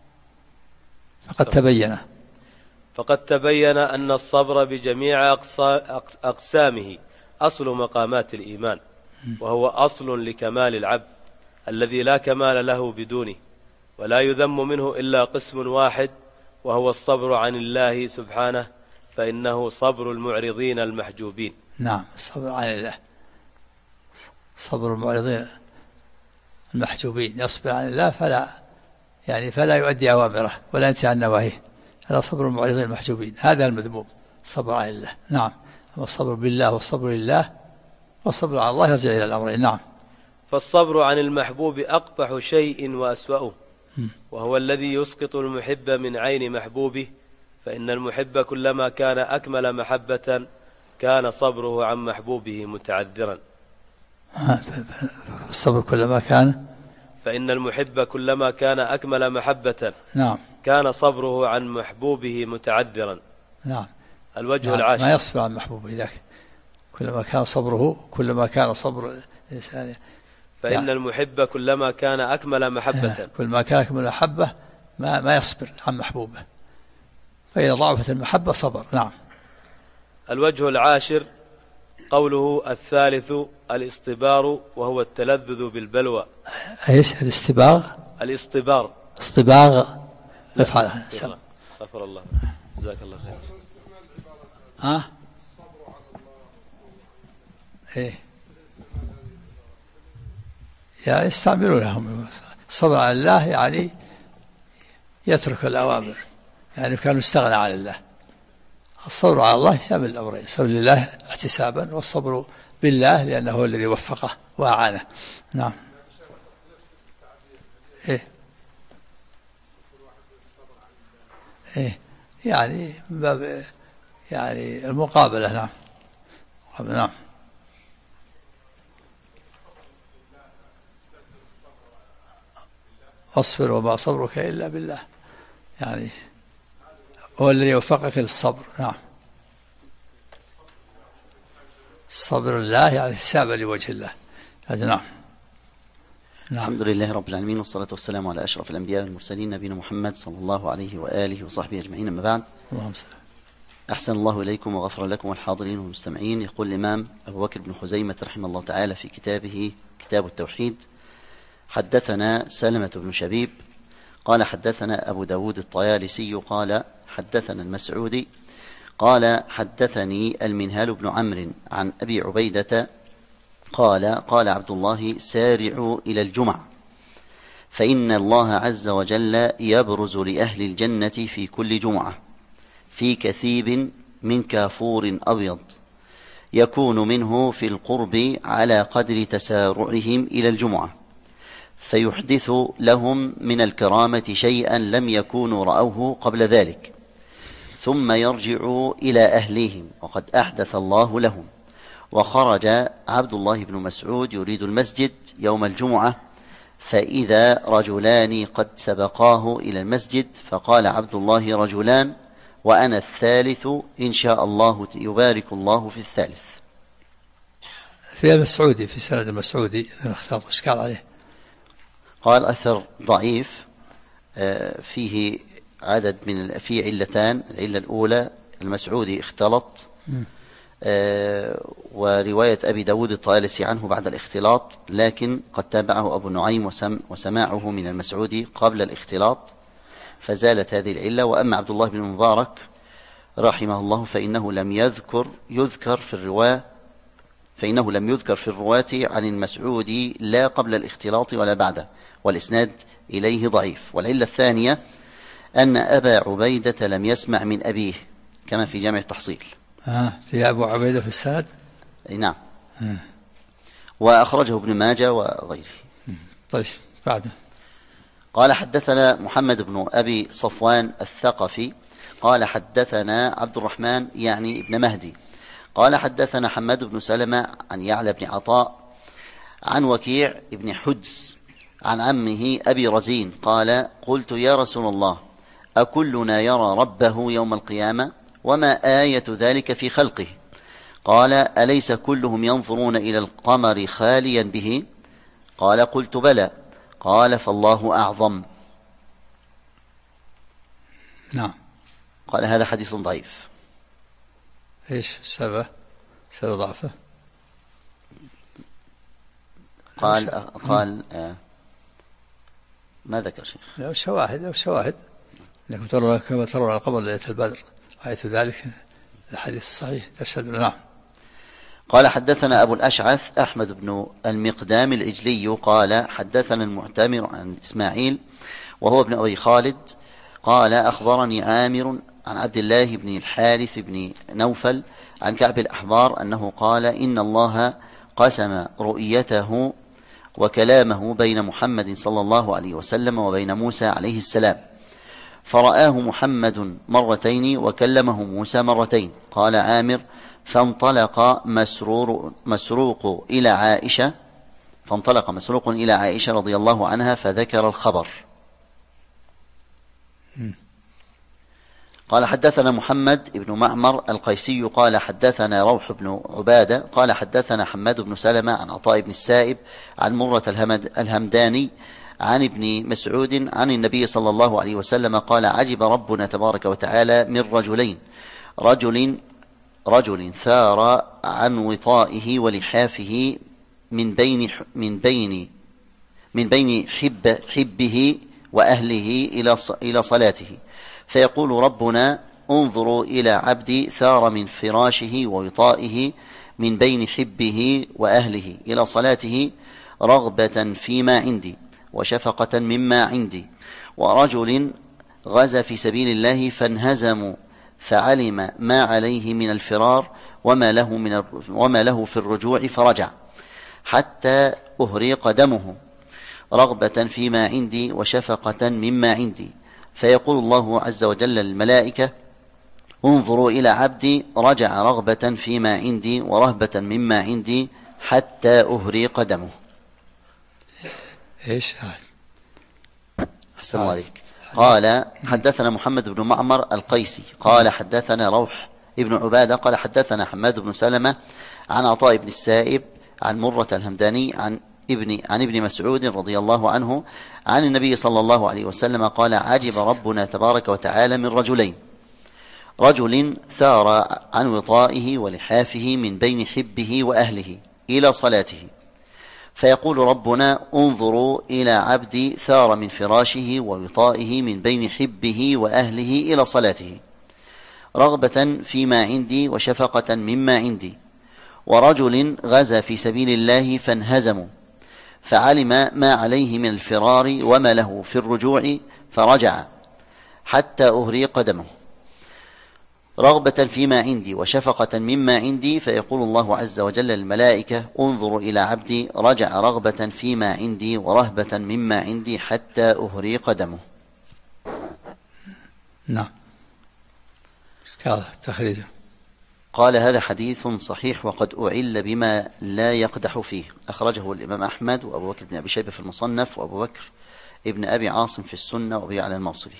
فقد تبين أن الصبر بجميع أقسامه أصل مقامات الإيمان، وهو أصل لكمال العبد الذي لا كمال له بدونه، ولا يذم منه إلا قسم واحد، وهو الصبر عن الله سبحانه، فإنه صبر المعرضين المحجوبين. نعم. الصبر عن الله، صبر المعرضين المحجوبين. يصبر عن الله فلا يؤدي أوامره ولا ينتهي عن نواهيه. هذا صبر المعرضين المحجوبين، هذا المذموم، الصبر عن الله. نعم. والصبر بالله والصبر لله والصبر على الله يرجع إلى الأمرين. نعم. فالصبر عن المحبوب أقبح شيء وأسوأه، وهو الذي يسقط المحب من عين محبوبه، فإن المحب كلما كان أكمل محبة كان صبره عن محبوبه متعذرا. الصبر كلما كان، فإن المحب كلما كان أكمل محبة نعم كان صبره عن محبوبه متعذرا. نعم. الوجه العاشر. ما يصبر عن محبوبه ذاك، كلما كان صبر الإنسان. فإن المحب كلما كان أكمل محبة، كلما كان أكمل محبة ما يصبر عن محبوبه، فإذا ضعفت المحبة صبر. نعم. الوجه العاشر. قوله الثالث الاصطبار، وهو التلذذ بالبلوى. ايش الاصطبار؟ افعلها. غفر الله. جزاك الله خير. ايه يعني يستعملونهم. الصبر على الله يعني يترك الأوامر، يعني كانوا استغنى عن الله. الصبر على الله يشمل الأمرين: الصبر لله احتسابا، والصبر بالله لأنه هو الذي وفقه وأعانه. نعم. يعني باب يعني المقابلة. نعم. نعم. فاصبر وما صبرك إلا بالله، يعني هو الذي يوفقك للصبر. نعم، صبر الله يعني السابع لوجه الله. هذا نعم. الحمد لله رب العالمين، والصلاة والسلام على أشرف الأنبياء والمرسلين نبينا محمد صلى الله عليه وآله وصحبه أجمعين، أما بعد. اللهم صل. أحسن الله إليكم وغفر لكم الحاضرين والمستمعين. يقول الإمام أبو بكر بن خزيمة رحمه الله تعالى في كتابه كتاب التوحيد: حدثنا سلمة بن شبيب قال حدثنا أبو داود الطيالسي قال حدثنا المسعودي قال حدثني المنهال بن عمرو عن أبي عبيدة قال قال عبد الله: سارعوا إلى الجمعة، فإن الله عز وجل يبرز لأهل الجنة في كل جمعة في كثيب من كافور أبيض، يكون منه في القرب على قدر تسارعهم إلى الجمعة، فيحدث لهم من الكرامة شيئا لم يكونوا رأوه قبل ذلك، ثم يرجعوا إلى أهليهم وقد أحدث الله لهم. وخرج عبد الله بن مسعود يريد المسجد يوم الجمعة، فإذا رجلان قد سبقاه إلى المسجد، فقال عبد الله: رجلان وأنا الثالث إن شاء الله يبارك الله في الثالث. في المسعودي، في سند المسعودي اختلط إشكال عليه. قال أثر ضعيف فيه عدد في علتان. العلة الأولى المسعودي اختلط، ورواية أبي داود الطيالسي عنه بعد الاختلاط، لكن قد تابعه أبو نعيم وسماعه من المسعودي قبل الاختلاط فزالت هذه العلة. وأما عبد الله بن المبارك رحمه الله فإنه لم يذكر في الرواة عن المسعودي لا قبل الاختلاط ولا بعده، والإسناد إليه ضعيف. والعلة الثانية أن أبا عبيدة لم يسمع من أبيه كما في جامع التحصيل. في أبو عبيدة في السند؟ نعم. وأخرجه ابن ماجه وغيره. طيب بعده. قال حدثنا محمد بن أبي صفوان الثقفي قال حدثنا عبد الرحمن يعني ابن مهدي قال حدثنا حماد بن سلمة عن يعلى بن عطاء عن وكيع بن حدس عن عمه أبي رزين قال: قلت يا رسول الله، أكلنا يرى ربه يوم القيامة؟ وما آية ذلك في خلقه؟ قال: أليس كلهم ينظرون إلى القمر خاليا به؟ قال: قلت بلى. قال: فالله أعظم. نعم. قال: هذا حديث ضعيف. ايش سبب ضعفه؟ قال ما ذكر شيخ. لو شواهد لكم ترى كما ترون القمر ليلة البدر، آية ذلك الحديث الصحيح يشهد. نعم. قال حدثنا أبو الأشعث أحمد بن المقدام العجلي قال حدثنا المعتمر عن إسماعيل وهو ابن أبي خالد قال أخبرني عامر عن عبد الله بن الحارث بن نوفل عن كعب الأحبار أنه قال: إن الله قسم رؤيته وكلامه بين محمد صلى الله عليه وسلم وبين موسى عليه السلام، فرآه محمد مرتين وكلمه موسى مرتين. قال عامر: فانطلق مسروق إلى عائشة رضي الله عنها فذكر الخبر. قال حدثنا محمد بن معمر القيسي قال حدثنا روح بن عبادة قال حدثنا حماد بن سلمة عن عطاء بن السائب عن مرة الهمداني عن ابن مسعود عن النبي صلى الله عليه وسلم قال: عجب ربنا تبارك وتعالى من رجلين، رجل ثار عن وطائه ولحافه من بين حبه وأهله إلى صلاته، فيقول ربنا: انظروا إلى عبدي ثار من فراشه ووطائه من بين حبه وأهله إلى صلاته رغبة فيما عندي وشفقة مما عندي. ورجل غزا في سبيل الله فانهزموا فعلم ما عليه من الفرار وما له في الرجوع فرجع حتى أهريق دمه رغبة فيما عندي وشفقة مما عندي، فيقول الله عز وجل للملائكة: انظروا إلى عبدي رجع رغبة فيما عندي ورهبة مما عندي حتى أهريق دمه. ايش هذا؟ أحسن الله عليك. قال حدثنا محمد بن معمر القيسي قال حدثنا روح ابن عبادة قال حدثنا حماد بن سلمة عن عطاء بن السائب عن مرة الهمداني عن ابن مسعود رضي الله عنه عن النبي صلى الله عليه وسلم قال عجب ربنا تبارك وتعالى من رجلين: رجل ثار عن وطائه ولحافه من بين حبه وأهله إلى صلاته، فيقول ربنا: انظروا إلى عبدي ثار من فراشه ووطائه من بين حبه وأهله إلى صلاته، رغبة فيما عندي وشفقة مما عندي. ورجل غزا في سبيل الله فانهزموا، فعلم ما عليه من الفرار وما له في الرجوع، فرجع حتى أهري قدمه، رغبة فيما عندي وشفقة مما عندي. فيقول الله عز وجل للملائكة: انظروا إلى عبدي رجع رغبة فيما عندي ورهبة مما عندي حتى أهري قدمه. نعم. تخريجه. قال: هذا حديث صحيح وقد أعل بما لا يقدح فيه. أخرجه الإمام أحمد وأبو بكر بن أبي شيبة في المصنف وأبو بكر ابن أبي عاصم في السنة وأبي يعلى الموصلي.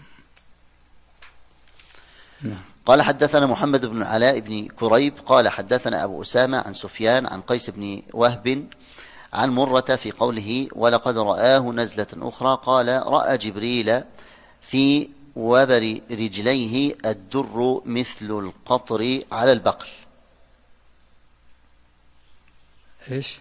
نعم. قال حدثنا محمد بن علاء بن كريب قال حدثنا أبو أسامة عن سفيان عن قيس بن وهب عن مرة في قوله: ولقد رآه نزلة أخرى، قال: رأى جبريل في وبر رجليه الدر مثل القطر على البقل. إيش؟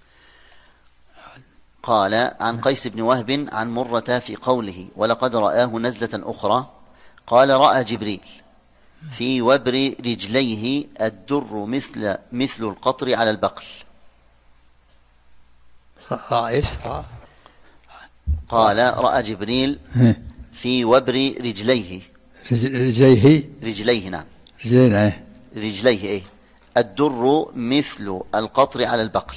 قال عن قيس بن وهب عن مرة في قوله: ولقد رآه نزلة أخرى، قال: رأى جبريل في وبر رجليه الدر مثل القطر على البقل. قال: رأى جبريل في وبر رجليه رجليه نعم رجليه الدر مثل القطر على البقل.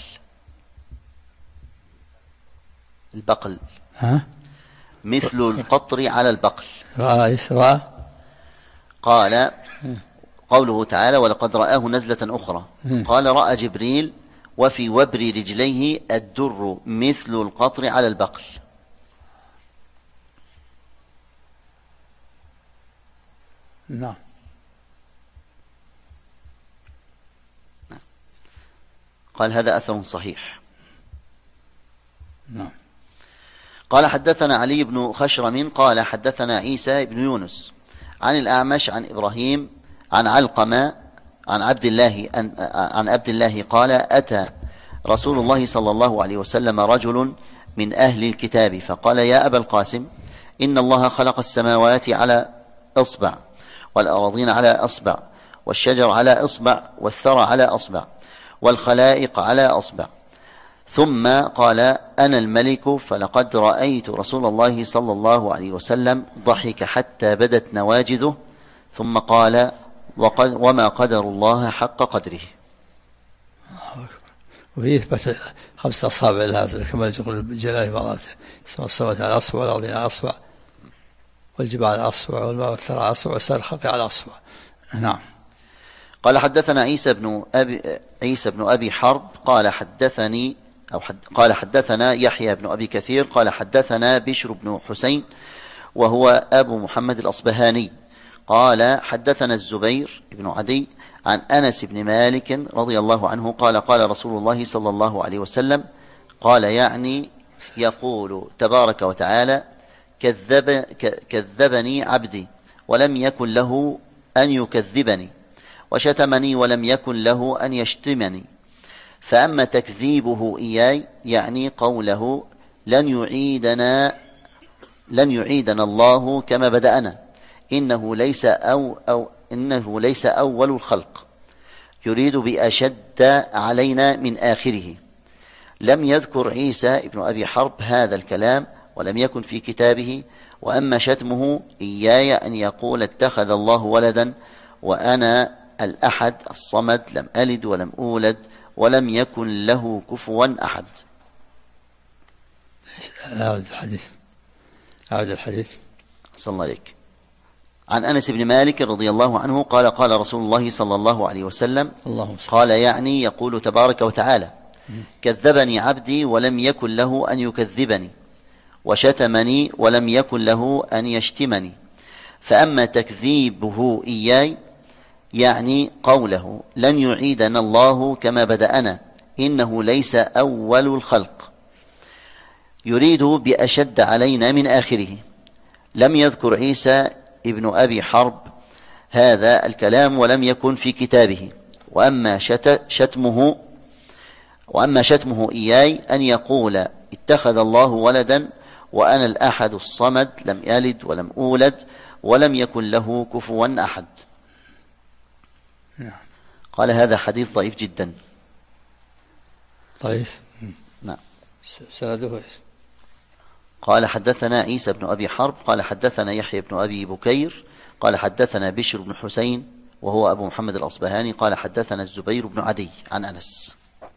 البقل مثل القطر على البقل. رأى قال: قوله تعالى: ولقد رآه نزلة أخرى، قال: رأى جبريل وفي وبر رجليه الدر مثل القطر على البقل. نعم. قال: هذا أثر صحيح. نعم. قال: حدثنا علي بن خشرم قال حدثنا عيسى بن يونس عن الأعمش عن إبراهيم عن علقمة عن عبد الله قال: أتى رسول الله صلى الله عليه وسلم رجل من أهل الكتاب فقال: يا أبا القاسم، إن الله خلق السماوات على إصبع، والأراضين على أصبع، والشجر على إصبع، والثرى على أصبع، والخلائق على أصبع. ثم قال: أنا الملك، فلقد رأيت رسول الله صلى الله عليه وسلم ضحك حتى بدت نواجذه، ثم قال: وما قدر الله حق قدره. ويثبت 5 أصابع لها كما يقول الجلال بعضها: السماوات على أصبع، والأرض على أصبع، والجبال على أصبع، والماء والثرى على أصبع، وسائر الخلق على أصبع. نعم. قال: حدثنا عيسى بن أبي حرب قال حدثنا يحيى بن أبي كثير قال حدثنا بشر بن حسين وهو أبو محمد الأصبهاني قال حدثنا الزبير بن عدي عن أنس بن مالك رضي الله عنه قال: قال رسول الله صلى الله عليه وسلم، قال يعني يقول تبارك وتعالى: كذبني عبدي ولم يكن له أن يكذبني، وشتمني ولم يكن له أن يشتمني. فأما تكذيبه إياي يعني قوله: لن يعيدنا الله كما بدأنا، إنه ليس أول الخلق، يريد بأشد علينا من آخره. لم يذكر عيسى ابن أبي حرب هذا الكلام ولم يكن في كتابه. وأما شتمه إياي أن يقول: اتخذ الله ولدا، وأنا الأحد الصمد، لم ألد ولم أولد ولم يكن له كفوا أحد. أعد الحديث. صلى الله عليك. عن أنس بن مالك رضي الله عنه قال: قال رسول الله صلى الله عليه وسلم، قال يعني يقول تبارك وتعالى: كذبني عبدي ولم يكن له أن يكذبني، وشتمني ولم يكن له أن يشتمني. فأما تكذيبه إياي يعني قوله لن يعيدنا الله كما بدأنا إنه ليس أول الخلق، يريد بأشد علينا من آخره. لم يذكر عيسى ابن أبي حرب هذا الكلام ولم يكن في كتابه. وأما شتمه إياي أن يقول اتخذ الله ولدا وأنا الأحد الصمد لم يلد ولم أولد ولم يكن له كفوا أحد. قال هذا حديث ضعيف جدا. ضعيف. نعم. سنده. قال حدثنا عيسى بن أبي حرب قال حدثنا يحيى بن أبي بكير قال حدثنا بشر بن حسين وهو أبو محمد الأصبهاني قال حدثنا الزبير بن عدي عن أنس.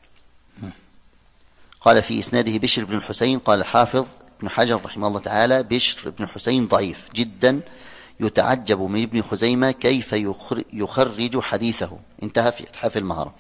قال في إسناده بشر بن الحسين قال الحافظ ابن حجر رحمه الله تعالى بشر بن حسين ضعيف جدا يتعجب من ابن خزيمة كيف يخرج حديثه. انتهى في إتحاف المهرة.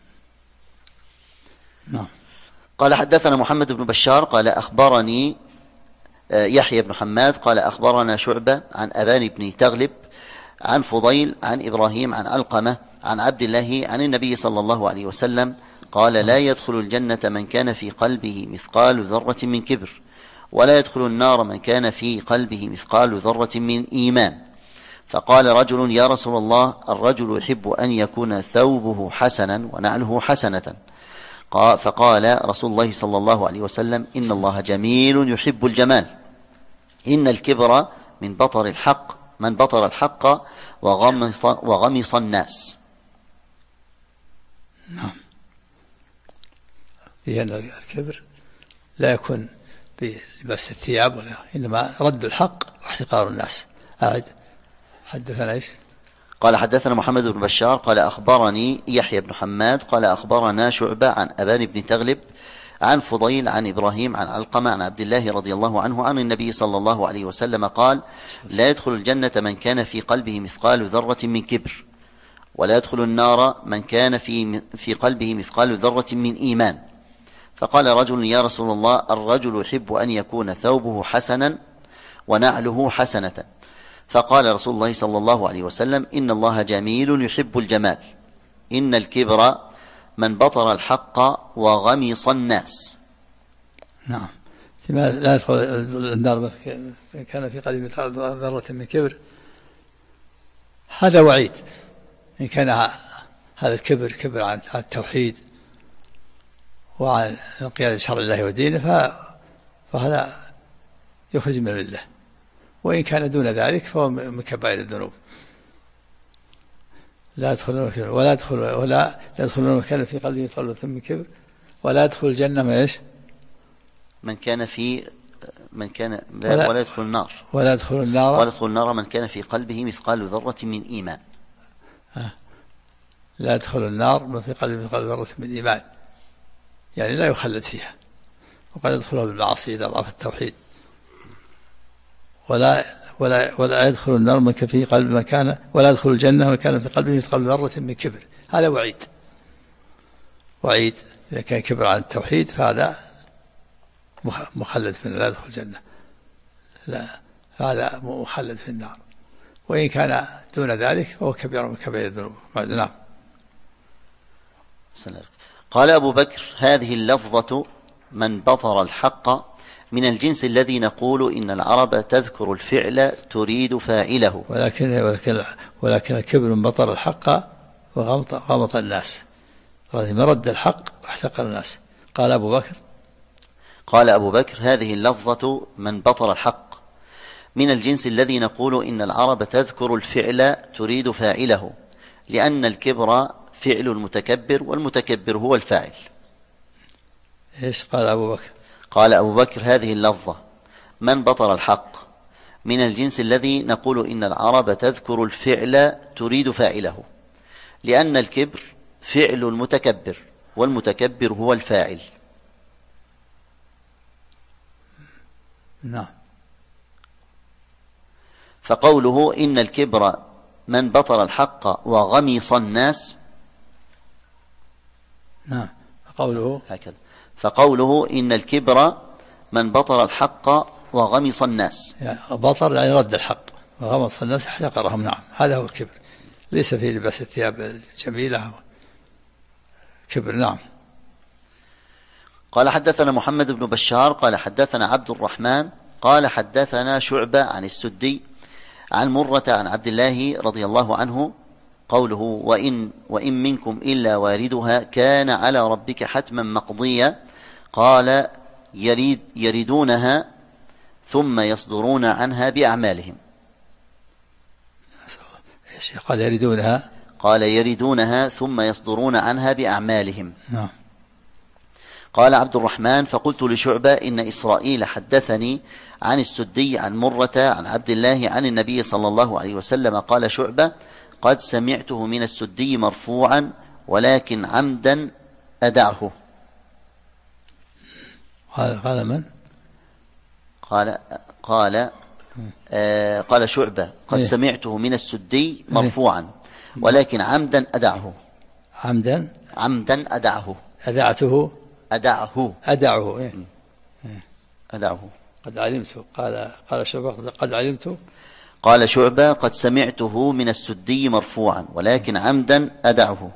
نعم. قال حدثنا محمد بن بشار قال أخبرني يحيى بن حماد قال أخبرنا شعبة عن أبان بن تغلب عن فضيل عن إبراهيم عن علقمة عن عبد الله عن النبي صلى الله عليه وسلم قال لا يدخل الجنة من كان في قلبه مثقال ذرة من كبر ولا يدخل النار من كان في قلبه مثقال ذرة من إيمان. فقال رجل يا رسول الله الرجل يحب أن يكون ثوبه حسنا ونعله حسنة. فقال رسول الله صلى الله عليه وسلم إن الله جميل يحب الجمال إن الكبر من بطر الحق وغمص الناس. نعم. لأن الكبر لا يكون بلباس الثياب ولا إنما رد الحق واحتقار الناس. أعد. حدثنا إيش؟ قال حدثنا محمد بن بشار قال أخبرني يحيى بن حماد قال أخبرنا شعبة عن أبان بن تغلب عن فضيل عن إبراهيم عن علقمة عن عبد الله رضي الله عنه عن النبي صلى الله عليه وسلم قال لا يدخل الجنة من كان في قلبه مثقال ذرة من كبر ولا يدخل النار من كان في قلبه مثقال ذرة من إيمان. فقال رجل يا رسول الله الرجل يحب أن يكون ثوبه حسنا ونعله حسنة. فقال رسول الله صلى الله عليه وسلم إن الله جميل يحب الجمال إن الكبر من بطر الحق وغمص الناس. نعم. فيما لا يدخل النار من كان في قلبه مثقال ذرة من كبر هذا وعيد. إن كان هذا الكبر كبر عن التوحيد وعن انقياد شرع الله ودينه فهذا يخرج من الله. وإن كان دون ذلك فهو من كبائر الذنوب. لا يدخلون من كان في قلبه مثقال ذرة من كبر ولا يدخل الجنة ما ايش؟ ولا يدخل النار ولا يدخل النار من كان في قلبه مثقال ذرة من إيمان. لا يدخل النار من في قلبه مثقال ذرة من إيمان يعني لا يخلد فيها. وقد يدخلها بالمعاصي إذا ضعف التوحيد. ولا يدخل النار من في قلب من كان ولا يدخل الجنة من كان في قلبه مثقال ذرة من كبر. هذا وعيد إذا كان كبر عن التوحيد فهذا مخلد في النار لا يدخل الجنة. لا هذا مخلد في النار. وإن كان دون ذلك فهو كبير من كبائر الذنوب. نعم. قال أبو بكر هذه اللفظة من بطر الحق من الجنس الذي نقول إن العرب تذكر الفعل تريد فاعله ولكن الكبر من بطر الحق وغمط الناس مرد الحق واحتقر الناس. قال أبو بكر هذه اللفظة من بطر الحق من الجنس الذي نقول إن العرب تذكر الفعل تريد فاعله لأن الكبر فعل المتكبر والمتكبر هو الفاعل. إيش قال أبو بكر؟ قال أبو بكر هذه اللفظة من بطر الحق من الجنس الذي نقول إن العرب تذكر الفعل تريد فاعله لأن الكبر فعل المتكبر والمتكبر هو الفاعل. نعم. فقوله إن الكبر من بطر الحق وغمص الناس. نعم. فقوله إن الكبر من بطر الحق وغمص الناس. يعني بطر يعني رد الحق، وغمص الناس احتقرهم. نعم، هذا هو الكبر، ليس في لباس الثياب الجميلة كبر. نعم. قال حدثنا محمد بن بشار قال حدثنا عبد الرحمن قال حدثنا شعبة عن السدي عن مرة عن عبد الله رضي الله عنه قوله وإن منكم إلا واردها كان على ربك حتما مقضيا. قال يردونها ثم يصدرون عنها بأعمالهم. قال يردونها، قال يردونها ثم يصدرون عنها بأعمالهم. نعم. قال عبد الرحمن فقلت لشعبة إن إسرائيل حدثني عن السدي عن مرة عن عبد الله عن النبي صلى الله عليه وسلم. قال شعبة قد سمعته من السدي مرفوعا ولكن عمدا أدعه. قال من؟ قال شعبة قد سمعته من السدي مرفوعا ولكن عمدا أدعه. عمدا أدعه. أدعه. أدعه. قد علمت. قال شعبة قد علمت. قال شعبة قد سمعته من السدي مرفوعا ولكن عمدا أدعه.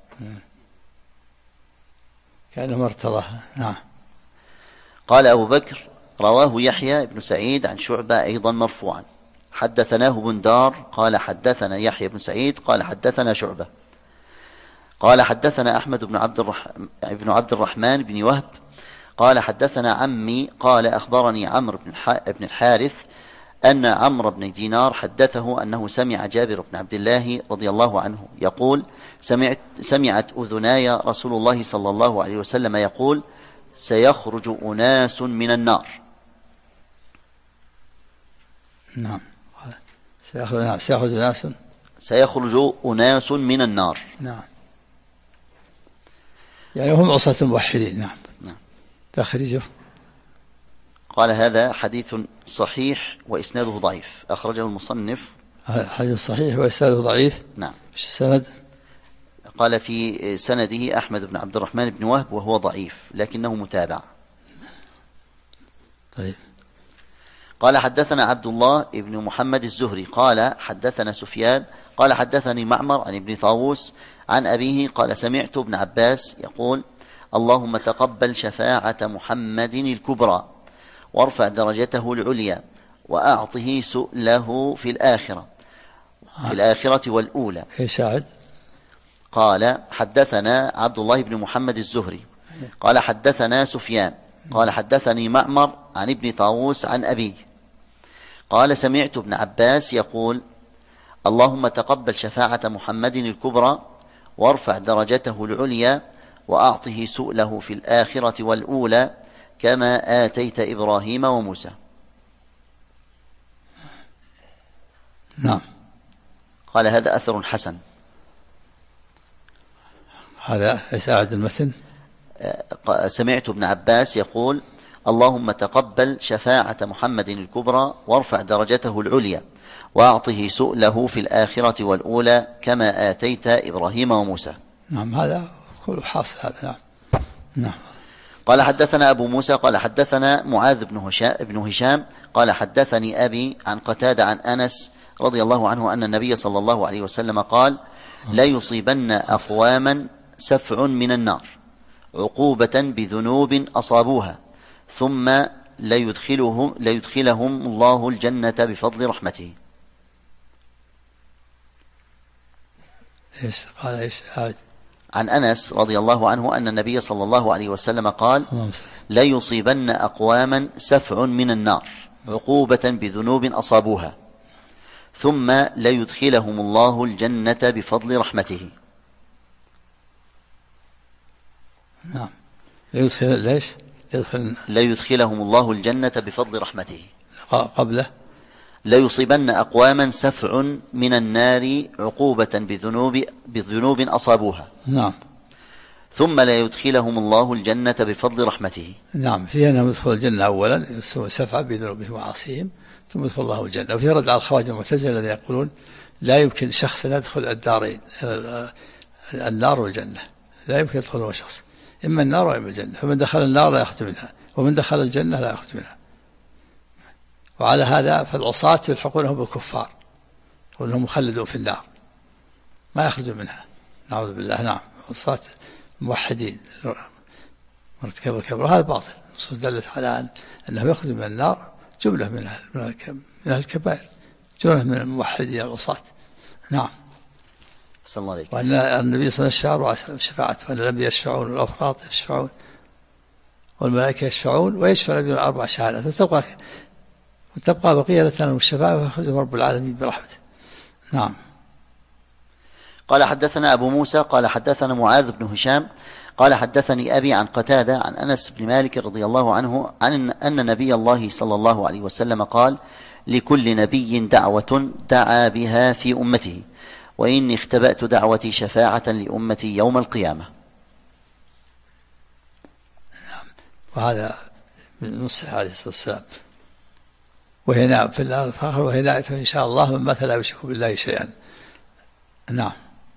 كأنه مرتضى. نعم. قال أبو بكر رواه يحيى بن سعيد عن شعبة أيضا مرفوعا. حدثناه بندار قال حدثنا يحيى بن سعيد قال حدثنا شعبة قال حدثنا أحمد بن عبد الرحمن بن وهب قال حدثنا عمي قال أخبرني عمرو بن الحارث أن عمرو بن دينار حدثه أنه سمع جابر بن عبد الله رضي الله عنه يقول سمعت أذناي رسول الله صلى الله عليه وسلم يقول سيخرج أناس من النار. نعم. سيخرج أناس من النار. نعم. يعني هم عصاة الموحدين. نعم. تخرجه. قال هذا حديث صحيح وإسناده ضعيف أخرجه المصنف. حديث صحيح وإسناده ضعيف. نعم. ايش السند؟ قال في سنده أحمد بن عبد الرحمن بن وهب وهو ضعيف لكنه متابع. طيب. قال حدثنا عبد الله بن محمد الزهري قال حدثنا سفيان قال حدثني معمر عن ابن طاووس عن أبيه قال سمعت ابن عباس يقول اللهم تقبل شفاعة محمد الكبرى وارفع درجته العليا وأعطه سؤله في الآخرة والأولى. ساعد. قال حدثنا عبد الله بن محمد الزهري قال حدثنا سفيان قال حدثني معمر عن ابن طاووس عن أبيه قال سمعت ابن عباس يقول اللهم تقبل شفاعة محمد الكبرى وارفع درجته العليا وأعطه سؤله في الآخرة والأولى كما آتيت إبراهيم وموسى. نعم. قال هذا أثر حسن. هذا يساعد المتن. سمعت ابن عباس يقول اللهم تقبل شفاعة محمد الكبرى وارفع درجته العليا وأعطه سؤله في الآخرة والأولى كما آتيت إبراهيم وموسى. نعم. هذا كله حاصل هذا. نعم. نعم. قال حدثنا أبو موسى قال حدثنا معاذ بن هشام قال حدثني أبي عن قتادة عن أنس رضي الله عنه أن النبي صلى الله عليه وسلم قال لا يصيبن أقواما سفع من النار عقوبة بذنوب أصابوها ثم ليدخلهم الله الجنة بفضل رحمته. قال إيش؟ عن أنس رضي الله عنه أن النبي صلى الله عليه وسلم قال لا يصيبن أقواما سفع من النار عقوبة بذنوب أصابوها ثم ليدخلهم الله الجنة بفضل رحمته. نعم. ليدخلهم الله الجنة بفضل رحمته. قبله لا يصيبن أقواما سفع من النار عقوبة بذنوب أصابوها. نعم. ثم لا يدخلهم الله الجنة بفضل رحمته. نعم. في أنهم يدخل الجنة أولا يسوون سفعا بذنوبهم وعصيهم ثم يدخل الله الجنة. وفي رد على الخوارج المعتزلة الذين يقولون لا يمكن شخص أن يدخل الدارين النار والجنة، لا يمكن يدخله شخص إما النار وإما الجنة، فمن دخل النار لا يخرج منها ومن دخل الجنة لا يخرج منها. وعلى هذا فالعصاة يلحقونهم بالكفار وأنهم مخلدون في النار ما يخرجون منها، نعوذ بالله. نعم، عصاة موحدين مرتكب الكبر، هذا باطل. النصوص دلت على أنهم يخرجون من النار جملة من الكبائر، جملة من الموحدين العصاة. نعم. صلى الله عليه وسلم. وأن النبي صلى الله عليه وسلم شفاعته، وأن الأنبياء يشفعون والأفراط يشفعون والملائكة يشفعون ويشفع النبي 4 شهادات، وتبقى بقية لتنال الشفاعة ويأخذهم رب العالمين برحمته. نعم. قال حدثنا أبو موسى قال حدثنا معاذ بن هشام قال حدثني أبي عن قتادة عن أنس بن مالك رضي الله عنه عن أن نبي الله صلى الله عليه وسلم قال: لكل نبي دعوة دعا بها في أمته، وإني اختبأت دعوتي شفاعة لأمتي يوم القيامة. نعم. وهذا من نصح عليه الصلاة والسلام، وهنا في الآخر وهي لا إن شاء الله من مات لا يشرك بالله شيئا. نعم.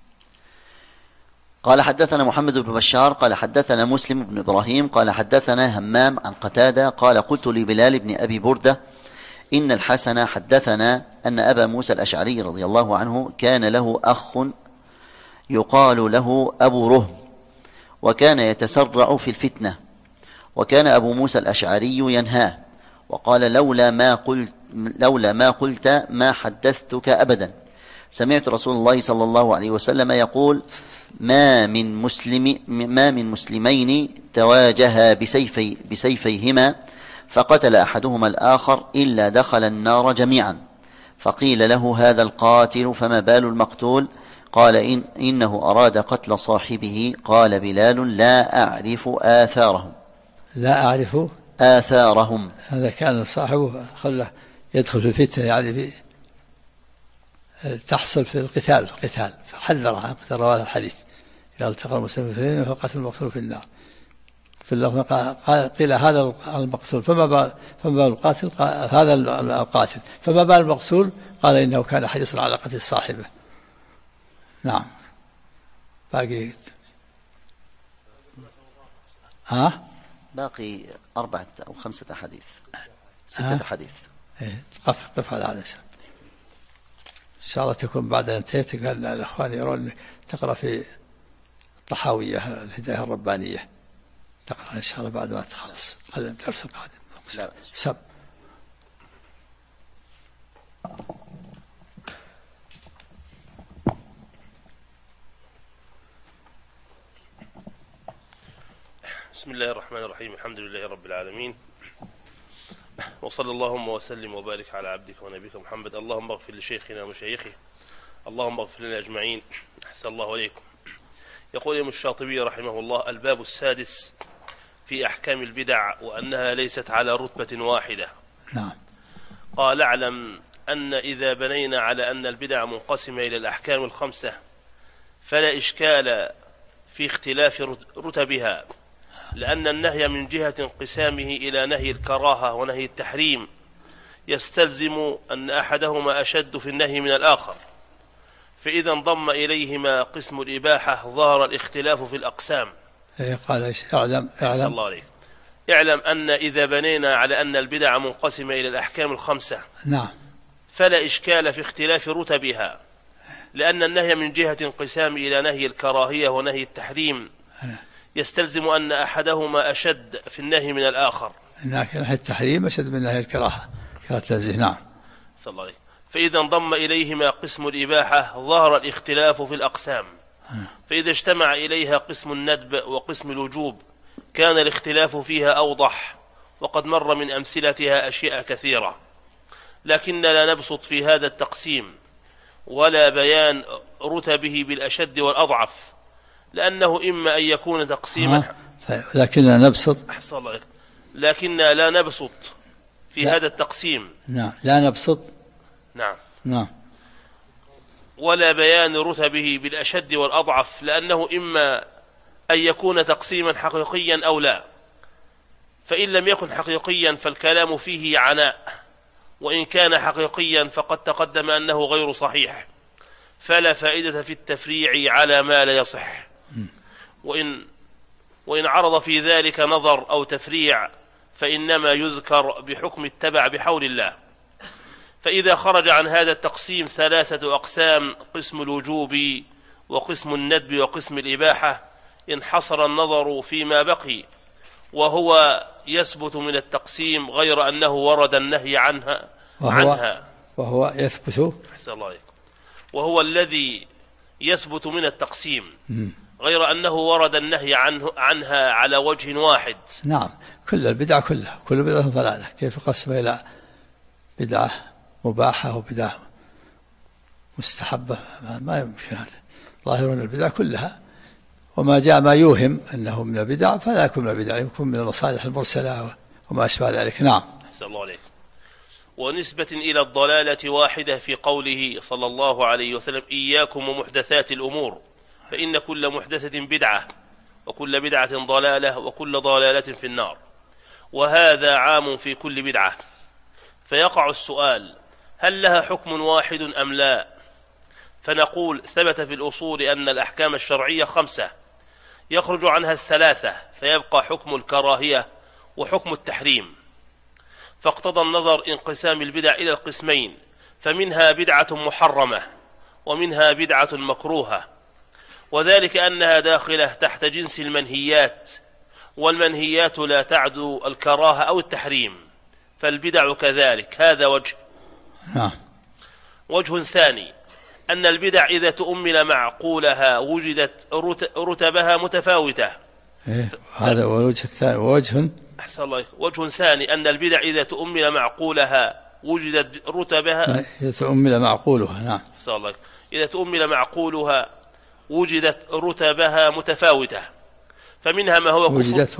قال حدثنا محمد بن بشار قال حدثنا مسلم بن إبراهيم قال حدثنا همام عن قتادة قال: قلت لبلال بن أبي بردة: إن الحسن حدثنا أن أبا موسى الأشعري رضي الله عنه كان له أخ يقال له أبو رهم، وكان يتسرع في الفتنة، وكان أبو موسى الأشعري ينهاه وقال: لولا ما قلت ما حدثتك أبدا. سمعت رسول الله صلى الله عليه وسلم يقول: ما من مسلمين تواجها بسيفيهما فقتل أحدهما الآخر إلا دخل النار جميعا. فقيل له: هذا القاتل فما بال المقتول؟ قال: إنه أراد قتل صاحبه. قال بلال: لا أعرف آثارهم. لا أعرف آثارهم. هذا كان صاحبه خله يدخل في الفتنة، يعني تحصل في القتال فحذر عن قتل رواه الحديث: إذا التقى المسلمين فقتل المقتول في النار. في اللفظ قيل: هذا المقتول فما بال القاتل؟ هذا القاتل فما بال المقتول؟ قال: إنه كان حريصا على قتل صاحبه. نعم. باقي باقي 4 أو 5 أحاديث، 6 أحاديث. قف على هذا إن شاء الله تكون بعد أن انتهيت. قال الأخوان يرون تقرأ في الطحاوية الهداية الربانية، تقرأ إن شاء الله بعد ما تخلص الدرس القادم. سب. بسم الله الرحمن الرحيم. الحمد لله رب العالمين، وصلى اللهم وسلم وبارك على عبدك ونبيك محمد. اللهم اغفر لشيخنا ومشايخه، اللهم اغفر لنا أجمعين. أحسن الله عليكم. يقول الإمام الشاطبي رحمه الله: الباب السادس في أحكام البدع وأنها ليست على رتبة واحدة. نعم. قال: اعلم أن إذا بنينا على أن البدع منقسمة إلى الأحكام ال5 فلا إشكال في اختلاف رتبها، لأن النهي من جهة انقسامه إلى نهي الكراهة ونهي التحريم يستلزم أن أحدهما أشد في النهي من الآخر، فإذا انضم إليهما قسم الإباحة ظهر الاختلاف في الأقسام. قال: اعلم أن إذا بنينا على أن البدع منقسمة إلى الأحكام ال5 نعم فلا إشكال في اختلاف رتبها، لأن النهي من جهة انقسام إلى نهي الكراهية ونهي التحريم يستلزم أن أحدهما أشد في النهي من الآخر. نهي التحريم أشد من نهي الكراهة، كراهة التنزيه. نعم. صلى الله عليه. فإذا انضم إليهما قسم الإباحة ظهر الاختلاف في الأقسام، فإذا اجتمع إليها قسم الندب وقسم الوجوب كان الاختلاف فيها أوضح، وقد مر من أمثلتها أشياء كثيرة، لكننا لا نبسط في هذا التقسيم ولا بيان رتبه بالأشد والأضعف، لأنه إما أن يكون تقسيما لكننا نبسط. أحسن الله، لكننا لا نبسط في هذا التقسيم. نعم. لا نبسط. نعم. ولا بيان رتبه بالأشد والأضعف، لأنه إما أن يكون تقسيما حقيقيا أو لا، فإن لم يكن حقيقيا فالكلام فيه عناء، وإن كان حقيقيا فقد تقدم أنه غير صحيح، فلا فائدة في التفريع على ما لا يصح. وإن عرض في ذلك نظر أو تفريع فإنما يذكر بحكم التبع بحول الله. فإذا خرج عن هذا التقسيم 3 أقسام: قسم الوجوب وقسم الندب وقسم الإباحة، انحصر النظر فيما بقي، وهو يثبت من التقسيم غير أنه ورد النهي عنها وهو يثبت وهو الذي يثبت من التقسيم غير أنه ورد النهي عنها على وجه واحد. نعم، كل البدع كلها، كل بدعة ضلالة. كيف قسم إلى بدعة مباحة وبدعة مستحبة؟ ما يمكن هذا. ظاهرون البدع كلها، وما جاء ما يوهم أنه من البدع فلا يكون من البدع، يكون من المصالح المرسلة وما أشبه ذلك. نعم. أحسن الله عليك. ونسبة إلى الضلالة واحدة في قوله صلى الله عليه وسلم: إياكم ومحدثات الأمور فإن كل محدثة بدعة وكل بدعة ضلالة وكل ضلالة في النار. وهذا عام في كل بدعة. فيقع السؤال: هل لها حكم واحد أم لا؟ فنقول: ثبت في الأصول أن الأحكام الشرعية 5 يخرج عنها 3 فيبقى حكم الكراهية وحكم التحريم. فاقتضى النظر انقسام البدع إلى القسمين، فمنها بدعة محرمة ومنها بدعة مكروهة، وذلك أنها داخلة تحت جنس المنهيات، والمنهيات لا تعدو الكراهة أو التحريم، فالبدع كذلك. هذا وجه. وجه ثاني: أن البدع إذا تؤمل معقولها وجدت رتبها متفاوتة. هذا وجه ثاني. وجه ثاني: أن البدع إذا تؤمل معقولها وجدت رتبها. إذا تؤمل معقولها. نعم. إذا تؤمل معقولها وجدت رتبها متفاوتة، فمنها ما هو وجدت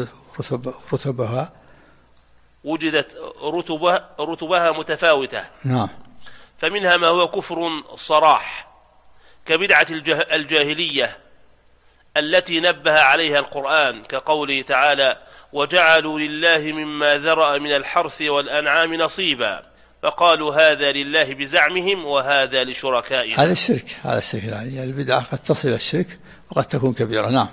رتبها متفاوتة. نعم. فمنها ما هو كفر صراح كبدعة الجاهلية التي نبه عليها القرآن، كقوله تعالى: وجعلوا لله مما ذرأ من الحرث والأنعام نصيبا فقالوا هذا لله بزعمهم وهذا لشركائهم. هذا الشرك. يعني البدعة قد تصل إلى الشرك وقد تكون كبيرة. نعم.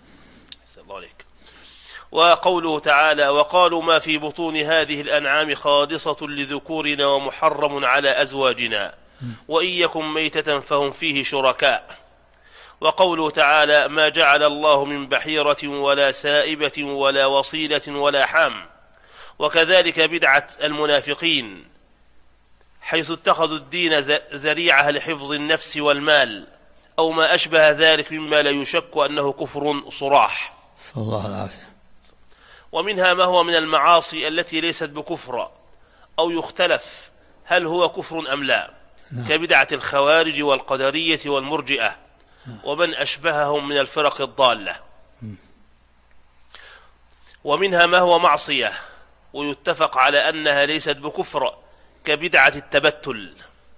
وقوله تعالى: وقالوا ما في بطون هذه الأنعام خالصة لذكورنا ومحرم على أزواجنا وإن يكن ميتة فهم فيه شركاء. وقوله تعالى: ما جعل الله من بحيرة ولا سائبة ولا وصيلة ولا حام. وكذلك بدعة المنافقين حيث اتخذوا الدين ذريعة لحفظ النفس والمال أو ما أشبه ذلك مما لا يشك أنه كفر صراح. صلى الله العافية. ومنها ما هو من المعاصي التي ليست بكفر أو يختلف هل هو كفر أم لا، كبدعة الخوارج والقدرية والمرجئة ومن أشبههم من الفرق الضالة. ومنها ما هو معصية ويتفق على أنها ليست بكفر، كبدعة التبتل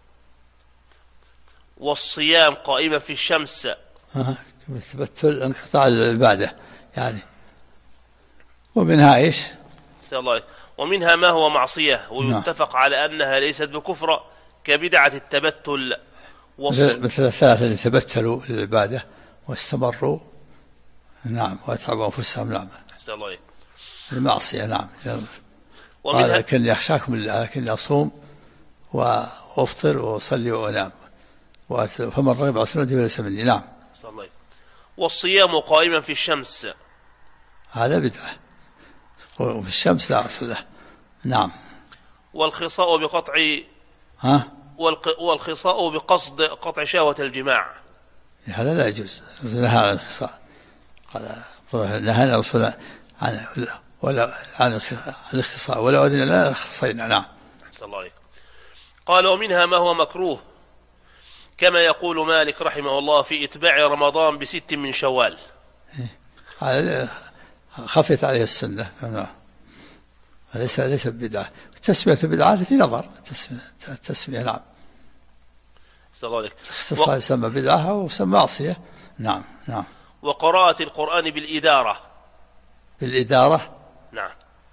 والصيام قائما في الشمس. التبتل انقطاع العبادة يعني. ومنها إيش؟ ومنها ما هو معصية ويتفق على أنها ليست بكفر، كبدعة التبتل مثل الثلاثة اللي تبتلوا للعبادة واستمروا. نعم. واتعبوا أنفسهم. نعم. المعصية. نعم. قال: لكن يخشاكم الله، لكن أصوم وأفطر وأصلي وأنام فمن رغب عن سنتي فليس مني. نعم. والصيام قائما في الشمس هذا بدعة، في الشمس لا أصل له. نعم. والخصاء بقصد قطع شهوة الجماع، هذا لا يجوز. نهى عن الخصاء، نهى الرسول عن الاختصاء ولا أذن لنا خصينا. نعم. قال: ومنها ما هو مكروه كما يقول مالك رحمه الله في إتباع رمضان ب6 من شوال. هذا خفت عليه السنة. ليس بدعة. تسمية بدعات في نظر التسمية. نعم. الاختصاص يسمى بدعة ويسمى معصية. نعم. وقراءة القرآن بالإدارة. نعم.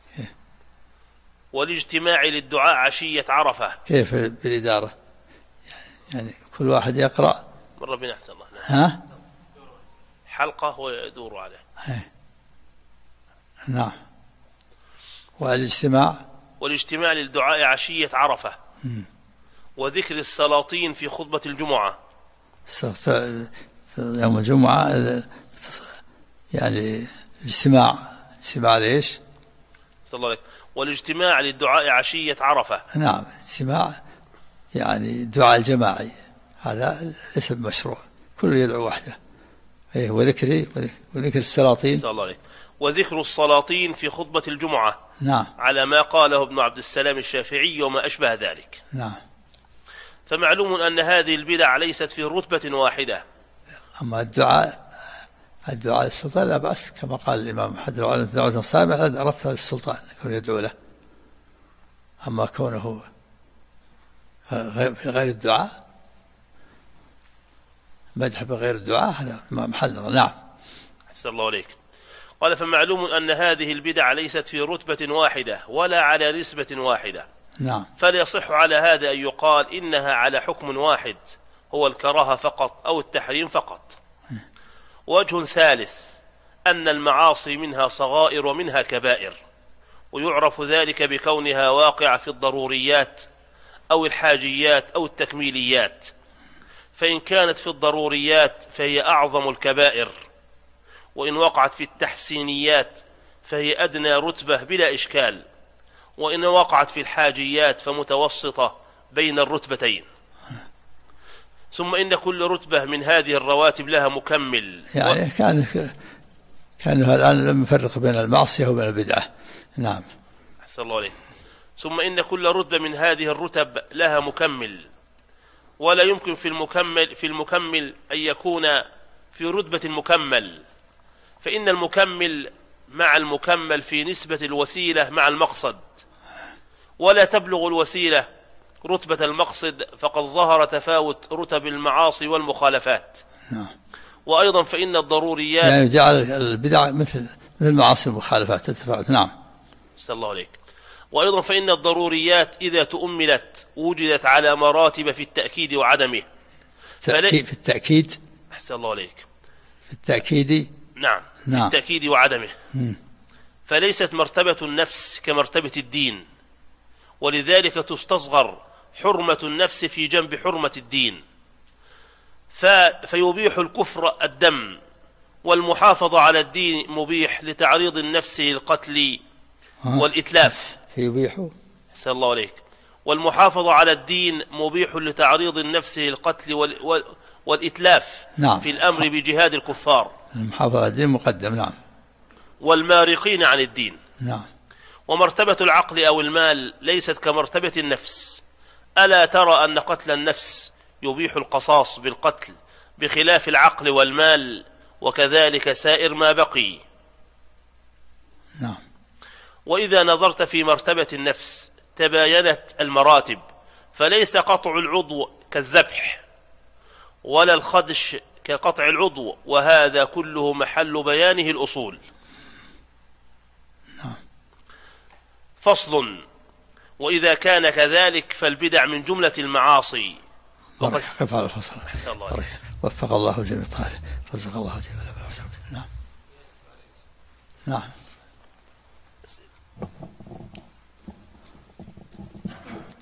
والاجتماع للدعاء عشية عرفة. كيف بالإدارة؟ يعني كل واحد يقرأ مرة بين أحسن الله. ها؟ حلقة ويدور عليه. نعم. والاجتماع للدعاء عشية عرفة. وذكر السلاطين في خطبة الجمعة. يوم الجمعة يعني اجتماع ليش؟ صلى الله عليه. والاجتماع للدعاء عشية عرفة. نعم، اجتماع يعني الدعاء الجماعي هذا ليس بمشروع، كله يدعو وحده. وذكر السلاطين. صلى الله عليه. وذكر السلاطين في خطبة الجمعة. نعم. على ما قاله ابن عبد السلام الشافعي وما أشبه ذلك. نعم. فمعلوم أن هذه البدع ليست في رتبة واحدة. أما الدعاء للسلطان لا بأس، كما قال الإمام أحد العلماء دعوة صالحة عرفتها للسلطان يكون يدعو له. أما كونه في غير الدعاء، مدح بغير الدعاء، هذا ما محل. نعم. أحسن الله عليك. قال فمعلوم أن هذه البدع ليست في رتبة واحدة ولا على نسبة واحدة. نعم. فلا يصح على هذا أن يقال إنها على حكم واحد هو الكراهة فقط أو التحريم فقط. وجه ثالث أن المعاصي منها صغائر ومنها كبائر، ويعرف ذلك بكونها واقعة في الضروريات أو الحاجيات أو التكميليات. فإن كانت في الضروريات فهي أعظم الكبائر، وإن وقعت في التحسينيات فهي أدنى رتبة بلا إشكال، وإن وقعت في الحاجيات فمتوسطة بين الرتبتين. ثم إن كل رتبة من هذه الرواتب لها مكمل. يعني كان الآن لم يفرق بين المعصية وبين البدعة. نعم. أحسن الله عليك. ثم إن كل رتبة من هذه الرتب لها مكمل، ولا يمكن في المكمل أن يكون في رتبة المكمل، فإن المكمل مع المكمل في نسبة الوسيلة مع المقصد، ولا تبلغ الوسيلة رتبة المقصد، فقد ظهر تفاوت رتب المعاصي والمخالفات. نعم. وأيضا فإن الضروريات يعني جعل البدع مثل المعاصي والمخالفات تتفاوت. نعم. أحسن الله عليك. وأيضا فإن الضروريات إذا تؤملت وجدت على مراتب في التأكيد وعدمه. في التأكيد. أحسن الله عليك. في التأكيد. نعم. في التأكيد وعدمه. فليست مرتبة النفس كمرتبة الدين، ولذلك تستصغر حرمة النفس في جنب حرمة الدين، فيبيح الكفر الدم، والمحافظة على الدين مبيح لتعريض النفس للقتل والإتلاف. فيبيح. أحسن الله عليك. والمحافظة على الدين مبيح لتعريض النفس للقتل والإتلاف. نعم. في الأمر بجهاد الكفار. المحافظة على الدين مقدم. نعم. والمارقين عن الدين. نعم. ومرتبة العقل أو المال ليست كمرتبة النفس. ألا ترى أن قتل النفس يبيح القصاص بالقتل بخلاف العقل والمال، وكذلك سائر ما بقي. نعم. وإذا نظرت في مرتبة النفس تباينت المراتب، فليس قطع العضو كالذبح، ولا الخدش كقطع العضو، وهذا كله محل بيانه الأصول. نعم. فصل. وإذا كان كذلك فالبدع من جملة المعاصي. قف على الفصل. وفق الله جميع طاعته، رزق الله جميع. نعم. نعم.